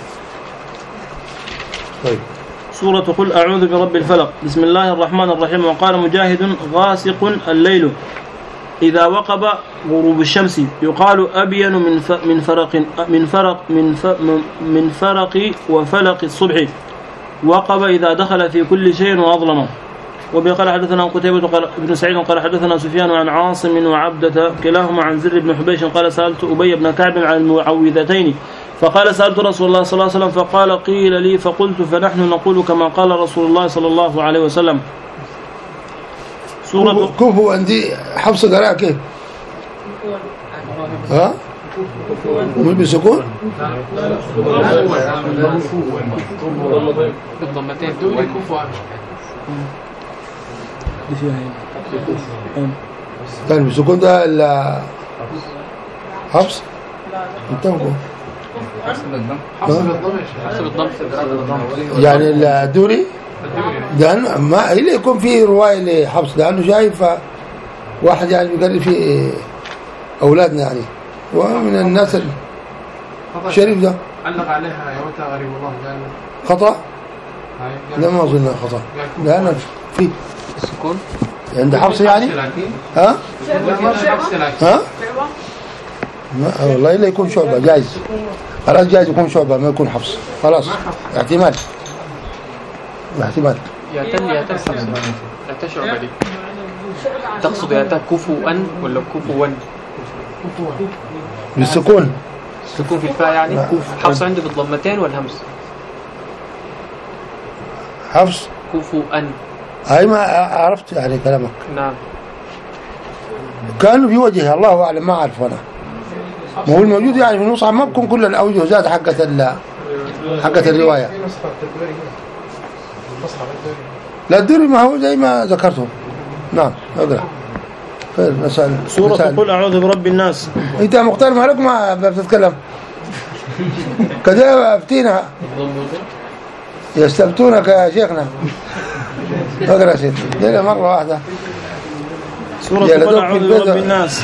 طيب سورة قل أعوذ برب الفلق بسم الله الرحمن الرحيم. وقال مجاهد غاسق الليل إذا وقب غروب الشمس يقال أبين من من فرق من فرق من من فرق وفلق الصبح وقب إذا دخل في كل شيء وأظلمه. وبقال حدثنا قتيبة قال ابن سعيد قال حدثنا سفيان عن عاصم وعبدة كلاهما عن زر بن حبيش قال سألت أبي بن كعب عن المعوذتين فقال سألت رسول الله صلى الله عليه وسلم فقال قيل لي فقلت فنحن نقول كما قال رسول الله صلى الله عليه وسلم. سورة كفو عندي حفص قراءة كيف؟ ها؟ مش بسكون؟ بالضمتين دول كفوا كان بسكون ده ال حفص؟ انتبهوا يعني الدوري لأنه ما إلا يكون فيه رواية لحفص لأنه شايف واحد يعني بيقرر فيه أولادنا يعني ومن الناس الشريف ده علق عليها يوتا غريب الله لأنه خطأ لا ما أظن خطأ لأنه في السكون عند حفص يعني ها ها ما والله إلا يكون شعبة جايز خلاص جايز يكون شعبة ما يكون حفص خلاص احتمال احتمال يأتى يأتى يأتى شعبة دي تقصد يأتى كفوا ولا كفوا بالسكون السكون في الفاء يعني حفص عنده بالضمتين والهمس حفص كفوا هاي ما عرفت يعني كلامك نعم كانوا في وجهه الله أعلم ما أعرف أنا ما هو الموجود يعني في المصحف ما بكون كل الأوجه ذات حقة ال حقة الرواية لا الدوري ما هو زي ما ذكرته نعم اقرأ خير نسأل سورة نسأل. قل أعوذ برب الناس. أنت مختار مالك ما بتتكلم كذا أفتينا يستبتونك يا شيخنا اقرأ سيدي ليلة مرة واحدة سورة قل أعوذ برب الناس.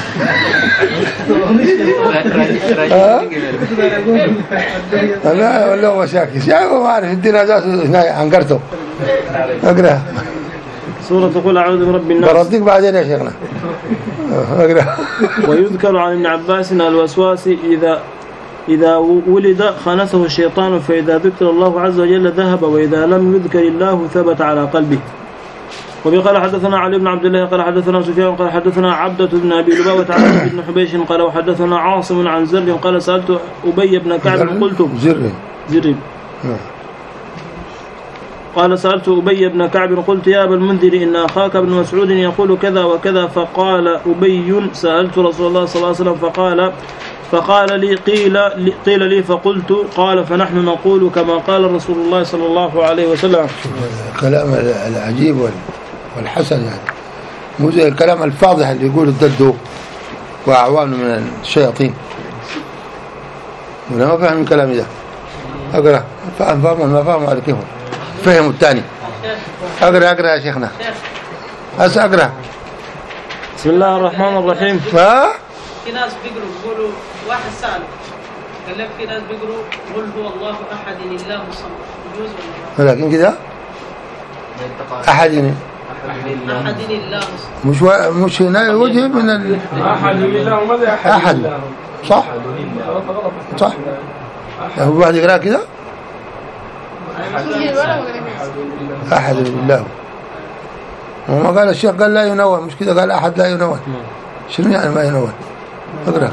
لا ولا هو شاكي شاكي ما أعرف الدين جالس عنقرته. أقرأ سورة قل أعوذ برب الناس. برديك بعدين يا شيخنا. أقرأ. ويذكر عن ابن عباس الوسواس إذا إذا ولد خنسه الشيطان فإذا ذكر الله عز وجل ذهب وإذا لم يذكر الله ثبت على قلبه. وقال حدثنا علي بن عبد الله قال حدثنا سفيان قال حدثنا عبدة بن أبي لبابة عن بن حبيش قال وحدثنا عاصم عن زر قال سألت أبي بن كعب قلت زر زر قال سألت أبي بن كعب قلت يا أبا المنذر إن أخاك ابن مسعود يقول كذا وكذا فقال أبي سألت رسول الله صلى الله عليه وسلم فقال فقال لي قيل قيل لي فقلت قال فنحن نقول كما قال رسول الله صلى الله عليه وسلم. كلام العجيب والحسن يعني مو زي الكلام الفاضح اللي يقول الددو وأعوانه من الشياطين. ولا ما فهم من كلامي ده. أقرأ فهم فهم ما فهم على كيفهم فهموا الثاني. أقرأ أقرأ يا شيخنا أس أقرأ. بسم الله الرحمن الرحيم. ها في ناس بيقروا بيقولوا واحد سأل قال لك في ناس بيقروا قل هو الله أحد الله الصمد يجوز ولا لا؟ لكن كده أحد يعني أحد الله مش و... مش هنا وجه من ال... أحد الله ماذا أحد أحد صح صح هو واحد يقرأ كده أحد بالله. وما قال الشيخ قال لا ينون مش كده قال أحد لا ينون شنو يعني ما ينون؟ اقرأ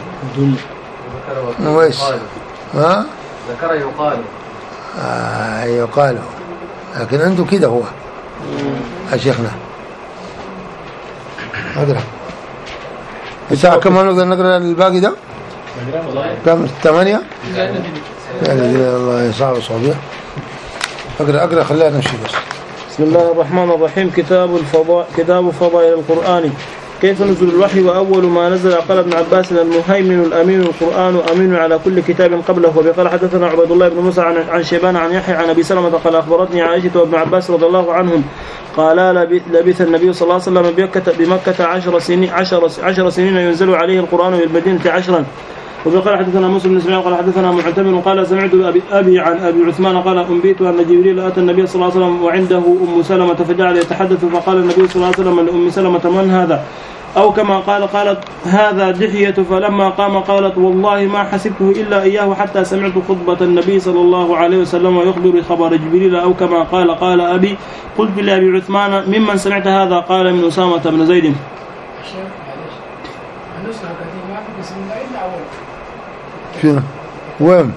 نويس ها ذكر يقال آه يقال لكن عنده كده هو يا شيخنا. اقرأ الساعة كم نقدر نقرأ الباقي ده؟ كم ثمانية؟ الله يصعب صعوبة. اقرأ اقرأ خلينا نمشي بس. بسم الله الرحمن الرحيم. كتاب الفضاء كتاب فضائل القرآن. كيف نزل الوحي وأول ما نزل قال ابن عباس المهيمن الأمين القرآن أمين على كل كتاب قبله. وقال حدثنا عبد الله بن موسى عن شيبان عن يحيى عن أبي سلمة قال أخبرتني عائشة وابن عباس رضي الله عنهم قالا لبث النبي صلى الله عليه وسلم بمكة, بمكة عشر, سنين عشر, عشر سنين ينزل عليه القرآن بالمدينة عشرا. وقال حدثنا موسى بن اسماعيل قال حدثنا معتمر قال سمعت أبي, أبي عن أبي عثمان قال أنبئت أن جبريل أتى النبي صلى الله عليه وسلم وعنده أم سلمة فجعل يتحدث فقال النبي صلى الله عليه وسلم لأم سلمة من هذا؟ أو كما قال قالت هذا دحية. فلما قام قالت والله ما حسبته إلا إياه حتى سمعت خطبة النبي صلى الله عليه وسلم ويخبر خبر جبريل. أو كما قال قال أبي قلت لأبي عثمان ممن سمعت هذا؟ قال من أسامة بن زيد. شنو وين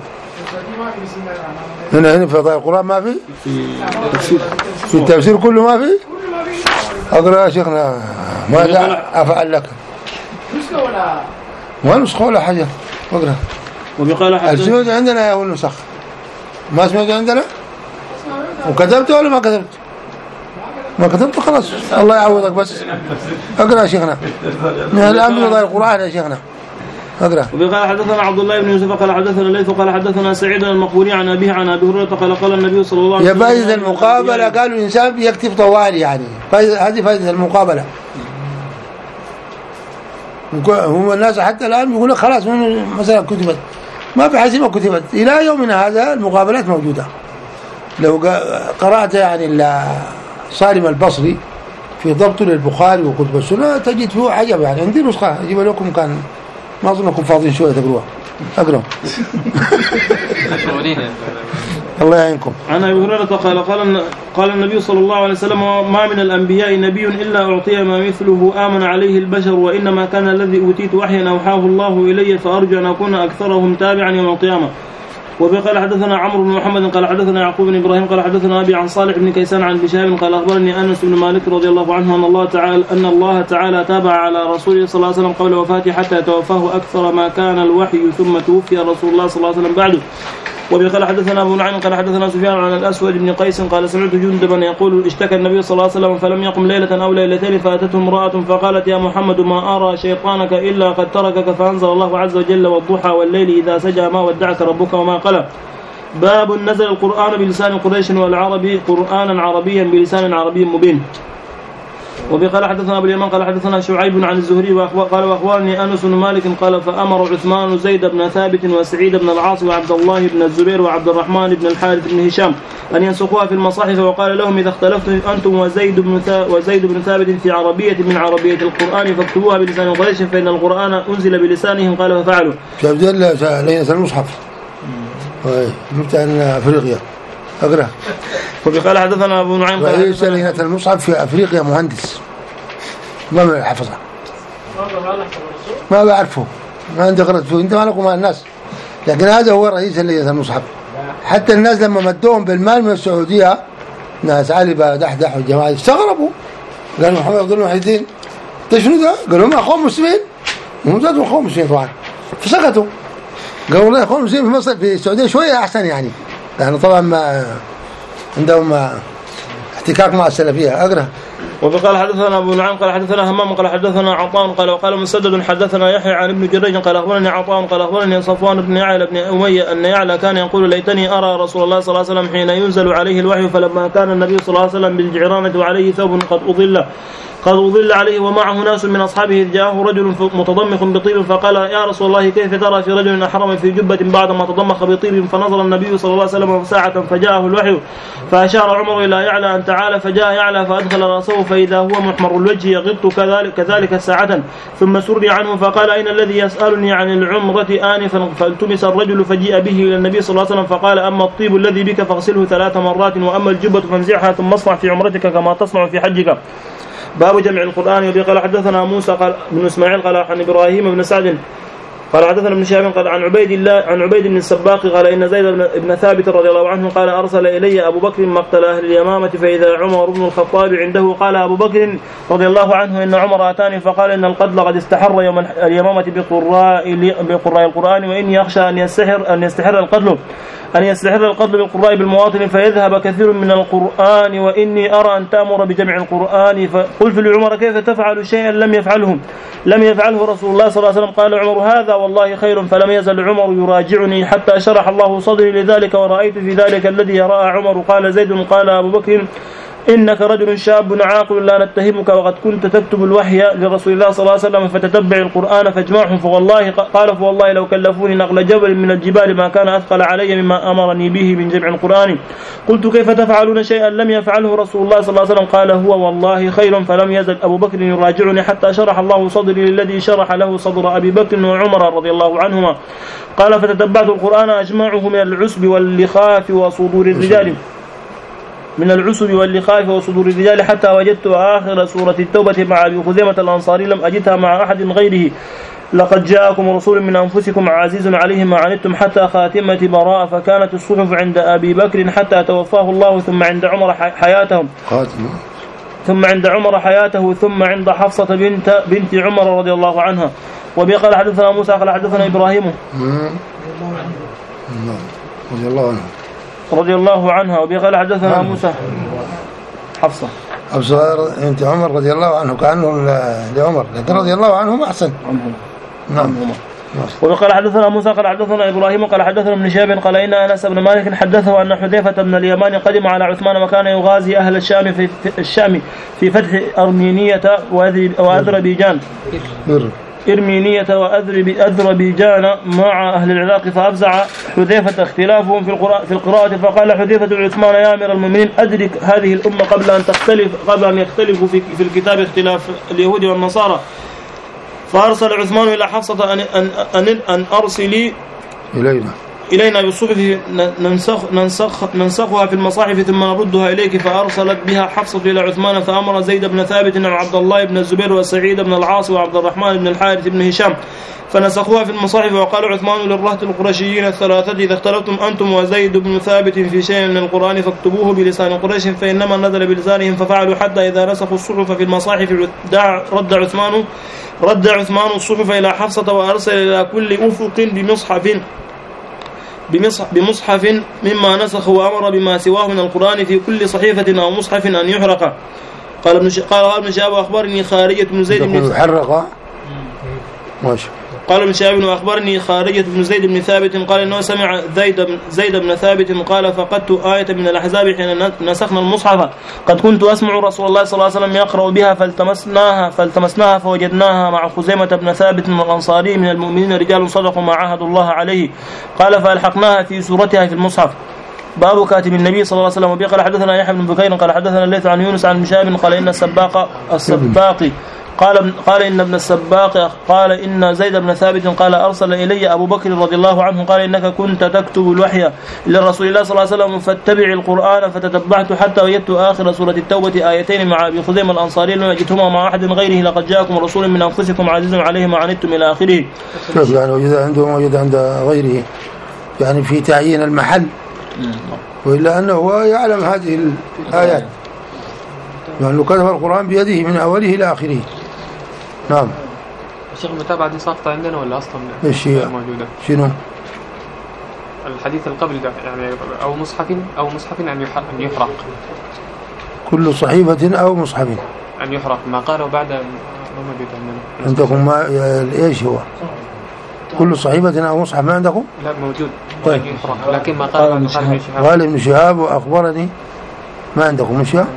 هنا هنا في فضائل القرآن ما في في التفسير كله ما في. أقرأ يا شيخنا ماذا أفعل لك ما نسخة ولا حاجة. أقرأ. وبقال السنود عندنا يا نسخ ما سمعت عندنا وكتبت ولا ما كتبت؟ ما كتبت خلاص الله يعوضك بس. أقرأ يا شيخنا من الآن فضائل القرآن يا شيخنا. أقرأ. وقال حدثنا عبد الله بن يوسف قال حدثنا الليث قال حدثنا سعيد المقبوري عن أبيه عن أبي هريرة قال قال النبي صلى الله عليه وسلم يا فائدة المقابلة قالوا الإنسان بيكتب طوال يعني هذه فائدة المقابلة. هم الناس حتى الآن يقولون خلاص مثلا كتبت ما في حسب كتبت إلى يومنا هذا المقابلات موجودة. لو قرأت يعني صارم البصري في ضبط للبخاري وكتب السنة تجد فيه عجب يعني. عندي نسخة أجيب لكم كان ما أظنكم فاضيين شوية تقروها. أقرأ. الله يعينكم. عن أبي هريرة قال قال قال النبي صلى الله عليه وسلم ما من الأنبياء نبي إلا أعطي ما مثله آمن عليه البشر وإنما كان الذي أوتيت وحيا أوحاه الله إلي فأرجو أن أكون أكثرهم تابعا يوم القيامة. وقال حدثنا عمرو بن محمد قال حدثنا يعقوب بن إبراهيم قال حدثنا أبي عن صالح بن كيسان عن بشهاب قال أخبرني أنس بن مالك رضي الله عنه أن الله تعالى أن الله تعالى تابع على رسوله صلى الله عليه وسلم قبل وفاته حتى توفاه أكثر ما كان الوحي ثم توفي رسول الله صلى الله عليه وسلم بعده. وقال حدثنا أبو نعيم قال حدثنا سفيان عن الأسود بن قيس قال سمعت جندبا يقول اشتكى النبي صلى الله عليه وسلم فلم يقم ليلة أو ليلتين فأتته امرأة فقالت يا محمد ما أرى شيطانك إلا قد تركك فأنزل الله عز وجل والضحى والليل إذا سجى ما ودعك ربك وما قلى. باب نزل القرآن بلسان قريش والعربي قرآنا عربيا بلسان عربي مبين. وبه قال حدثنا ابو اليمان قال حدثنا شعيب عن الزهري قال واخبرني انس بن مالك قال فامر عثمان زيد بن ثابت وسعيد بن العاص وعبد الله بن الزبير وعبد الرحمن بن الحارث بن هشام ان ينسخوها في المصاحف وقال لهم اذا اختلفتم انتم وزيد بن وزيد بن ثابت في عربيه من عربيه القران فاكتبوها بلسان قريش فان القران انزل بلسانهم قال ففعلوا. شاف جل ليله المصحف جبت عن افريقيا اقرا. وقال حدثنا ابو نعيم قال ليس ليله المصحف في افريقيا مهندس ما حفظها ما بعرفه ما عندي قرأت فيه انت مالكم مع الناس لكن هذا هو رئيس ليله المصحف. حتى الناس لما مدوهم بالمال من السعوديه ناس علي دحدح والجماعه استغربوا قالوا محمد عبد الله الدين انت شنو ده؟ قالوا هم اخوان مسلمين هم ذاتهم اخوان مسلمين طبعا فسكتوا قالوا والله اخوان مسلمين في مصر في السعوديه شويه احسن يعني يعني طبعا ما عندهم احتكاك مع السلفيه. اقرا. وقال حدثنا ابو نعيم قال حدثنا همام قال حدثنا عطاء قال وقال مسدد حدثنا يحيى عن ابن جريج قال اخبرني عطاء قال اخبرني صفوان بن يعلى بن اميه ان يعلى كان يقول ليتني ارى رسول الله صلى الله عليه وسلم حين ينزل عليه الوحي فلما كان النبي صلى الله عليه وسلم بالجعرانه وعليه ثوب قد اضل قد أضل عليه ومعه ناس من أصحابه إذ جاءه رجل متضمخ بطيب فقال يا رسول الله كيف ترى في رجل أحرم في جبة بعدما تضمخ بطيب فنظر النبي صلى الله عليه وسلم ساعة فجاءه الوحي فأشار عمر إلى يعلى أن تعالى فجاء يعلى فأدخل رأسه فإذا هو محمر الوجه يغط كذلك, كذلك ساعة ثم سري عنه فقال أين الذي يسألني عن العمرة آنفا فالتمس الرجل فجيء به إلى النبي صلى الله عليه وسلم فقال أما الطيب الذي بك فاغسله ثلاث مرات وأما الجبة فانزعها ثم اصنع في عمرتك كما تصنع في حجك. باب جمع القرآن. وبه قال حدثنا موسى قال بن اسماعيل قال عن ابراهيم بن سعد قال حدثنا ابن شهاب قال عن عبيد الله عن عبيد بن السباق قال ان زيد بن ثابت رضي الله عنه قال ارسل الي ابو بكر مقتل اهل اليمامه فاذا عمر بن الخطاب عنده قال ابو بكر رضي الله عنه ان عمر اتاني فقال ان القتل قد استحر يوم اليمامه بقراء بقراء القرآن واني اخشى ان يستحر ان يستحر القتل أن يستحر القتل بالقراء بالمواطن فيذهب كثير من القرآن وإني أرى أن تأمر بجمع القرآن. فقلت لعمر كيف تفعل شيئا لم يفعله لم يفعله رسول الله صلى الله عليه وسلم قال عمر هذا والله خير. فلم يزل عمر يراجعني حتى شرح الله صدري لذلك ورأيت في ذلك الذي رأى عمر. قال زيد قال أبو بكر إنك رجل شاب عاقل لا نتهمك وقد كنت تكتب الوحي لرسول الله صلى الله عليه وسلم فتتبع القرآن فاجمعهم فوالله قال فوالله لو كلفوني نقل جبل من الجبال ما كان أثقل علي مما أمرني به من جمع القرآن. قلت كيف تفعلون شيئا لم يفعله رسول الله صلى الله عليه وسلم قال هو والله خير. فلم يزل أبو بكر يراجعني حتى شرح الله صدري للذي شرح له صدر أبي بكر وعمر رضي الله عنهما. قال فتتبعت القرآن أجمعه من العسب واللخاف وصدور الرجال من العسب واللخاف وصدور الرجال حتى وجدت آخر سورة التوبة مع أبي خزيمة الأنصاري لم أجدها مع أحد غيره. لقد جاءكم رسول من أنفسكم عزيز عليه ما عنتم حتى خاتمة براء فكانت الصحف عند أبي بكر حتى توفاه الله ثم عند عمر حياته ثم عند عمر حياته ثم عند حفصة بنت بنت عمر رضي الله عنها. وبه قال حدثنا موسى قال حدثنا إبراهيم رضي الله عنه رضي الله عنها. وبه قال حدثنا موسى حفصة حفصة انت عمر رضي الله عنه كأنه لعمر لكن رضي الله عنهم أحسن. نعم. وقال حدثنا موسى قال حدثنا إبراهيم قال حدثنا ابن شهاب قال إن أنس بن مالك حدثه أن حذيفة بن اليمان قدم على عثمان وكان يغازي أهل الشام في الشام في فتح أرمينية وأذربيجان إرمينية وأذربيجان مع أهل العراق فأفزع حذيفة اختلافهم في القراءة في القراءة فقال حذيفة لعثمان يا أمير المؤمنين أدرك هذه الأمة قبل أن تختلف قبل أن يختلفوا في في الكتاب اختلاف اليهود والنصارى. فأرسل عثمان إلى حفصة أن أن أن, أن أرسلي إلينا إلينا بالصحف ننسخ ننسخ ننسخها في المصاحف ثم نردها إليك. فأرسلت بها حفصة إلى عثمان فأمر زيد بن ثابت وعبد الله بن الزبير وسعيد بن العاص وعبد الرحمن بن الحارث بن هشام فنسخوها في المصاحف. وقال عثمان للرهط القرشيين الثلاثة إذا اختلفتم أنتم وزيد بن ثابت في شيء من القرآن فاكتبوه بلسان قريش فإنما نزل بلسانهم ففعلوا حتى إذا نسخوا الصحف في المصاحف رد عثمان رد عثمان الصحف إلى حفصة وأرسل إلى كل أفق بمصحف بمصحف مما نسخ وأمر بما سواه من القرآن في كل صحيفة أو مصحف أن يحرق. قال ابن قال ابن شهاب أخبرني خارجة بن زيد بن يحرق ماشي قال ابن شهاب وأخبرني خارجة بن زيد بن ثابت قال إنه سمع زيد بن, زيد بن ثابت قال فقدت آية من الأحزاب حين نسخنا المصحف قد كنت أسمع رسول الله صلى الله عليه وسلم يقرأ بها فالتمسناها فالتمسناها فوجدناها مع خزيمة بن ثابت الأنصاري من المؤمنين رجال صدقوا ما عاهدوا الله عليه قال فألحقناها في سورتها في المصحف. باب كاتب النبي صلى الله عليه وسلم. وبه قال حدثنا يحيى بن بكير قال حدثنا الليث عن يونس عن شهاب قال إن السباق السباقي قال قال إن ابن السباق قال إن زيد بن ثابت قال أرسل إلي أبو بكر رضي الله عنه قال إنك كنت تكتب الوحي للرسول الله صلى الله عليه وسلم فاتبع القرآن فتتبعت حتى وجدت آخر سورة التوبة آيتين مع أبي خزيمة الأنصاري لم يجدهما مع أحد غيره لقد جاءكم رسول من أنفسكم عزيز عليه ما عنتم إلى آخره. يعني وجد عنده موجود عند غيره يعني في تعيين المحل وإلا أنه هو يعلم هذه الآيات يعني لو كتب القرآن بيده من أوله إلى آخره. نعم. الشيخ المتابعة دي ساقطة عندنا ولا أصلا إيش هي موجودة؟ شنو؟ الحديث القبل ده يعني أو مصحف أو مصحف أن يحرق. كل صحيفة أو مصحف أن يحرق ما قالوا بعد ما موجود عندنا. عندكم ما إيش هو؟ كل صحيفة أو مصحف ما عندكم؟ لا موجود. طيب. لكن ما قال ابن شهاب. قال ابن شهاب وأخبرني ما عندكم مش يا؟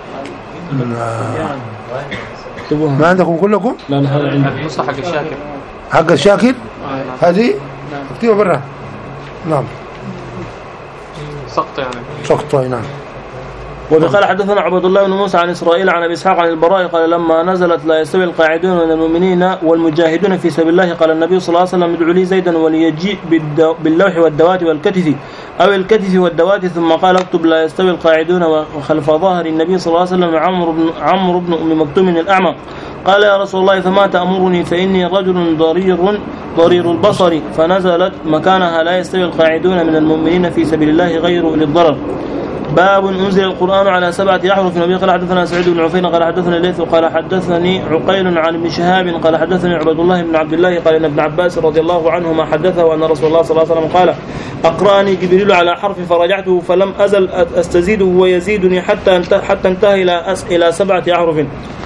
ما عندكم كلكم؟ لا لا هذا عندي. المصحف حق الشاكر. حق الشاكر؟ هذه اكتبها برا. نعم. سقط يعني. سقط نعم. وقال حدثنا عبد الله بن موسى عن إسرائيل عن أبي إسحاق عن البراء قال لما نزلت لا يستوي القاعدون من المؤمنين والمجاهدون في سبيل الله قال النبي صلى الله عليه وسلم ادعوا لي زيدا وليجيء باللوح والدوات والكتف أو الكتف والدوات ثم قال اكتب لا يستوي القاعدون وخلف ظهر النبي صلى الله عليه وسلم عمرو بن عمرو بن أم مكتوم الأعمى قال يا رسول الله فما تأمرني فإني رجل ضرير ضرير البصر فنزلت مكانها لا يستوي القاعدون من المؤمنين في سبيل الله غير للضرر. باب انزل القرآن على سبعة أحرف. النبي قال حدثنا سعيد بن عفين قال حدثنا الليث قال حدثني عقيل عن ابن شهاب قال حدثني عبد الله بن عبد الله قال ان ابن عباس رضي الله عنهما حدثه ان رسول الله صلى الله عليه وسلم قال أقرأني جبريل على حرف فرجعته فلم أزل أستزيده ويزيدني حتى انتهى حتى انتهى إلى إلى سبعة أحرف.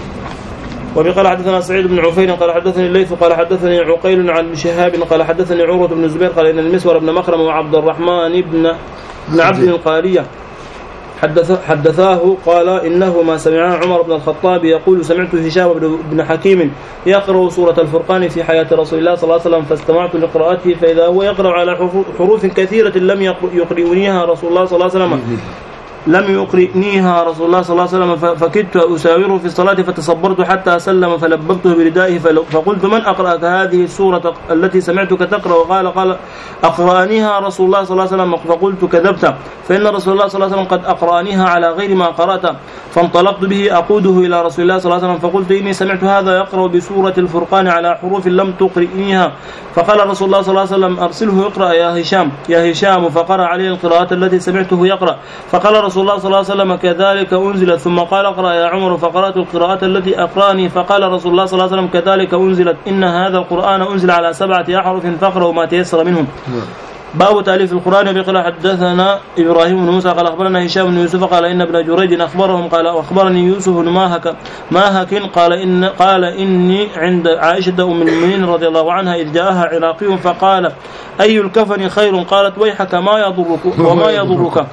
وقال حدثنا سعيد بن عفين قال حدثني الليث قال حدثني عقيل عن ابن شهاب قال حدثني عروة بن الزبير قال ان المسور بن مخرم وعبد الرحمن بن بن عبد القارية حدث حدثاه قال إنه ما سمع عمر بن الخطاب يقول سمعت هشام بن حكيم يقرأ سورة الفرقان في حياة رسول الله صلى الله عليه وسلم فاستمعت لقراءته فإذا هو يقرأ على حروف كثيرة لم يقرئنيها رسول الله صلى الله عليه وسلم لم يقرئنيها رسول الله صلى الله عليه وسلم فكدت أساوره في الصلاة فتصبرت حتى سلم فلببته بردائه فقلت من أقرأك هذه السورة التي سمعتك تقرأ وقال قال أقرأنيها رسول الله صلى الله عليه وسلم فقلت كذبت فإن رسول الله صلى الله عليه وسلم قد أقرأنيها على غير ما قرأت فانطلقت به أقوده إلى رسول الله صلى الله عليه وسلم فقلت إني سمعت هذا يقرأ بسورة الفرقان على حروف لم تقرئنيها فقال رسول الله صلى الله عليه وسلم أرسله يقرأ يا هشام يا هشام فقرأ عليه القراءة التي سمعته يقرأ فقال رسول الله صلى الله عليه وسلم كذلك أنزلت ثم قال اقرأ يا عمر فقرأت القراءة التي أقرأني فقال رسول الله صلى الله عليه وسلم كذلك أنزلت إن هذا القرآن أنزل على سبعة أحرف فاقرأوا ما تيسر منهم. باب تأليف القرآن. بقول حدثنا إبراهيم بن موسى قال أخبرنا هشام بن يوسف قال إن ابن جريج أخبرهم قال وأخبرني يوسف بن ماهك ماهك قال إن قال إني عند عائشة أم المؤمنين رضي الله عنها إذ جاءها عراقي فقال أي الكفن خير قالت ويحك ما يضرك وما يضرك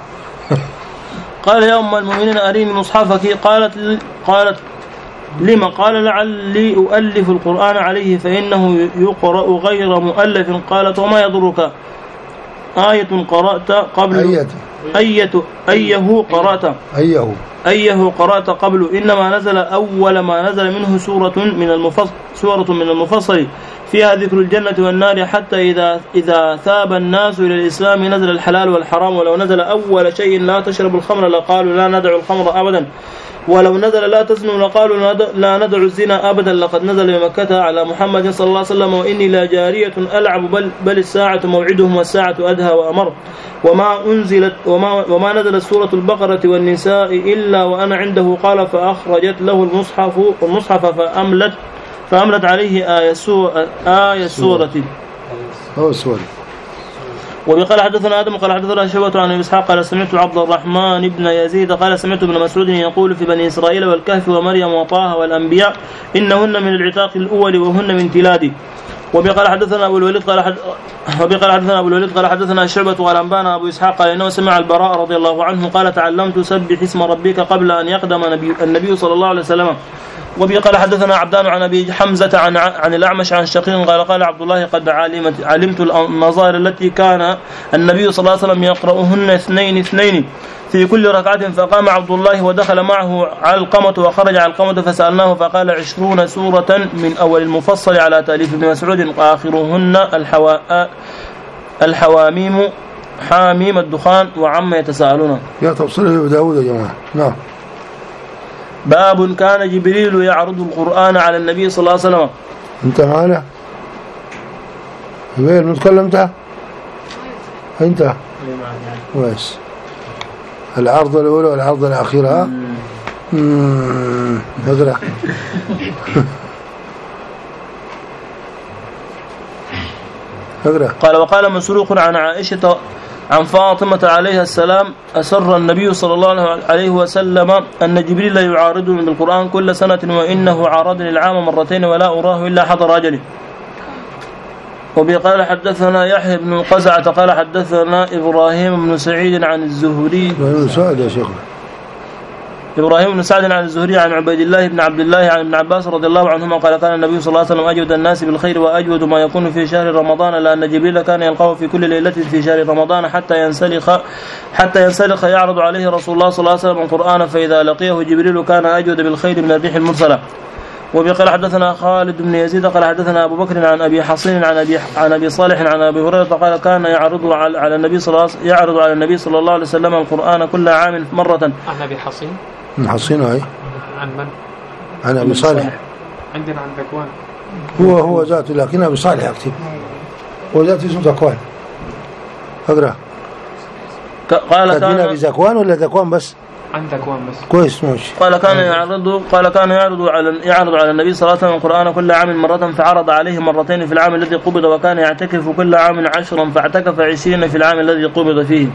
قال يا أم المؤمنين أريني مصحفك قالت قالت لما قال لعلي أؤلف القرآن عليه فإنه يقرأ غير مؤلف قالت وما يضرك آية قرأت قبل أية أية أيه قرأت أيه أيه قرأت قبل إنما نزل أول ما نزل منه سورة من المفصل سورة من المفصل فيها ذكر الجنة والنار حتى إذا إذا ثاب الناس إلى الإسلام نزل الحلال والحرام ولو نزل أول شيء لا تشرب الخمر لقالوا لا ندع الخمر أبدا ولو نزل لا تزنوا لقالوا لا ندع الزنا أبدا لقد نزل بمكة على محمد صلى الله عليه وسلم وإني لا جارية ألعب بل, بل الساعة موعدهم والساعة أدهى وأمر وما أنزلت وما, وما نزلت سورة البقرة والنساء إلا وأنا عنده قال فأخرجت له المصحف المصحف فأملت فأملت عليه آية سورة آية سورة أو سورة. وقال حدثنا آدم قال حدثنا شعبة عن إسحاق قال سمعت عبد الرحمن بن يزيد قال سمعت ابن مسعود يقول في بني إسرائيل والكهف ومريم وطه والأنبياء إنهن من العتاق الأول وهن من تلادي وبي قال حدثنا أبو الوليد قال حد... وبي قال حدثنا أبو الوليد قال حدثنا شعبة قال أنبانا أبو إسحاق قال إنه سمع البراء رضي الله عنه قال تعلمت سبح اسم ربك قبل أن يقدم نبي... النبي صلى الله عليه وسلم. وبي قال حدثنا عبدان عن أبي حمزة عن عن الأعمش عن شقيق قال قال عبد الله قد علمت علمت النظائر التي كان النبي صلى الله عليه وسلم يقرأهن اثنين اثنين في كل ركعة. فقام عبد الله ودخل معه علقمة وخرج علقمة فسألناه فقال عشرون سورة من أول المفصل على تأليف ابن مسعود وآخرهن الحوا... الحواميم حاميم الدخان وعما يتساءلون. يا تفصيله أبو داود يا جماعة. نعم. باب كان جبريل يعرض القرآن على النبي صلى الله عليه وسلم. انت معنا وين نتكلمت انت كويس. العرض الاولى والعرض الاخيره امم هذا هذا قال وقال مسروق عن عائشة عن فاطمة عليها السلام أسر النبي صلى الله عليه وسلم أن جبريل يعارضني بالقرآن كل سنة وإنه عارضني العام مرتين ولا أراه إلا حضر أجلي. وبقال حدثنا يحيى بن قزعة قال حدثنا إبراهيم بن سعيد عن الزهري بن سعد يا شيخ إبراهيم بن سعد عن الزهري عن عبيد الله بن عبد الله عن ابن عباس رضي الله عنهما قال كان النبي صلى الله عليه وسلم أجود الناس بالخير وأجود ما يكون في شهر رمضان لأن جبريل كان يلقاه في كل ليلة في شهر رمضان حتى ينسلخ حتى ينسلخ يعرض عليه رسول الله صلى الله عليه وسلم القرآن فإذا لقيه جبريل كان أجود بالخير من الريح المرسلة. وبقال حدثنا خالد بن يزيد قال حدثنا أبو بكر عن أبي حصين عن أبي عن أبي صالح عن أبي هريرة قال كان يعرض على النبي صلى الله يعرض على النبي صلى الله عليه وسلم القرآن كل عام مرة. عن أبي حصين من حصين هاي عن من؟ عن أبي صالح. عندنا عن ذكوان هو هو ذاته لكن أبي صالح أكتب هو ذاته اسمه ذكوان. أقرأ قال كان أبي ذكوان ولا ذكوان بس؟ عن ذكوان بس. كويس ماشي. قال كان يعرض قال كان يعرض على يعرض على النبي صلى الله عليه وسلم القرآن كل عام مرة فعرض عليه مرتين في العام الذي قبض وكان يعتكف كل عام عشرا فاعتكف عشرين في العام الذي قبض فيه.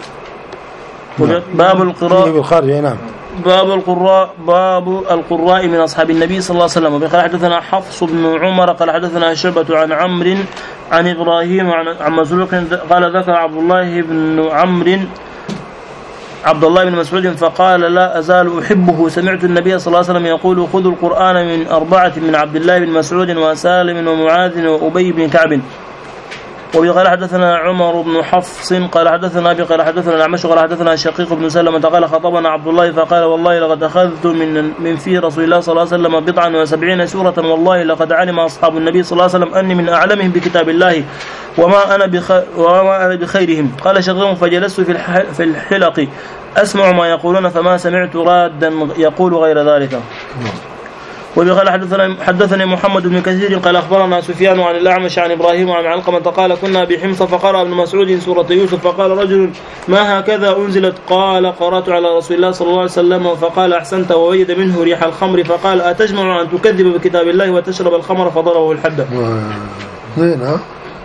باب القراء بالخارج. نعم. باب القراء باب القراء من أصحاب النبي صلى الله عليه وسلم. وقال حدثنا حفص بن عمر قال حدثنا شعبة عن عمرو عن إبراهيم عن مسروق قال ذكر عبد الله بن عمرو عبد الله بن مسعود فقال لا أزال أحبه سمعت النبي صلى الله عليه وسلم يقول خذوا القرآن من أربعة من عبد الله بن مسعود وسالم ومعاذ وأبي بن كعب. وقال حدثنا عمر بن حفص قال حدثنا أبي قال حدثنا الأعمش قال حدثنا شقيق بن سلمة قال خطبنا عبد الله فقال والله لقد أخذت من من في رسول الله صلى الله عليه وسلم بضعا وسبعين سورة والله لقد علم أصحاب النبي صلى الله عليه وسلم أني من أعلمهم بكتاب الله وما أنا بخير وما أنا بخيرهم. قال شقيق فجلست في في الحلق أسمع ما يقولون فما سمعت رادا يقول غير ذلك. وقال حدثنا حدثني محمد بن كثير قال أخبرنا سفيان عن الأعمش عن إبراهيم عن علقمة قال كنا بحمص فقرأ ابن مسعود سورة يوسف فقال رجل ما هكذا أنزلت قال قرأت على رسول الله صلى الله عليه وسلم فقال أحسنت ووجد منه ريح الخمر فقال أتجمع أن تكذب بكتاب الله وتشرب الخمر فضربه الحد. زين ها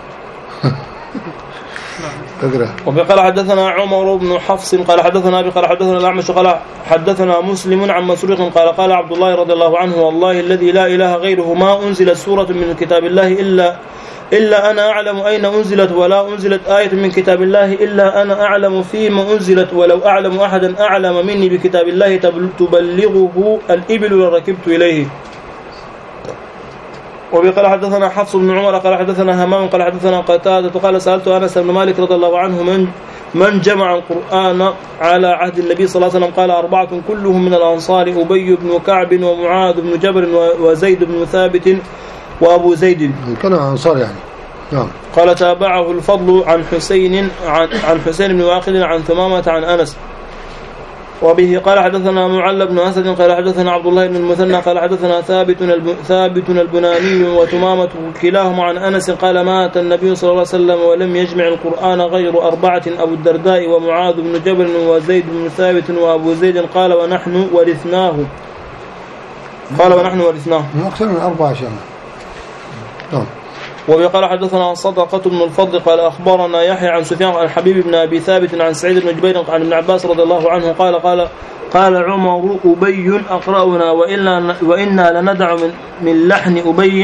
وقال حدثنا عمر بن حفص قال حدثنا أبي قال حدثنا الأعمش قال حدثنا مسلم عن مسروق قال قال عبد الله رضي الله عنه والله الذي لا إله غيره ما أنزلت سورة من كتاب الله إلا إلا أنا أعلم أين أنزلت ولا أنزلت آية من كتاب الله إلا أنا أعلم فيما أنزلت ولو أعلم أحدا أعلم مني بكتاب الله تبلغه الإبل لركبت إليه. وقال حدثنا حفص بن عمر قال حدثنا همام قال حدثنا قتادة قال سألت أنس بن مالك رضي الله عنه من من جمع القرآن على عهد النبي صلى الله عليه وسلم قال أربعة كلهم من الأنصار أبي بن كعب ومعاذ بن جبر وزيد بن ثابت وأبو زيد كانوا أنصار يعني. نعم. قال تابعه الفضل عن حسين عن, عن حسين بن واقد عن ثمامة عن أنس. وبه قال حدثنا معل بن أسد قال حدثنا عبد الله بن المثنى قال حدثنا ثابت ثابت البناني وتمامة كلاهما عن أنس قال مات النبي صلى الله عليه وسلم ولم يجمع القرآن غير أربعة أبو الدرداء ومعاذ بن جبل وزيد بن ثابت وأبو زيد قال ونحن ورثناه قال ونحن ورثناه أكثر من أربعة شهر. نعم. وقال حدثنا صدقة بن الفضل قال أخبرنا يحيى عن سفيان عن حبيب بن أبي ثابت عن سعيد بن جبير عن ابن عباس رضي الله عنه قال قال قال عمر أبي أقرأنا وإنا وإنا لندع من من لحن أبي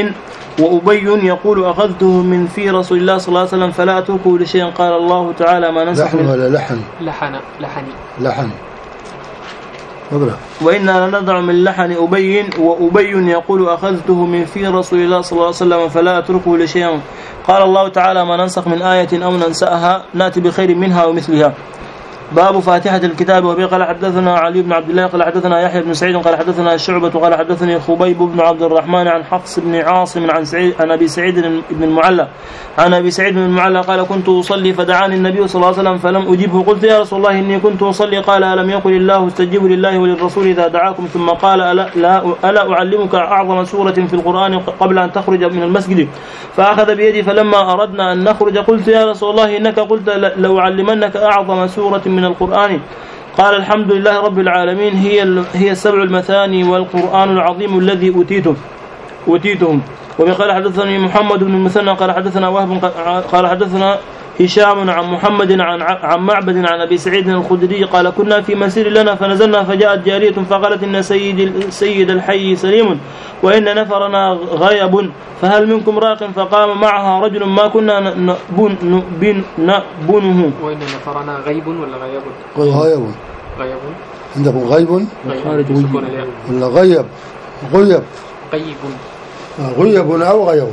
وأبي يقول أخذته من في رسول الله صلى الله عليه وسلم فلا أتركه لشيء. قال الله تعالى ما ننسخ لحن ولا لحن لحن لحني لحن اقرأ. وإنا لنضع من لحن أبي وأبي يقول أخذته من في رسول الله صلى الله عليه وسلم فلا أتركه لشيء. قال الله تعالى ما ننسخ من آية أو ننسأها نأتي بخير منها ومثلها. باب فاتحة الكتاب. وبه قال حدثنا علي بن عبد الله قال حدثنا يحيى بن سعيد قال حدثنا الشعبة قال حدثني خبيب بن عبد الرحمن عن حفص بن عاصم عن سعيد عن أبي سعيد بن المعلى عن أبي سعيد بن المعلى قال كنت أصلي فدعاني النبي صلى الله عليه وسلم فلم أجبه قلت يا رسول الله إني كنت أصلي قال ألم يقل الله استجيبوا لله وللرسول إذا دعاكم ثم قال ألا, لا ألا أعلمك أعظم سورة في القرآن قبل أن تخرج من المسجد فأخذ بيدي فلما أردنا أن نخرج قلت يا رسول الله إنك قلت لو علمنك أعظم سورة من القرآن قال الحمد لله رب العالمين هي هي السبع المثاني والقرآن العظيم الذي أوتيته أوتيتهم. وقال حدثني محمد بن المثنى قال حدثنا وهب قال حدثنا هشام عن محمد عن عن معبد عن أبي سعيد الخدري قال كنا في مسير لنا فنزلنا فجاءت جارية فقالت إن سيد سيد الحي سليم وإن نفرنا غيب فهل منكم راق فقام معها رجل ما كنا نبن نبنه. وإن نفرنا غيب ولا غيب؟ غيب. غيب. عندكم غيب خارج سكون الياء ولا غيب؟ غيب. غيب. غيب أو غيب.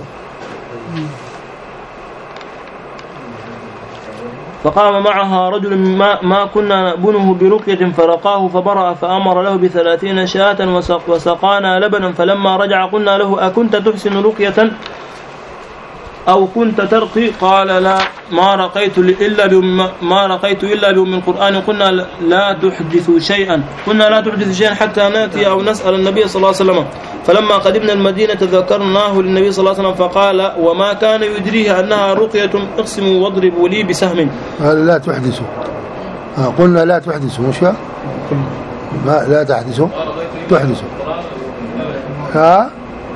فقام معها رجل ما, ما كنا نبنه برقية فرقاه فبرأ فأمر له بثلاثين شاة وسقانا لبنا فلما رجع قلنا له أكنت تحسن رقية أو كنت ترقي قال لا ما رقيت إلا بأم ما رقيت إلا بأم القرآن. قلنا لا تحدث شيئا قلنا لا تحدث شيئا حتى نأتي أو نسأل النبي صلى الله عليه وسلم. فلما قدمنا المدينة ذكرناه للنبي صلى الله عليه وسلم فقال وما كان يدريه أنها رقية اقسموا واضربوا لي بسهم. قال لا تحدثوا. آه قلنا لا تحدثوا مش ما لا تحدثوا تحدثوا. ها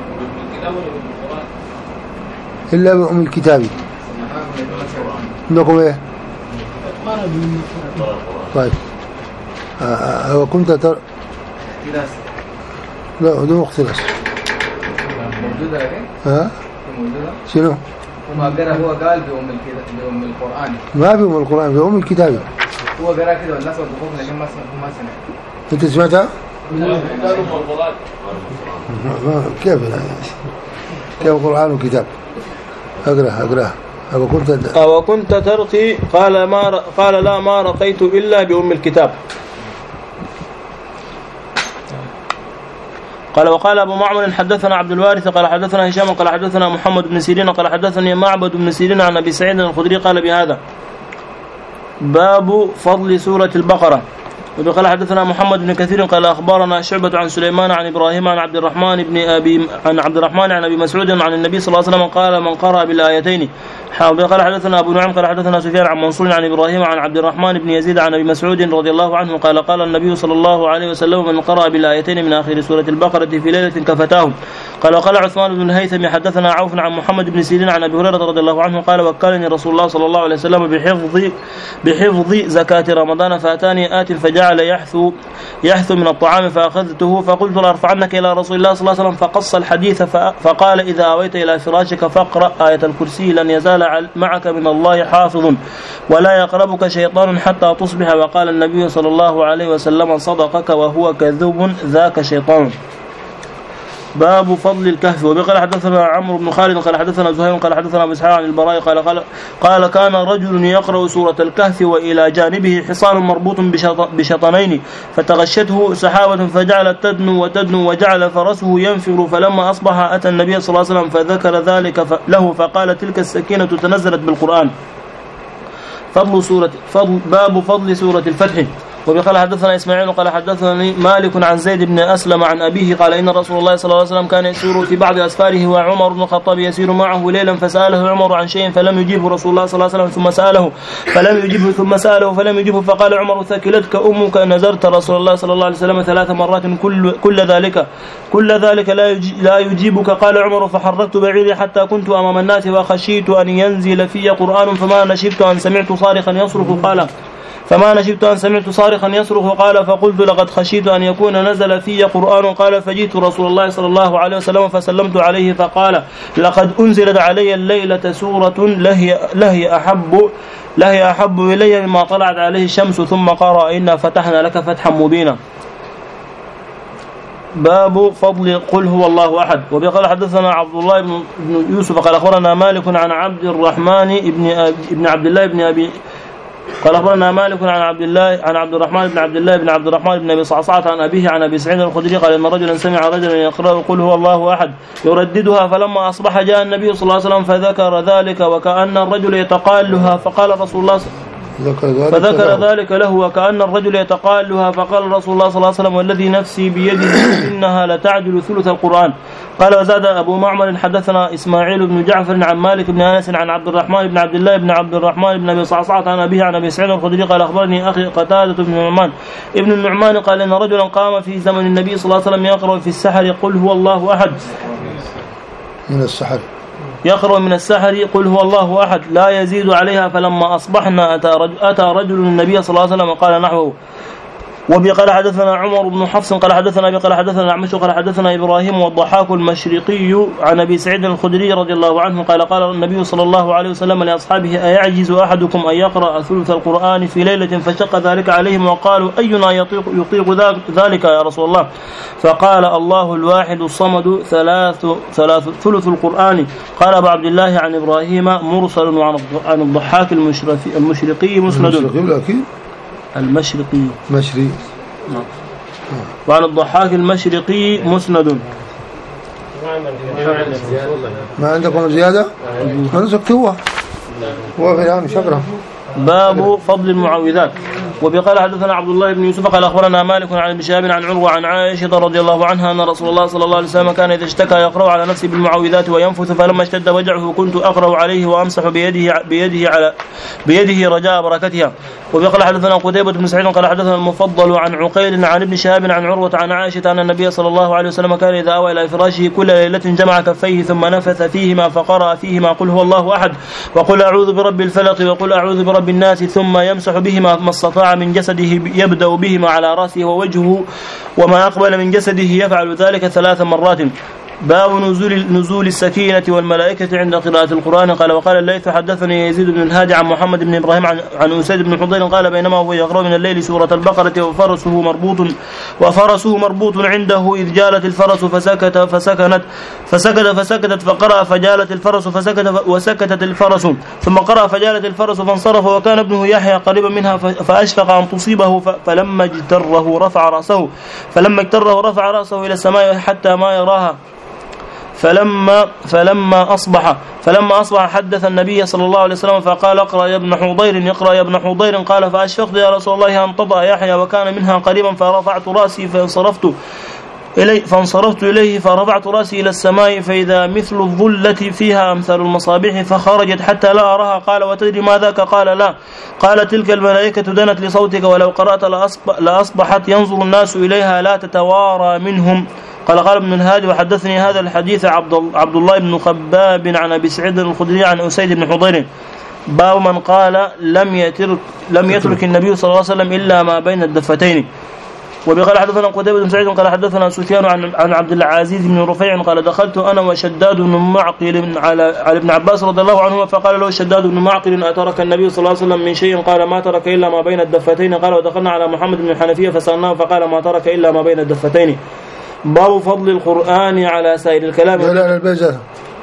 إلا بأم الكتاب. عندكم إيه؟ طيب هو كنت تر لا هو اختلاس موجودة ايه؟ ها؟ موجودة؟ شنو؟ وما قرأ هو قال بأم الكتاب بأم القرآن. ما بأم القرآن بأم الكتاب. هو قرأ كده والناس والدخول لكن ما ما سمع. أنت سمعتها؟ كيف كيف القرآن وكتاب؟ أقرأ أقرأ أو كنت أو كنت ترقي قال ما ر... قال لا ما رقيت إلا بأم الكتاب. قال وقال أبو معمر حدثنا عبد الوارث قال حدثنا هشام قال حدثنا محمد بن سيرين قال حدثني معبد بن سيرين عن أبي سعيد الخدري قال بهذا. باب فضل سورة البقرة. وقال حدثنا محمد بن كثير قال أخبرنا شعبة عن سليمان عن إبراهيم عن عبد الرحمن بن أبي عن عبد الرحمن عن أبي مسعود عن النبي صلى الله عليه وسلم قال من قرأ بالآيتين. قال حدثنا أبو نعيم قال حدثنا سفيان عن منصور عن إبراهيم عن عبد الرحمن بن يزيد عن أبي مسعود رضي الله عنه قال قال النبي صلى الله عليه وسلم من قرأ بالآيتين من آخر سورة البقرة في ليلة كفتاه. قال وقال عثمان بن الهيثم حدثنا عوف عن محمد بن سيرين عن أبي هريرة رضي الله عنه قال وكلني رسول الله صلى الله عليه وسلم بحفظ بحفظ زكاة رمضان فأتاني آت فجعل يحثو يحثو من الطعام فأخذته فقلت لأرفعنك إلى رسول الله صلى الله عليه وسلم فقص الحديث فقال إذا أويت إلى فراشك فاقرأ آية الكرسي لن يزال معك من الله حافظ ولا يقربك شيطان حتى تصبح. وقال النبي صلى الله عليه وسلم صدقك وهو كذوب ذاك شيطان. باب فضل الكهف. وبقال حدثنا عمرو بن خالد قال حدثنا زهير قال حدثنا ابو اسحاق عن البراء قال قال قال كان رجل يقرأ سورة الكهف وإلى جانبه حصان مربوط بشطنين فتغشته سحابة فجعلت تدنو وتدنو وجعل فرسه ينفر فلما أصبح أتى النبي صلى الله عليه وسلم فذكر ذلك له فقال تلك السكينة تنزلت بالقرآن. فضل سورة فضل باب فضل سورة الفتح. وبقال حدثنا إسماعيل قال حدثني مالك عن زيد بن أسلم عن أبيه قال إن رسول الله صلى الله عليه وسلم كان يسير في بعض أسفاره وعمر بن الخطاب يسير معه ليلا فسأله عمر عن شيء فلم يجيبه رسول الله صلى الله عليه وسلم ثم سأله فلم يجيبه ثم سأله فلم يجيبه فقال عمر ثكلتك أمك نزرت رسول الله صلى الله عليه وسلم ثلاث مرات كل كل ذلك كل ذلك لا لا يجيبك. قال عمر فحركت بعيري حتى كنت أمام الناس وخشيت أن ينزل في قرآن فما نشبت أن سمعت صارخا يصرخ قال فما نشبت أن سمعت صارخا يصرخ قال فقلت لقد خشيت أن يكون نزل في قرآن قال فجئت رسول الله صلى الله عليه وسلم فسلمت عليه فقال لقد أنزلت علي الليلة سورة لهي, لهي أحب لهي أحب إلي مما طلعت عليه الشمس ثم قرأ إنا فتحنا لك فتحا مبينا. باب فضل قل هو الله أحد. وبقال حدثنا عبد الله بن يوسف قال أخبرنا مالك عن عبد الرحمن ابن ابن عبد الله بن أبي قال أخبرنا مالك عن عبد الله عن عبد الرحمن بن عبد الله بن عبد الرحمن بن أبي صعصعة عن أبيه عن أبي سعيد الخدري قال إن رجلا سمع رجلا يقرأ قل هو الله أحد يرددها فلما أصبح جاء النبي صلى الله عليه وسلم فذكر ذلك وكأن الرجل يتقالها فقال رسول الله فذكر ذلك له وكأن الرجل يتقالها فقال رسول الله صلى الله عليه وسلم والذي نفسي بيده إنها لتعدل ثلث القرآن. قال وزاد أبو معمر حدثنا إسماعيل بن جعفر عن مالك بن أنس عن عبد الرحمن بن عبد الله بن عبد الرحمن بن أبي صعصعة عن أبيه عن أبي سعيد الخدري قال أخبرني أخي قتادة بن النعمان ابن النعمان قال إن رجلا قام في زمن النبي صلى الله عليه وسلم يقرأ في السحر قل هو الله أحد من السحر يقرأ من السحر قل هو الله أحد لا يزيد عليها فلما أصبحنا أتى رجل, أتى رجل النبي صلى الله عليه وسلم قال نحوه. وبي قال حدثنا عمر بن حفص قال حدثنا أبي قال حدثنا الأعمش قال حدثنا إبراهيم والضحاك المشرقي عن أبي سعيد الخدري رضي الله عنه قال قال النبي صلى الله عليه وسلم لأصحابه أيعجز أحدكم أن يقرأ ثلث القرآن في ليلة فشق ذلك عليهم وقالوا أينا يطيق, يطيق ذلك يا رسول الله فقال الله الواحد الصمد ثلاث, ثلاث ثلث القرآن. قال أبو عبد الله عن إبراهيم مرسل عن الضحاك المشرقي مسند المشرقي مشري نعم. وعن الضحاك المشرقي مسند. ما عندكم زيادة؟ ما نسكتوها هو في الآن شكرا. باب فضل المعوذات. وبقال حدثنا عبد الله بن يوسف قال أخبرنا مالك عن ابن شهاب عن عروة عن عائشة رضي الله عنها أن رسول الله صلى الله عليه وسلم كان إذا اشتكى يقرأ على نفسه بالمعوذات وينفث فلما اشتد وجعه كنت أقرأ عليه وأمسح بيده بيده على بيده رجاء بركتها. وبقال حدثنا قتيبة بن سعيد قال حدثنا المفضل عن عقيل عن ابن شهاب عن عروة عن عائشة أن النبي صلى الله عليه وسلم كان إذا أوى إلى فراشه كل ليلة جمع كفيه ثم نفث فيهما فقرأ فيهما قل هو الله أحد وقل أعوذ برب الفلق وقل أعوذ برب الناس ثم يمسح بهما ما استطاع من جسده يبدأ بهما على رأسه ووجهه وما أقبل من جسده يفعل ذلك ثلاث مرات. باب نزول نزول السكينة والملائكة عند قراءة القرآن. قال وقال الليث حدثني يزيد بن الهادي عن محمد بن إبراهيم عن, عن أسيد بن حضير قال بينما هو يقرأ من الليل سورة البقرة وفرسه مربوط وفرسه مربوط عنده إذ جالت الفرس فسكت فسكنت فسكت فسكتت فقرأ فجالت الفرس فسكت وسكتت الفرس ثم قرأ فجالت الفرس فانصرف وكان ابنه يحيى قريبا منها فأشفق أن تصيبه فلما اجتره رفع رأسه فلما اجتره رفع رأسه إلى السماء حتى ما يراها فلما فلما أصبح فلما أصبح حدث النبي صلى الله عليه وسلم فقال اقرأ يا ابن حضير يقرأ يا ابن حضير قال فأشفقت يا رسول الله أن طبع يحيى وكان منها قريبا فرفعت رأسي فانصرفت إليه فانصرفت إليه فرفعت رأسي إلى السماء فإذا مثل الظلة فيها أمثال المصابيح فخرجت حتى لا أراها. قال وتدري ما ذاك؟ قال لا. قال تلك الملائكة دنت لصوتك ولو قرأت لأصبحت ينظر الناس إليها لا تتوارى منهم. قال قال ابن الهادي وحدثني هذا الحديث عبد الله بن خباب عن أبي سعيد الخدري عن أسيد بن حضير. باب من قال لم يترك لم يترك النبي صلى الله عليه وسلم إلا ما بين الدفتين. وبقال حدثنا قتيبة بن سعيد قال حدثنا سفيان عن عن عبد العزيز بن رفيع قال دخلت أنا وشداد بن معقل على على ابن عباس رضي الله عنهما فقال له شداد بن معقل أترك النبي صلى الله عليه وسلم من شيء؟ قال ما ترك إلا ما بين الدفتين. قال ودخلنا على محمد بن الحنفية فسألناه فقال ما ترك إلا ما بين الدفتين. باب فضل القرآن على سائر الكلام. لا لا البيزة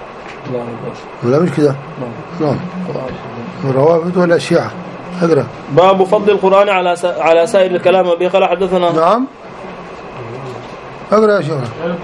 لا مش كده نعم الروافد ولا الشيعة أقرأ. باب فضل القرآن على على سائر الكلام. قال حدثنا نعم أقرأ يا شيخ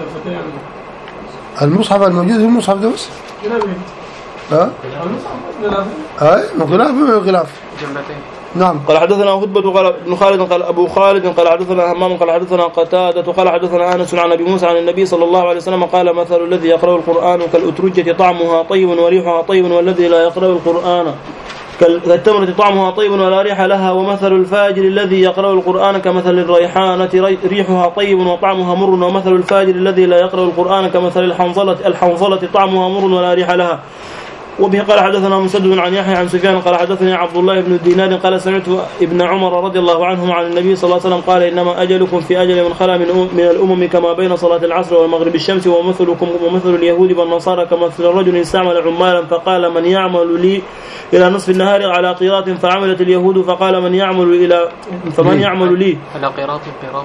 المصحف الموجود في المصحف ده بس ها هاي مخلاف مخلاف نعم. قال حدثنا هدبة قال ابن خالد قال أبو خالد قال حدثنا همام قال حدثنا قتادة قال حدثنا أنس عن أبي موسى عن النبي صلى الله عليه وسلم قال مثل الذي يقرأ القرآن كالأترجة طعمها طيب وريحها طيب والذي لا يقرأ القرآن كالتمرة طعمها طيب ولا ريح لها ومثل الفاجر الذي يقرأ القرآن كمثل الريحانة ريحها طيب وطعمها مر ومثل الفاجر الذي لا يقرأ القرآن كمثل الحنظلة الحنظلة طعمها مر ولا ريح لها. وبه قال حدثنا مسدد عن يحيى عن سفيان قال حدثني عبد الله بن دينار قال سمعت ابن عمر رضي الله عنهما عن النبي صلى الله عليه وسلم قال إنما أجلكم في أجل من خلا من, من الأمم كما بين صلاة العصر والمغرب الشمس ومثلكم ومثل اليهود والنصارى كمثل الرجل استعمل عمالا فقال من يعمل لي إلى نصف النهار على قيراط فعملت اليهود فقال من يعمل إلى فمن يعمل لي على قيراط قيراط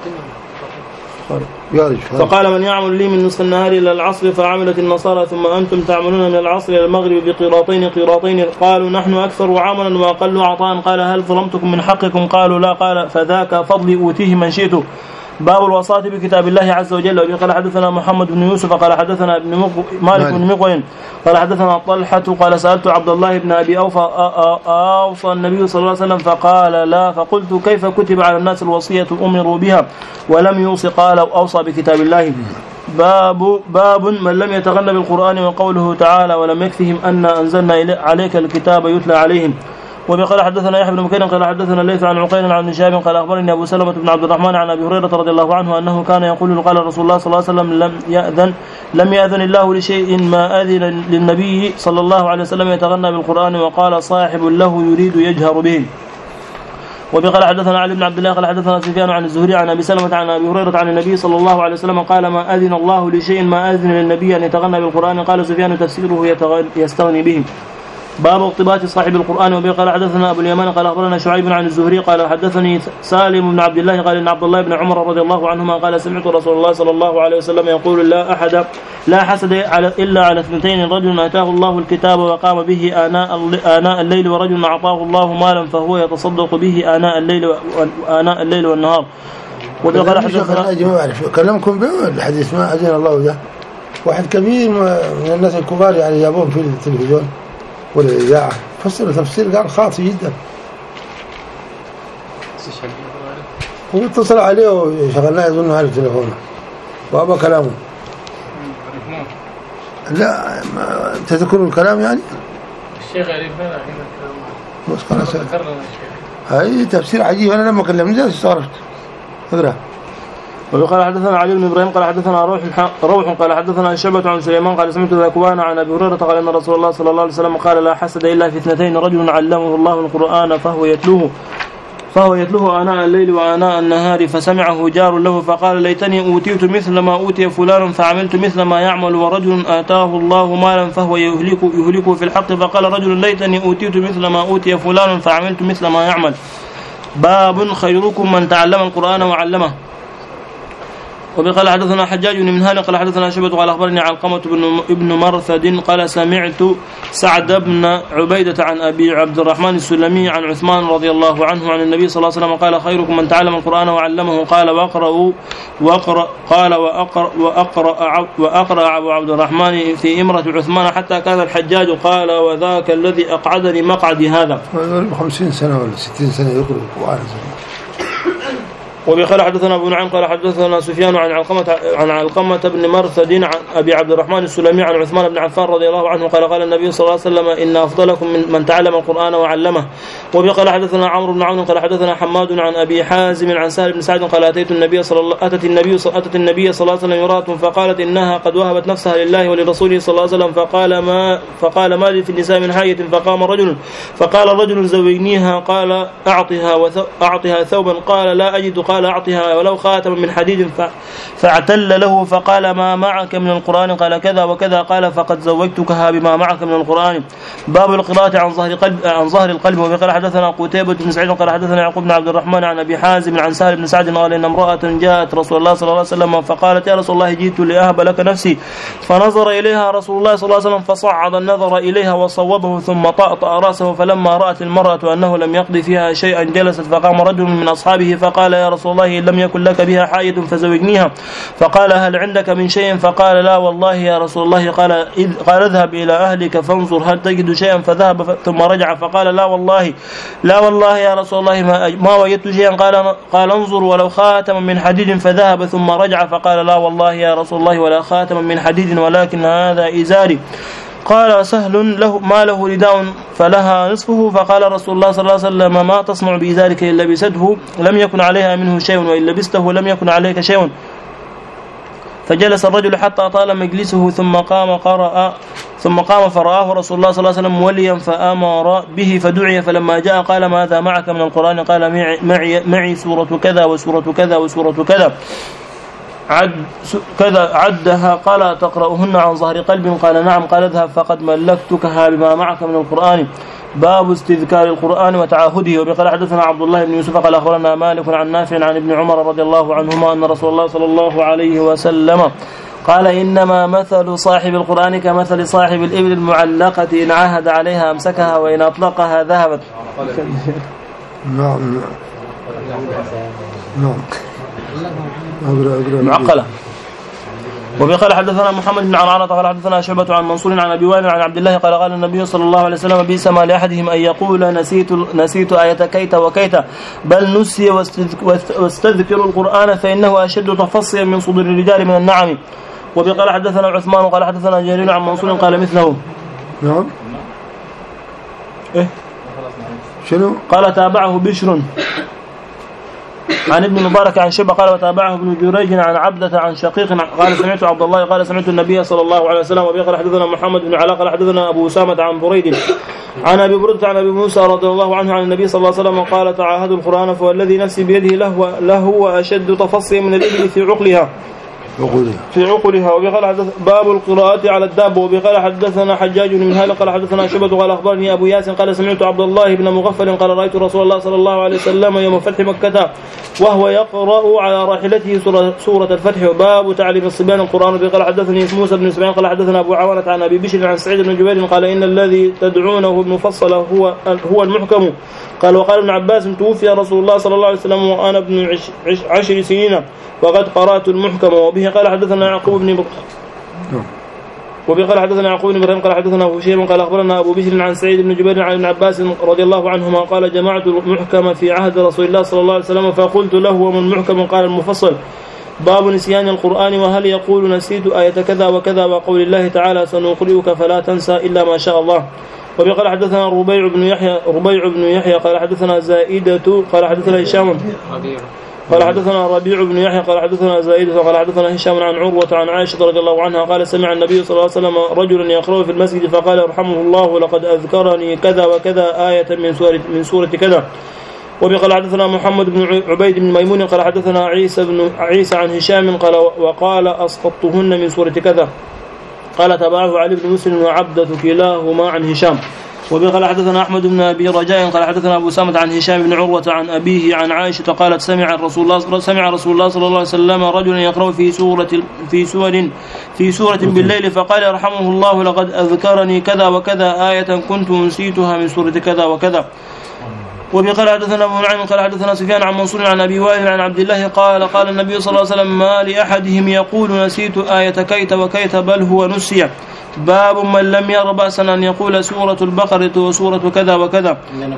فقال من يعمل لي من نصف النهار إلى العصر فعملت النصارى ثم أنتم تعملون من العصر إلى المغرب بقيراطين قيراطين قالوا نحن أكثر عملا وأقل عطاء قال هل ظلمتكم من حقكم قالوا لا قال فذاك فضلي أوتيه من شئت. باب الوصاة بكتاب الله عز وجل. وبه قال حدثنا محمد بن يوسف قال حدثنا ابن مق... مالك بن مقوين قال حدثنا طلحة قال سألت عبد الله بن أبي أوفى أوصى النبي صلى الله عليه وسلم فقال لا فقلت كيف كتب على الناس الوصية أمروا بها ولم يوصي قال أوصى بكتاب الله. باب باب من لم يتغنى بالقرآن وقوله تعالى ولم يكفهم أن أنزلنا عليك الكتاب يتلى عليهم. وبقال حدثنا يحيى بن بكير قال حدثنا الليث عن عقيل عن هشام قال أخبرني أبو سلمة بن عبد الرحمن عن أبي هريرة رضي الله عنه أنه كان يقول قال رسول الله صلى الله عليه وسلم لم يأذن لم يأذن الله لشيء ما أذن للنبي صلى الله عليه وسلم يتغنى بالقرآن وقال صاحب له يريد يجهر به. وبقال حدثنا علي بن عبد الله قال حدثنا سفيان عن الزهري عن أبي سلمة عن أبي هريرة عن النبي صلى الله عليه وسلم قال ما أذن الله لشيء ما أذن للنبي أن يتغنى بالقرآن قال سفيان تفسيره يستغني به. باب اقتباس صاحب القرآن. وبه قال حدثنا أبو اليمان قال أخبرنا شعيب عن الزهري قال حدثني سالم بن عبد الله قال إن عبد الله بن عمر رضي الله عنهما قال سمعت رسول الله صلى الله عليه وسلم يقول لا أحد لا حسد على إلا على اثنتين رجل آتاه الله الكتاب وقام به آناء آناء الليل ورجل أعطاه الله مالا فهو يتصدق به آناء الليل وآناء الليل والنهار. وبه قال حدثنا كلامكم بالحديث ما أذن الله ده واحد كبير من الناس الكبار يعني يابون في التلفزيون والإذاعة فسر تفسير قال خاطئ جدا. هو اتصل عليه وشغلناه يظن على التليفون وأبا كلامه لا ما تذكروا الكلام يعني الشيخ عرفنا الحين الكلام بس خلاص ذكرنا الشيخ هاي تفسير عجيب. أنا لما كلمني جالس استغربت اقرأ. وقال حدثنا علي بن إبراهيم قال حدثنا روح روح قال حدثنا شعبة عن سليمان قال سمعت ذكوان عن أبي هريرة قال إن رسول الله صلى الله عليه وسلم قال لا حسد إلا في اثنتين رجل علمه الله القرآن فهو يتلوه فهو يتلوه آناء الليل وآناء النهار فسمعه جار له فقال ليتني أوتيت مثل ما أوتي فلان فعملت مثل ما يعمل ورجل آتاه الله مالا فهو يهلك يهلكه في الحق فقال رجل ليتني أوتيت مثل ما أوتي فلان فعملت مثل ما يعمل. باب خيركم من تعلم القرآن وعلمه. وبقال حدثنا حجاج بن منهال قال حدثنا شعبة قال أخبرني علقمة بن ابن مرثد قال سمعت سعد بن عبيدة عن أبي عبد الرحمن السلمي عن عثمان رضي الله عنه عن النبي صلى الله عليه وسلم قال خيركم من تعلم القرآن وعلمه قال وأقرأ وأقرأ قال وأقرأ وأقرأ وأقرأ أبو عبد الرحمن في إمرة عثمان حتى كان الحجاج قال وذاك الذي أقعدني مقعدي هذا. خمسين سنة ولا ستين سنة يقرأ القرآن. وبقال حدثنا أبو نعيم قال حدثنا سفيان عن علقمة عن علقمة بن مرثد عن أبي عبد الرحمن السلمي عن عثمان بن عفان رضي الله عنه قال قال النبي صلى الله عليه وسلم إن أفضلكم من من تعلم القرآن وعلمه. وبقال حدثنا عمرو بن عون قال حدثنا حماد عن أبي حازم عن سهل بن سعد قال أتيت النبي صلى الله أتت النبي أتت النبي صلى الله عليه وسلم امرأة فقالت إنها قد وهبت نفسها لله ولرسوله صلى الله عليه وسلم فقال ما فقال ما لي في النساء من حاجة فقام رجل فقال الرجل زوجنيها قال أعطها أعطها ثوبا قال لا أجد قال أعطها ولو خاتم من حديد فاعتل له فقال ما معك من القرآن قال كذا وكذا قال فقد زوجتكها بما معك من القرآن. باب القراءة عن ظهر قلب عن ظهر القلب. وقال حدثنا قتيبة بن سعيد قال حدثنا يعقوب بن عبد الرحمن عن أبي حازم عن سهل بن سعد قال إن امرأة جاءت رسول الله صلى الله عليه وسلم فقالت يا رسول الله جئت لأهب لك نفسي فنظر إليها رسول الله صلى الله عليه وسلم فصعد النظر إليها وصوبه ثم طأطأ رأسه فلما رأت المرأة أنه لم يقضي فيها شيئا جلست فقام رجل من أصحابه فقال يا رسول الله لم يكن لك بها حاجة فزوجنيها فقال هل عندك من شيء فقال لا والله يا رسول الله قال إذ قال اذهب إلى أهلك فانظر هل تجد شيئا فذهب ثم رجع فقال لا والله لا والله يا رسول الله ما, ما وجدت شيئا قال قال انظر ولو خاتم من حديد فذهب ثم رجع فقال لا والله يا رسول الله ولا خاتم من حديد ولكن هذا إزاري. قال سهل له ما له رداء فلها نصفه فقال رسول الله صلى الله عليه وسلم ما تصنع بذلك إن لبسته لم يكن عليها منه شيء وإن لبسته لم يكن عليك شيء. فجلس الرجل حتى طال مجلسه ثم قام قرأ ثم قام فرآه رسول الله صلى الله عليه وسلم موليا فأمر به فدعي، فلما جاء قال ماذا معك من القرآن؟ قال معي, معي سورة كذا وسورة كذا وسورة كذا عد كذا عدها. قال تقرأهن عن ظهر قلب؟ قال نعم. قال اذهب فقد ملكتكها بما معك من القرآن. باب استذكار القرآن وتعاهده. وبقال حدثنا عبد الله بن يوسف قال أخبرنا مالك عن نافع عن ابن عمر رضي الله عنهما أن رسول الله صلى الله عليه وسلم قال إنما مثل صاحب القرآن كمثل صاحب الإبل المعلقة إن عاهد عليها أمسكها وإن أطلقها ذهبت. نعم نعم معقلة. وبقال حدثنا محمد بن عرعرة قال حدثنا شعبة عن منصور عن أبي وائل عن عبد الله قال قال النبي صلى الله عليه وسلم بئس ما لأحدهم أن يقول نسيت نسيت آية كيت وكيت، بل نسي واستذكروا القرآن فإنه أشد تفصيا من صدور الرجال من النعم. وبقال حدثنا عثمان قال حدثنا جرير عن منصور قال مثله. نعم. إيه؟ شنو؟ قال تابعه بشر عن ابن مبارك عن شبه قال وتابعه ابن جريج عن عبدة عن شقيق قال سمعت عبد الله قال سمعت النبي صلى الله عليه وسلم. وبقال حدثنا محمد بن علاء قال حدثنا أبو أسامة عن بريد عن أبي بردة عن أبي موسى رضي الله عنه عن النبي صلى الله عليه وسلم قال تعاهدوا القرآن فوالذي نفسي بيده له لهو أشد تفصيا من الإبل في عقلها في عقلها. وبقال حدث باب القراءة على الدابة. وبقال حدثنا حجاج بن هلال قال حدثنا شعبة قال أخبرني أبو ياسين قال سمعت عبد الله بن مغفل قال رأيت رسول الله صلى الله عليه وسلم يوم فتح مكة وهو يقرأ على راحلته سورة الفتح. باب تعليم الصبيان القرآن. وبقال حدثني موسى بن سبعين قال حدثنا أبو عوانة عن أبي بشر عن سعيد بن جبير قال إن الذي تدعونه المفصل هو هو المحكم. قال وقال ابن عباس توفي رسول الله صلى الله عليه وسلم وأنا ابن عش عش عشر سنين وقد قرأت المحكم. وبه قال حدثنا يعقوب بن وبه قال حدثنا يعقوب بن إبراهيم قال حدثنا هشيم قال أخبرنا أبو بشر عن سعيد بن جبير عن ابن عباس رضي الله عنهما قال جمعت المحكم في عهد رسول الله صلى الله عليه وسلم فقلت له وما المحكم؟ قال المفصل. باب نسيان القرآن وهل يقول نسيت آية كذا وكذا وقول الله تعالى سنقرئك فلا تنسى إلا ما شاء الله. وبقال حدثنا ربيع بن يحيى ربيع بن يحيى قال حدثنا زائدة قال حدثنا هشام قال حدثنا ربيع بن يحيى قال حدثنا زائدة قال حدثنا هشام عن عروة عن عائشة رضي الله عنها قال سمع النبي صلى الله عليه وسلم رجلا يقرأ في المسجد فقال يرحمه الله لقد أذكرني كذا وكذا آية من سورة من سورة كذا. وبقال حدثنا محمد بن عبيد بن ميمون قال حدثنا عيسى بن عيسى عن هشام قال وقال أسقطتهن من سورة كذا. قال تبعه علي بن مسلم وعبدة كلاهما عن هشام. وبقال حدثنا أحمد بن أبي رجاء قال حدثنا أبو سامة عن هشام بن عروة عن أبيه عن عائشة قالت سمع رسول الله سمع رسول الله صلى الله عليه وسلم رجلا يقرأ في سورة في سور في سورة بالليل فقال يرحمه الله لقد أذكرني كذا وكذا آية كنت نسيتها من سورة كذا وكذا. وبقال حدثنا أبو نعيم قال حدثنا سفيان عن منصور عن أبي وائل عن عبد الله قال قال النبي صلى الله عليه وسلم ما لأحدهم يقول نسيت آية كيت وكيت بل هو نسي. باب من لم ير بأسا أن يقول سورة البقرة وسورة كذا وكذا.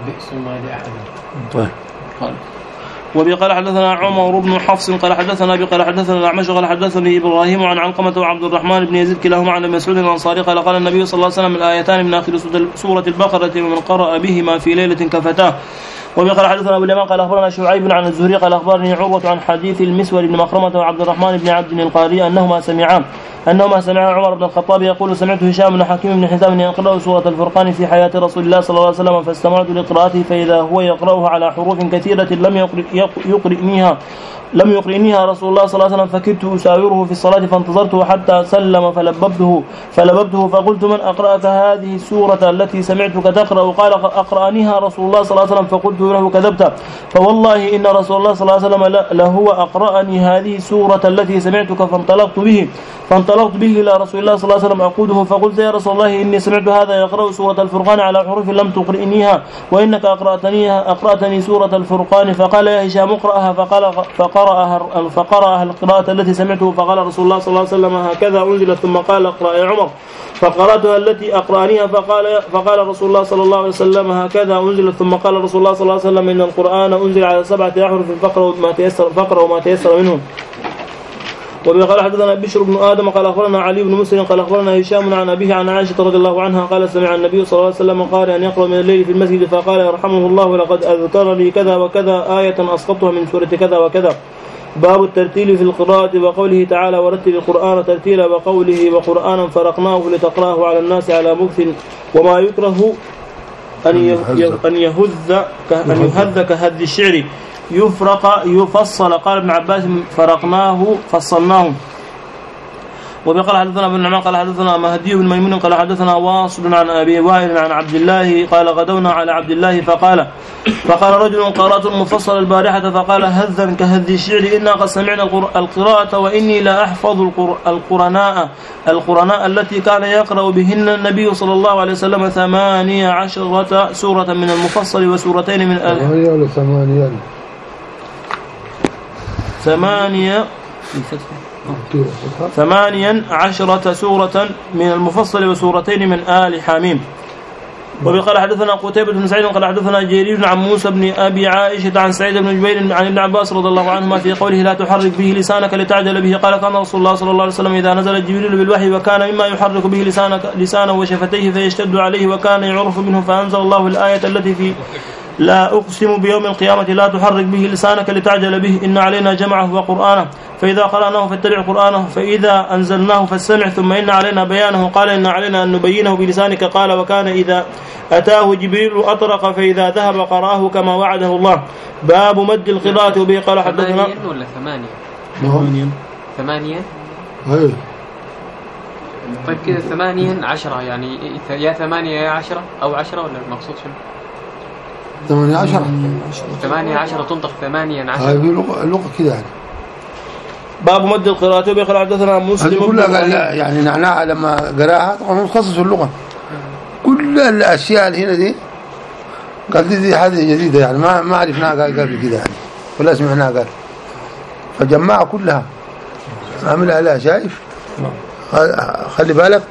طيب. وبقال حدثنا عمر بن حفص قال حدثنا أبي قال حدثنا الأعمش قال حدثني إبراهيم عن علقمة وعبد الرحمن بن يزيد كلاهما عن مسعود الأنصاري قال قال النبي صلى الله عليه وسلم الآيتان من آخر سورة البقرة ومن قرأ بهما في ليلة كفتاه. وبقال حدثنا أبو اليمان قال أخبرنا شعيب عن الزهري قال أخبرني عروة عن حديث المسور بن مخرمة وعبد الرحمن بن عبد القاري أنهما سمعان أنهما سمعا عمر بن الخطاب يقول سمعت هشام بن حكيم بن حزام يقرأ سورة الفرقان في حياة رسول الله صلى الله عليه وسلم فاستمعت لقراءته فإذا هو يقرأها على حروف كثيرة لم يقرئ يقرئنيها لم يقرئنيها رسول الله صلى الله عليه وسلم فكدت أساوره في الصلاة فانتظرته حتى سلم فلببته فلببته فقلت من أقرأك هذه السورة التي سمعتك تقرأ؟ قال أقرأنيها رسول الله صلى الله عليه وسلم فقلت له كذبت فوالله إن رسول الله صلى الله عليه وسلم لهو أقرأني هذه السورة التي سمعتك فانطلقت به فانطلقت به إلى رسول الله صلى الله عليه وسلم أقوده فقلت يا رسول الله إني سمعت هذا يقرأ سورة الفرقان على حروف لم تقرئنيها وإنك أقرأتنيها أقرأتني سورة الفرقان. فقال يا هشام اقرأها فقال فقرأها فقرأها القراءة التي سمعته فقال رسول الله صلى الله عليه وسلم هكذا أنزلت ثم قال اقرأ يا عمر فقرأتها التي أقرأنيها فقال فقال رسول الله صلى الله عليه وسلم هكذا أنزلت ثم قال رسول الله صلى الله عليه وسلم إن القرآن أنزل على سبعة أحرف فقرأوا ما تيسر فقرأوا ما تيسر منهم. وقال حدثنا بشر بن آدم قال أخبرنا علي بن مسلم قال أخبرنا هشام عن أبيه عن عائشة رضي الله عنها قال سمع النبي صلى الله عليه وسلم قال أن يقرأ من الليل في المسجد فقال يرحمه الله لقد أذكرني كذا وكذا آية أسقطها من سورة كذا وكذا. باب الترتيل في القراءة وقوله تعالى ورتل القرآن ترتيلا وقوله وقرآنا فرقناه لتقراه على الناس على مكث وما يكره أن أن يهذ أن يهذ كهذ الشعر يفرق يفصل. قال ابن عباس فرقناه فصلناه. وقال حدثنا ابن نعمان قال حدثنا مهدي بن ميمون قال حدثنا واصل عن ابي وائل عن عبد الله قال غدونا على عبد الله فقال فقال رجل قرأت المفصل البارحة فقال هذا كهذ الشعر إنا قد سمعنا القراءة وإني لا أحفظ القرناء القرناء التي كان يقرأ بهن النبي صلى الله عليه وسلم ثمانية عشرة سورة من المفصل وسورتين من ثمانية ثمانية ثمانية ثمانيا عشرة سورة من المفصل وسورتين من آل حميم. وقال حدثنا قتيبة بن سعيد قال حدثنا جرير عن موسى بن أبي عائشة عن سعيد بن جبير عن ابن عباس رضي الله عنهما في قوله لا تحرك به لسانك لتعجل به. قال كان رسول الله صلى الله عليه وسلم إذا نزل جبريل بالوحي وكان مما يحرك به لسانك لسانه وشفتيه فيشتد عليه وكان يعرف منه فأنزل الله الآية التي في لا أقسم بيوم القيامة لا تحرك به لسانك لتعجل به إن علينا جمعه وقرآنه فإذا قرأناه فاتبع قرآنه فإذا أنزلناه فاستمع ثم إن علينا بيانه. قال إن علينا أن نبينه بلسانك. قال وكان إذا أتاه جبريل أطرق فإذا ذهب قرأه كما وعده الله. باب مد القراءة. وبه قال حدثنا ثمانية ولا ثمانية ثمانية ثمانية أيه. طيب كذا ثمانية عشرة يعني يا ثمانية يا عشرة أو عشرة ولا المقصود شنو؟ ثمانية عشرة ثمانية عشرة تنطق ثمانية عشرة. هاي اللغة اللغة كذا يعني. باب مد القراءة. وبه قال حدثنا مسلم كلها قال لا يعني نعناع لما قراها طبعا متخصص في اللغة كل الأشياء اللي هنا دي قال دي, دي حاجة جديدة يعني ما ما عرفناها قال قال كده يعني ولا سمعناها قال فجمعها كلها عملها لها شايف خلي بالك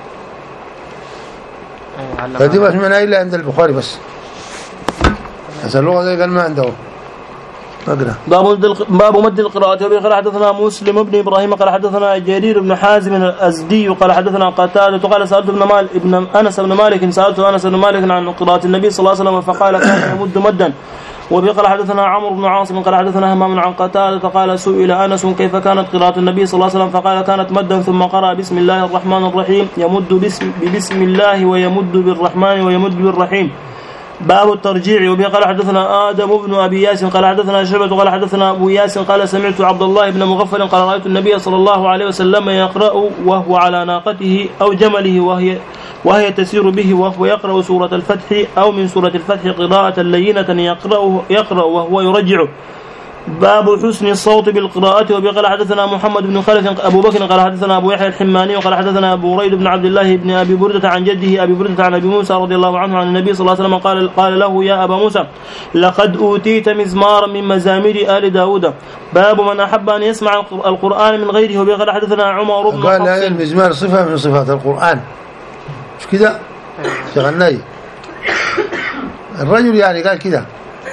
فدي ما سمعناها إلا عند البخاري بس بس اللغة دي قال ما عنده اقرا. باب مد القراءة. وبه قال حدثنا مسلم بن إبراهيم قال حدثنا جرير بن حازم الأزدي قال حدثنا قتادة قال سألت ابن مالك ابن أنس بن مالك سألت أنس بن مالك عن قراءة النبي صلى الله عليه وسلم فقال كان يمد مدا. وبه قال حدثنا عمرو بن عاصم قال حدثنا همام عن قتادة قال سئل أنس كيف كانت قراءة النبي صلى الله عليه وسلم فقال كانت مدا ثم قرأ بسم الله الرحمن الرحيم يمد بسم, بسم الله ويمد بالرحمن ويمد بالرحيم. باب الترجيع. وبه قال حدثنا آدم بن أبي ياسين قال حدثنا شعبة قال حدثنا أبو ياسين قال سمعت عبد الله بن مغفل قال رأيت النبي صلى الله عليه وسلم يقرأ وهو على ناقته أو جمله وهي وهي تسير به وهو يقرأ سورة الفتح أو من سورة الفتح قراءة لينة يقرأ يقرأ وهو يرجع. باب حسن الصوت بالقراءة. وبه قال حدثنا محمد بن خلف أبو بكر قال حدثنا أبو يحيى الحماني وقال حدثنا أبو ريد بن عبد الله بن أبي بردة عن جده أبي بردة عن أبي موسى رضي الله عنه عن النبي صلى الله عليه وسلم قال قال له يا أبا موسى لقد أوتيت مزمارا من مزامير آل داود. باب من أحب أن يسمع القرآن من غيره. وبه قال حدثنا عمر بن قال هذا المزمار صفة من صفات القرآن مش كده شغلناي الرجل يعني قال كده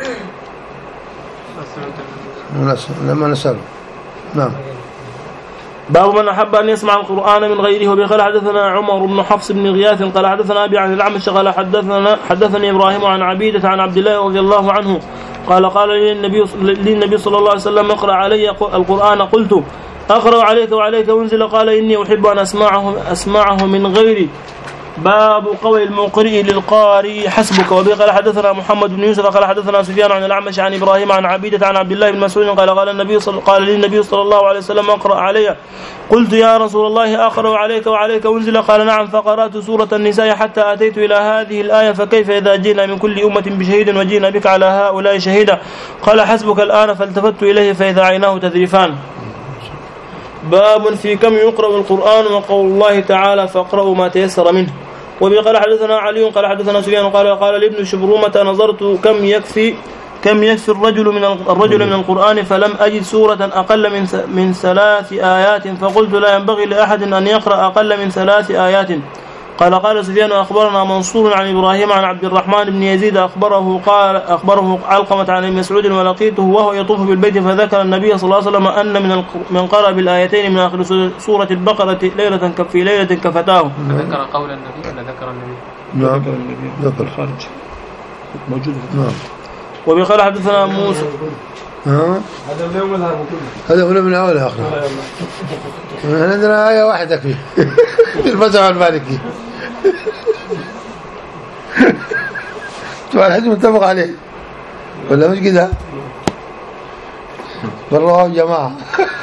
لما نسأله. نعم. باب من أحب أن يسمع القرآن من غيره. وبه قال حدثنا عمر بن حفص بن غياث قال حدثنا أبي عن الأعمش قال حدثنا حدثني إبراهيم عن عبيدة عن عبد الله رضي الله عنه قال قال للنبي للنبي صلى الله عليه وسلم اقرأ علي القرآن قلت أقرأ عليك وعليك أنزل قال إني أحب أن أسمعه أسمعه من غيري. باب قول المقرئ للقارئ حسبك. وبه قال حدثنا محمد بن يوسف قال حدثنا سفيان عن الأعمش عن إبراهيم عن عبيدة عن عبد الله بن مسعود قال قال النبي صل... قال للنبي صلى الله عليه وسلم اقرأ علي قلت يا رسول الله أقرأ عليك وعليك أنزل قال نعم فقرأت سورة النساء حتى أتيت إلى هذه الآية فكيف إذا جئنا من كل أمة بشهيد وجئنا بك على هؤلاء شهيدا قال حسبك الآن فالتفت إليه فإذا عيناه تذرفان. باب في كم يقرأ القرآن وقول الله تعالى فاقرأوا ما تيسر منه. وبه قال حدثنا علي قال حدثنا سفيان قال قال لابن شبرومة نظرت كم يكفي كم يكفي الرجل من الرجل من القرآن فلم أجد سورة أقل من من ثلاث آيات فقلت لا ينبغي لأحد أن يقرأ أقل من ثلاث آيات. قال قال سفيان أخبرنا منصور عن إبراهيم عن عبد الرحمن بن يزيد أخبره قال أخبره علقمة عن ابن مسعود ولقيته وهو يطوف بالبيت فذكر النبي صلى الله عليه وسلم أن من من قرأ بالآيتين من آخر سورة البقرة ليلة في ليلة كفتاه. ذكر قول النبي ولا ذكر النبي؟ نعم ذكر النبي ذكر الخارج موجود. نعم. وبه قال حدثنا موسى ها هذا اليوم مذهب كله. هذا ولا من أول آخر. عندنا آية واحدة فيه في المذهب المالكي. سؤال الحديث متفق عليه ولا مش كده؟ والله جماعة.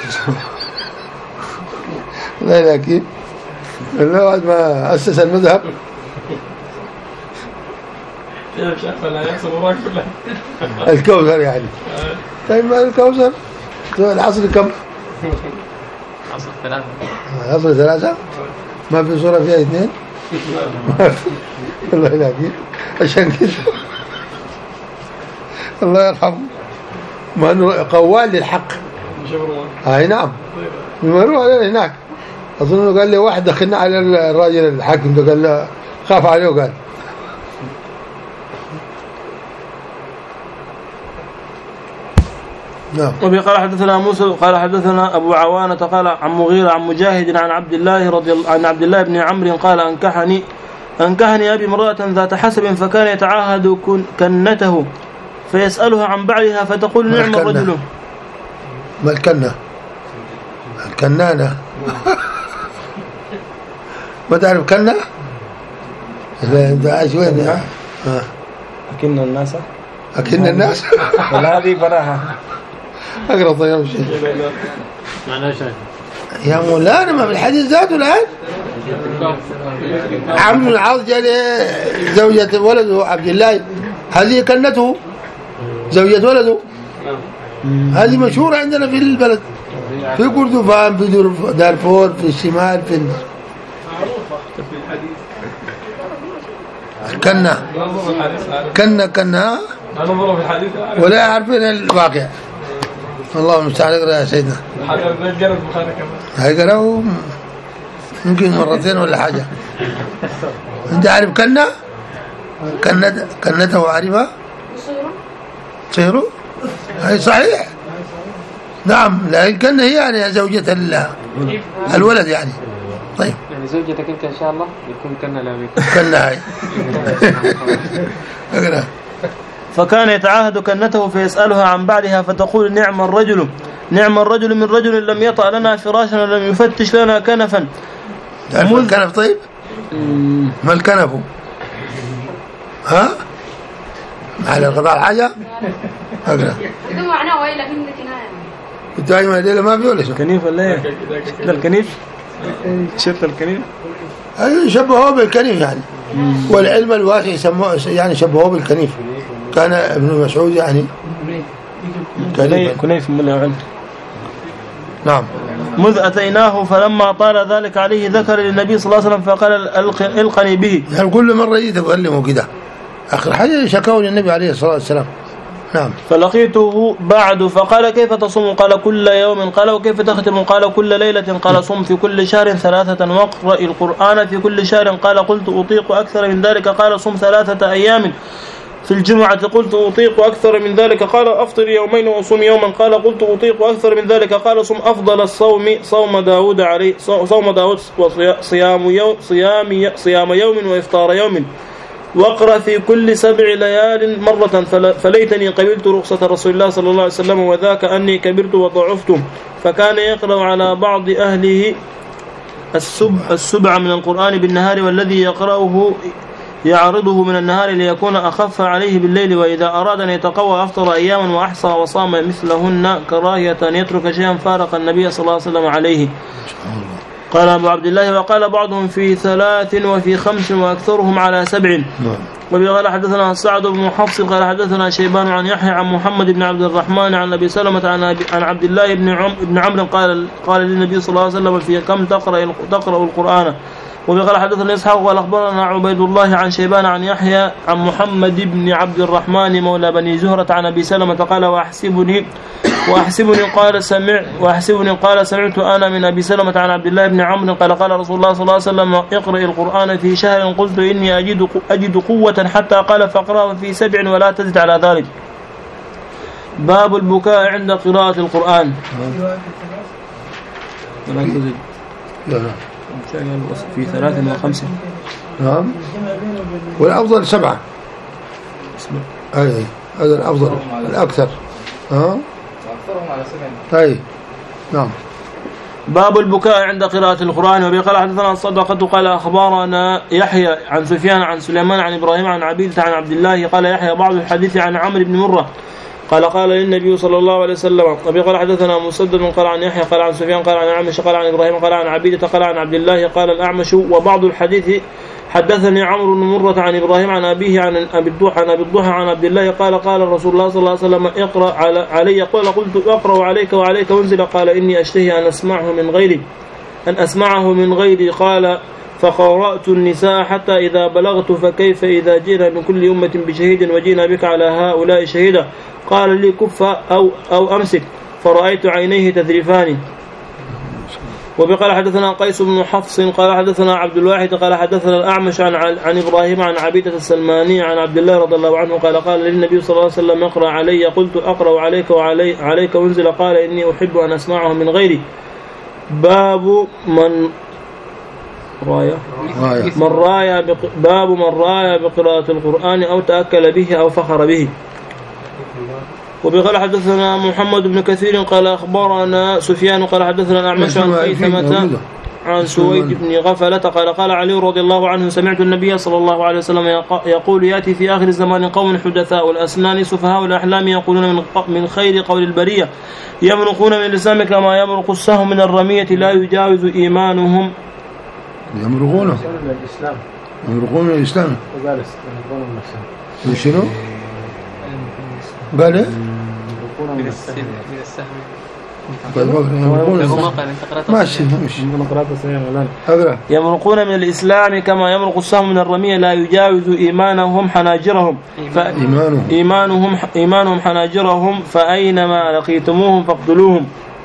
لا لكن اللي بعد ما أسس المذهب يا شيخ لا يحسب وراك كله. الكوثر يعني. طيب ما الكوثر العصر كم؟ عصر ثلاثة. عصر ثلاثة؟ ما في صورة فيها اثنين؟ الله يلاقيه عشان كده الله يرحمه ما انه قوال للحق. اي نعم يمروا عليه هناك اظن قال لي واحد دخلنا على الراجل الحاكم ده قال له خاف عليه وقال نعم. وبه قال حدثنا موسى قال حدثنا ابو عوانة قال عن مغيرة عن مجاهد عن عبد الله رضي الله عن عبد الله بن عمرو قال انكحني انكحني ابي امرأة ذات حسب فكان يتعاهد كنته فيسألها عن بعلها فتقول نعم الرجل. ما الكنة الكنانة ما تعرف كنة؟ لا انت عايش وين يا أكن الناس أكن الناس ولا هذه براها أقرأ طيب شيء معناه شيء يا مولانا ما بالحديث ذاته الآن عمرو العاص جاء زوجة ولده عبد الله هذه كنته زوجة ولده هذه مشهورة عندنا في البلد في كردفان في دارفور في الشمال في كنا كنا كنا ولا عارفين الواقع. الله المستعان. اقرا يا سيدنا. هاي قرأوا يمكن مرتين ولا حاجة. انت عارف كنا كنت كنته عارفها صيروا هاي صحيح نعم لكن كنا هي يعني زوجة الولد يعني. طيب يعني زوجتك انت ان شاء الله يكون كنا لا بيكون كنا هاي اقرأ. فكان يتعاهد كنته فيسألها عن بعدها فتقول نعم الرجل نعم الرجل من رجل لم يطأ لنا فراشا ولم يفتش لنا كنفا. تعرف الكنف؟ طيب ما الكنف؟ ها على القطاع الحاجة اقرأ. ده معناه ويلا من كناية انت ايما الليلة ما في ولا شو كنيف ولا ايه ده الكنيف شفت الكنيف اي شبهوه بالكنيف يعني. والعلم الواسع يسموه يعني شبهوه بالكنيف. كان ابن مسعود يعني كنيف من العلم. نعم. مذ أتيناه فلما طال ذلك عليه ذكر للنبي صلى الله عليه وسلم فقال القني به. يعني كل مرة يجي تكلمه كده آخر حاجة شكاوا للنبي عليه الصلاة والسلام. نعم. فلقيته بعد فقال كيف تصوم قال كل يوم قال وكيف تختم قال كل ليلة قال صم في كل شهر ثلاثة واقرأ القرآن في كل شهر قال قلت أطيق أكثر من ذلك قال صم ثلاثة أيام في الجمعة قلت أطيق أكثر من ذلك قال أفطر يومين وصوم يوما قال قلت أطيق أكثر من ذلك قال صم أفضل الصوم صوم داود عليه صوم داود وصيام يوم صيام صيام يوم وإفطار يوم واقرأ في كل سبع ليال مرة فليتني قبلت رخصة رسول الله صلى الله عليه وسلم وذاك أني كبرت وضعفت. فكان يقرأ على بعض أهله السبع من القرآن بالنهار والذي يقرأه يعرضه من النهار ليكون أخف عليه بالليل وإذا أراد أن يتقوى أفطر أياما وأحصى وصام مثلهن كراهية أن يترك شيئا فارق النبي صلى الله عليه وسلم عليه. قال أبو عبد الله وقال بعضهم في ثلاث وفي خمس وأكثرهم على سبع. وقال حدثنا سعد بن حفص قال حدثنا شيبان عن يحيى عن محمد بن عبد الرحمن عن أبي سلمة عن عبد الله بن عم بن عمرو قال قال للنبي صلى الله عليه وسلم في كم تقرأ تقرأ القرآن. وقال حدثنا إسحاق قال أخبرنا عبيد الله عن شيبان عن يحيى عن محمد بن عبد الرحمن مولى بني زهرة عن أبي سلمة قال وأحسبني وأحسبني قال سمع وأحسبني قال سمعت أنا من أبي سلمة عن عبد الله بن عمرو قال قال رسول الله صلى الله عليه وسلم اقرأ القرآن في شهر قلت إني أجد أجد قوة حتى قال فاقرأه في سبع ولا تزد على ذلك. باب البكاء عند قراءة القرآن. ولا تزد. لا في ثلاث وخمسة. نعم. والأفضل سبعة. أي هذا الأفضل الأكثر. ها أكثرهم على سبعين. طيب نعم. باب البكاء عند قراءة القرآن. وبه قال حدثنا الصدقة قال أخبرنا يحيى عن سفيان عن سليمان عن إبراهيم عن عبيدة عن عبد الله قال يحيى بعض الحديث عن عمرو بن مرة قال قال للنبي صلى الله عليه وسلم. وبه قال حدثنا مسدد قال عن يحيى قال عن سفيان قال عن الأعمش قال عن إبراهيم قال عن عبيدة قال عن عبد الله قال الأعمش. وبعض الحديث حدثني عمرو بن مرة عن إبراهيم عن أبيه عن أبي الضحى عن أبي الضحى عن عبد الله قال قال رسول الله صلى الله عليه وسلم اقرأ علي قال قلت أقرأ عليك وعليك أنزل قال إني أشتهي أن أسمعه من غيري أن أسمعه من غيري قال فقرأت النساء حتى إذا بلغت فكيف إذا جئنا من كل أمة بشهيد وجئنا بك على هؤلاء شهيدا قال لي كف أو, أو أمسك فرأيت عينيه تذرفان. وبقال حدثنا قيس بن حفص قال حدثنا عبد الواحد قال حدثنا الأعمش عن, عن إبراهيم عن عبيدة السلماني عن عبد الله رضي الله عنه قال قال للنبي صلى الله عليه وسلم اقرأ علي قلت أقرأ عليك وعلي عليك أنزل قال إني أحب أن أسمعه من غيري. باب من راية من راية باب من راية بقراءة القرآن أو تأكل به أو فخر به. وبقال حدثنا محمد بن كثير قال أخبرنا سفيان قال حدثنا الأعمش عن خيثمة عن سويد بن غفلة قال قال علي رضي الله عنه سمعت النبي صلى الله عليه وسلم يقول يأتي في آخر الزمان قوم حدثاء الأسنان سفهاء الأحلام يقولون من من خير قول البرية يمرقون من اللسان كما يمرق السهم من الرمية لا يجاوز إيمانهم. يمرقون الإسلام يمرقون من الإسلام وقال يمرقون من السهم. شنو؟ قال إيه؟ من السهم من السهم. طيب يمرقون ماشي ماشي يمرقون من الإسلام كما يمرق السهم من الرمية لا يجاوز إيمانهم حناجرهم إيمانهم إيمانهم إيمانهم حناجرهم فأينما لقيتموهم فاقتلوهم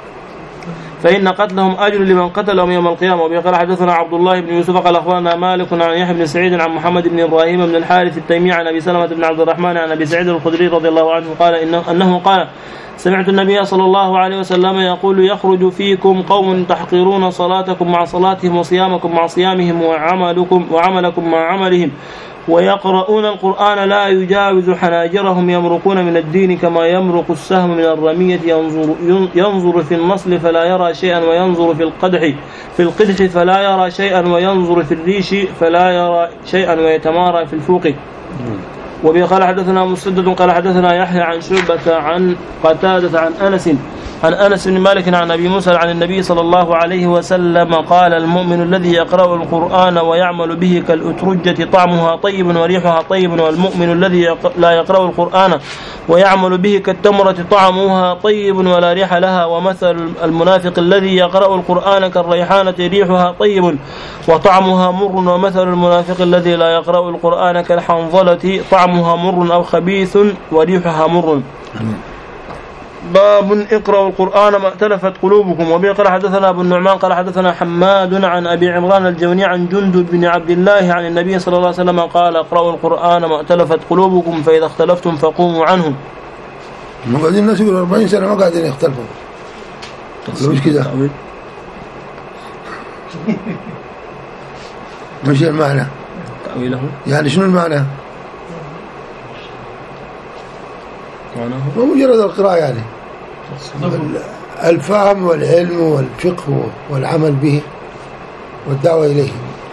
فإن قتلهم أجر لمن قتلهم يوم القيامة. وبقال حدثنا عبد الله بن يوسف قال أخبرنا مالك عن يحيى بن سعيد عن محمد بن إبراهيم بن الحارث التيمي عن أبي سلمة بن عبد الرحمن عن أبي سعيد الخدري رضي الله عنه قال إنه أنه قال سمعت النبي صلى الله عليه وسلم يقول يخرج فيكم قوم تحقرون صلاتكم مع صلاتهم وصيامكم مع صيامهم وعملكم وعملكم مع عملهم ويقرؤون القرآن لا يجاوز حناجرهم يمرقون من الدين كما يمرق السهم من الرمية ينظر, ينظر في النصل فلا يرى شيئا وينظر في القدح في القدح فلا يرى شيئا وينظر في الريش فلا يرى شيئا ويتمارى في الفوق. وبه قال حدثنا مسدد قال حدثنا يحيى عن شعبة عن قتادة عن أنس عن أنس بن مالك عن أبي موسى عن النبي صلى الله عليه وسلم قال المؤمن الذي يقرأ القرآن ويعمل به كالأترجة طعمها طيب وريحها طيب والمؤمن الذي لا يقرأ القرآن ويعمل به كالتمرة طعمها طيب ولا ريح لها. ومثل المنافق الذي يقرأ القرآن كالريحانة ريحها طيب وطعمها مر. ومثل المنافق الذي لا يقرأ القرآن كالحنظلة طعمها مر أو خبيث وريحها مر. باب اقرأوا القرآن ما ائتلفت قلوبكم. وبه قال حدثنا أبو النعمان قال حدثنا حماد عن أبي عمران الجوني عن جندب بن عبد الله عن النبي صلى الله عليه وسلم قال اقرأوا القرآن ما ائتلفت قلوبكم فإذا اختلفتم فقوموا عنه. ما قاعدين الناس يقولوا أربعين سنة ما قاعدين يختلفوا مش كده مش المعنى تأويله يعني شنو المعنى معناه مو مجرد القراءة يعني الفهم والعلم والفقه والعمل به والدعوة إليه.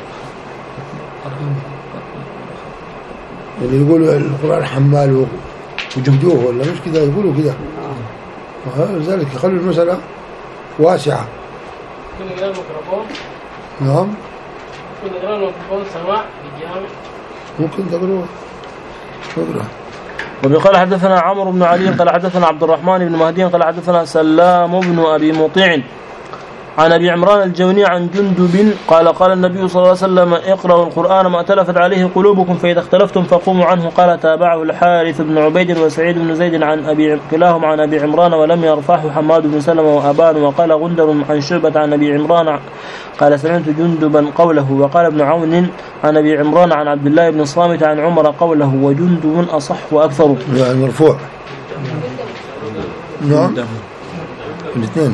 اللي يقولوا القرآن حمال وجهدوه ولا مش كده يقولوا كده لذلك يخلوا المسألة واسعة. كنا قرأنا الميكروفون نعم كنا قرأنا الميكروفون سماع بالجامع ممكن تقولوا تقولوا. وبقال حدثنا عمرو بن علي قال حدثنا عبد الرحمن بن مهدي قال حدثنا سلام بن أبي مطيع عن أبي عمران الجوني عن جندب قال قال النبي صلى الله عليه وسلم اقرأوا القرآن ما ائتلفت عليه قلوبكم فإذا اختلفتم فقوموا عنه. قال تابعه الحارث بن عبيد وسعيد بن زيد عن أبي كلاهم عن أبي عمران ولم يرفعه حماد بن سلمة وأبان. وقال غندر عن شعبة عن أبي عمران قال سمعت جندبا قوله. وقال ابن عون عن أبي عمران عن عبد الله بن الصامت عن عمر قوله وجندب أصح وأكثر يعني مرفوع. نعم الاثنين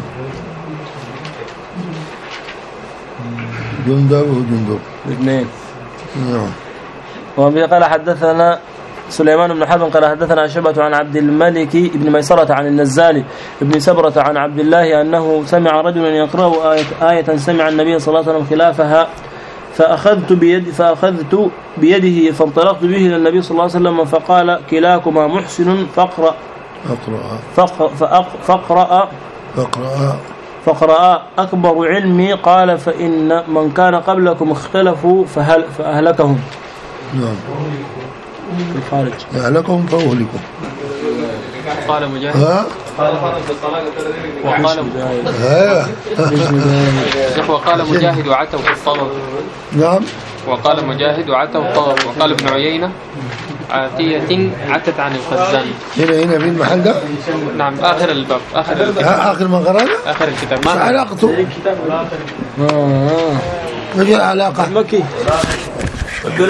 جندب وجندب الاثنين. نعم. وقال حدثنا سليمان بن حرب قال حدثنا شعبة عن عبد الملك بن ميسرة عن النزال بن سبرة عن عبد الله أنه سمع رجلا يقرأ آية, آية سمع النبي صلى الله عليه وسلم خلافها فأخذت بيد فأخذت بيده فانطلقت به إلى النبي صلى الله عليه وسلم فقال كلاكما محسن فاقرأ فاقرأ فاقرأ فاقرأ فاقرأ أكبر علمي قال فإن من كان قبلكم اختلفوا فهل فأهلكهم. نعم في الخارج أهلكهم فأهلكم. قال مجاهد وقال وقال مجاهد وعتوا في الطلب. نعم وقال مجاهد وعتوا الطلب. وقال ابن عيينة عاتية عتت عن الخزان. هنا هنا في المحل ده. نعم آخر الباب آخر الكتاب. آخر ما قرأنا آخر الكتاب. ما علاقته؟ آه ما جاء علاقة مكي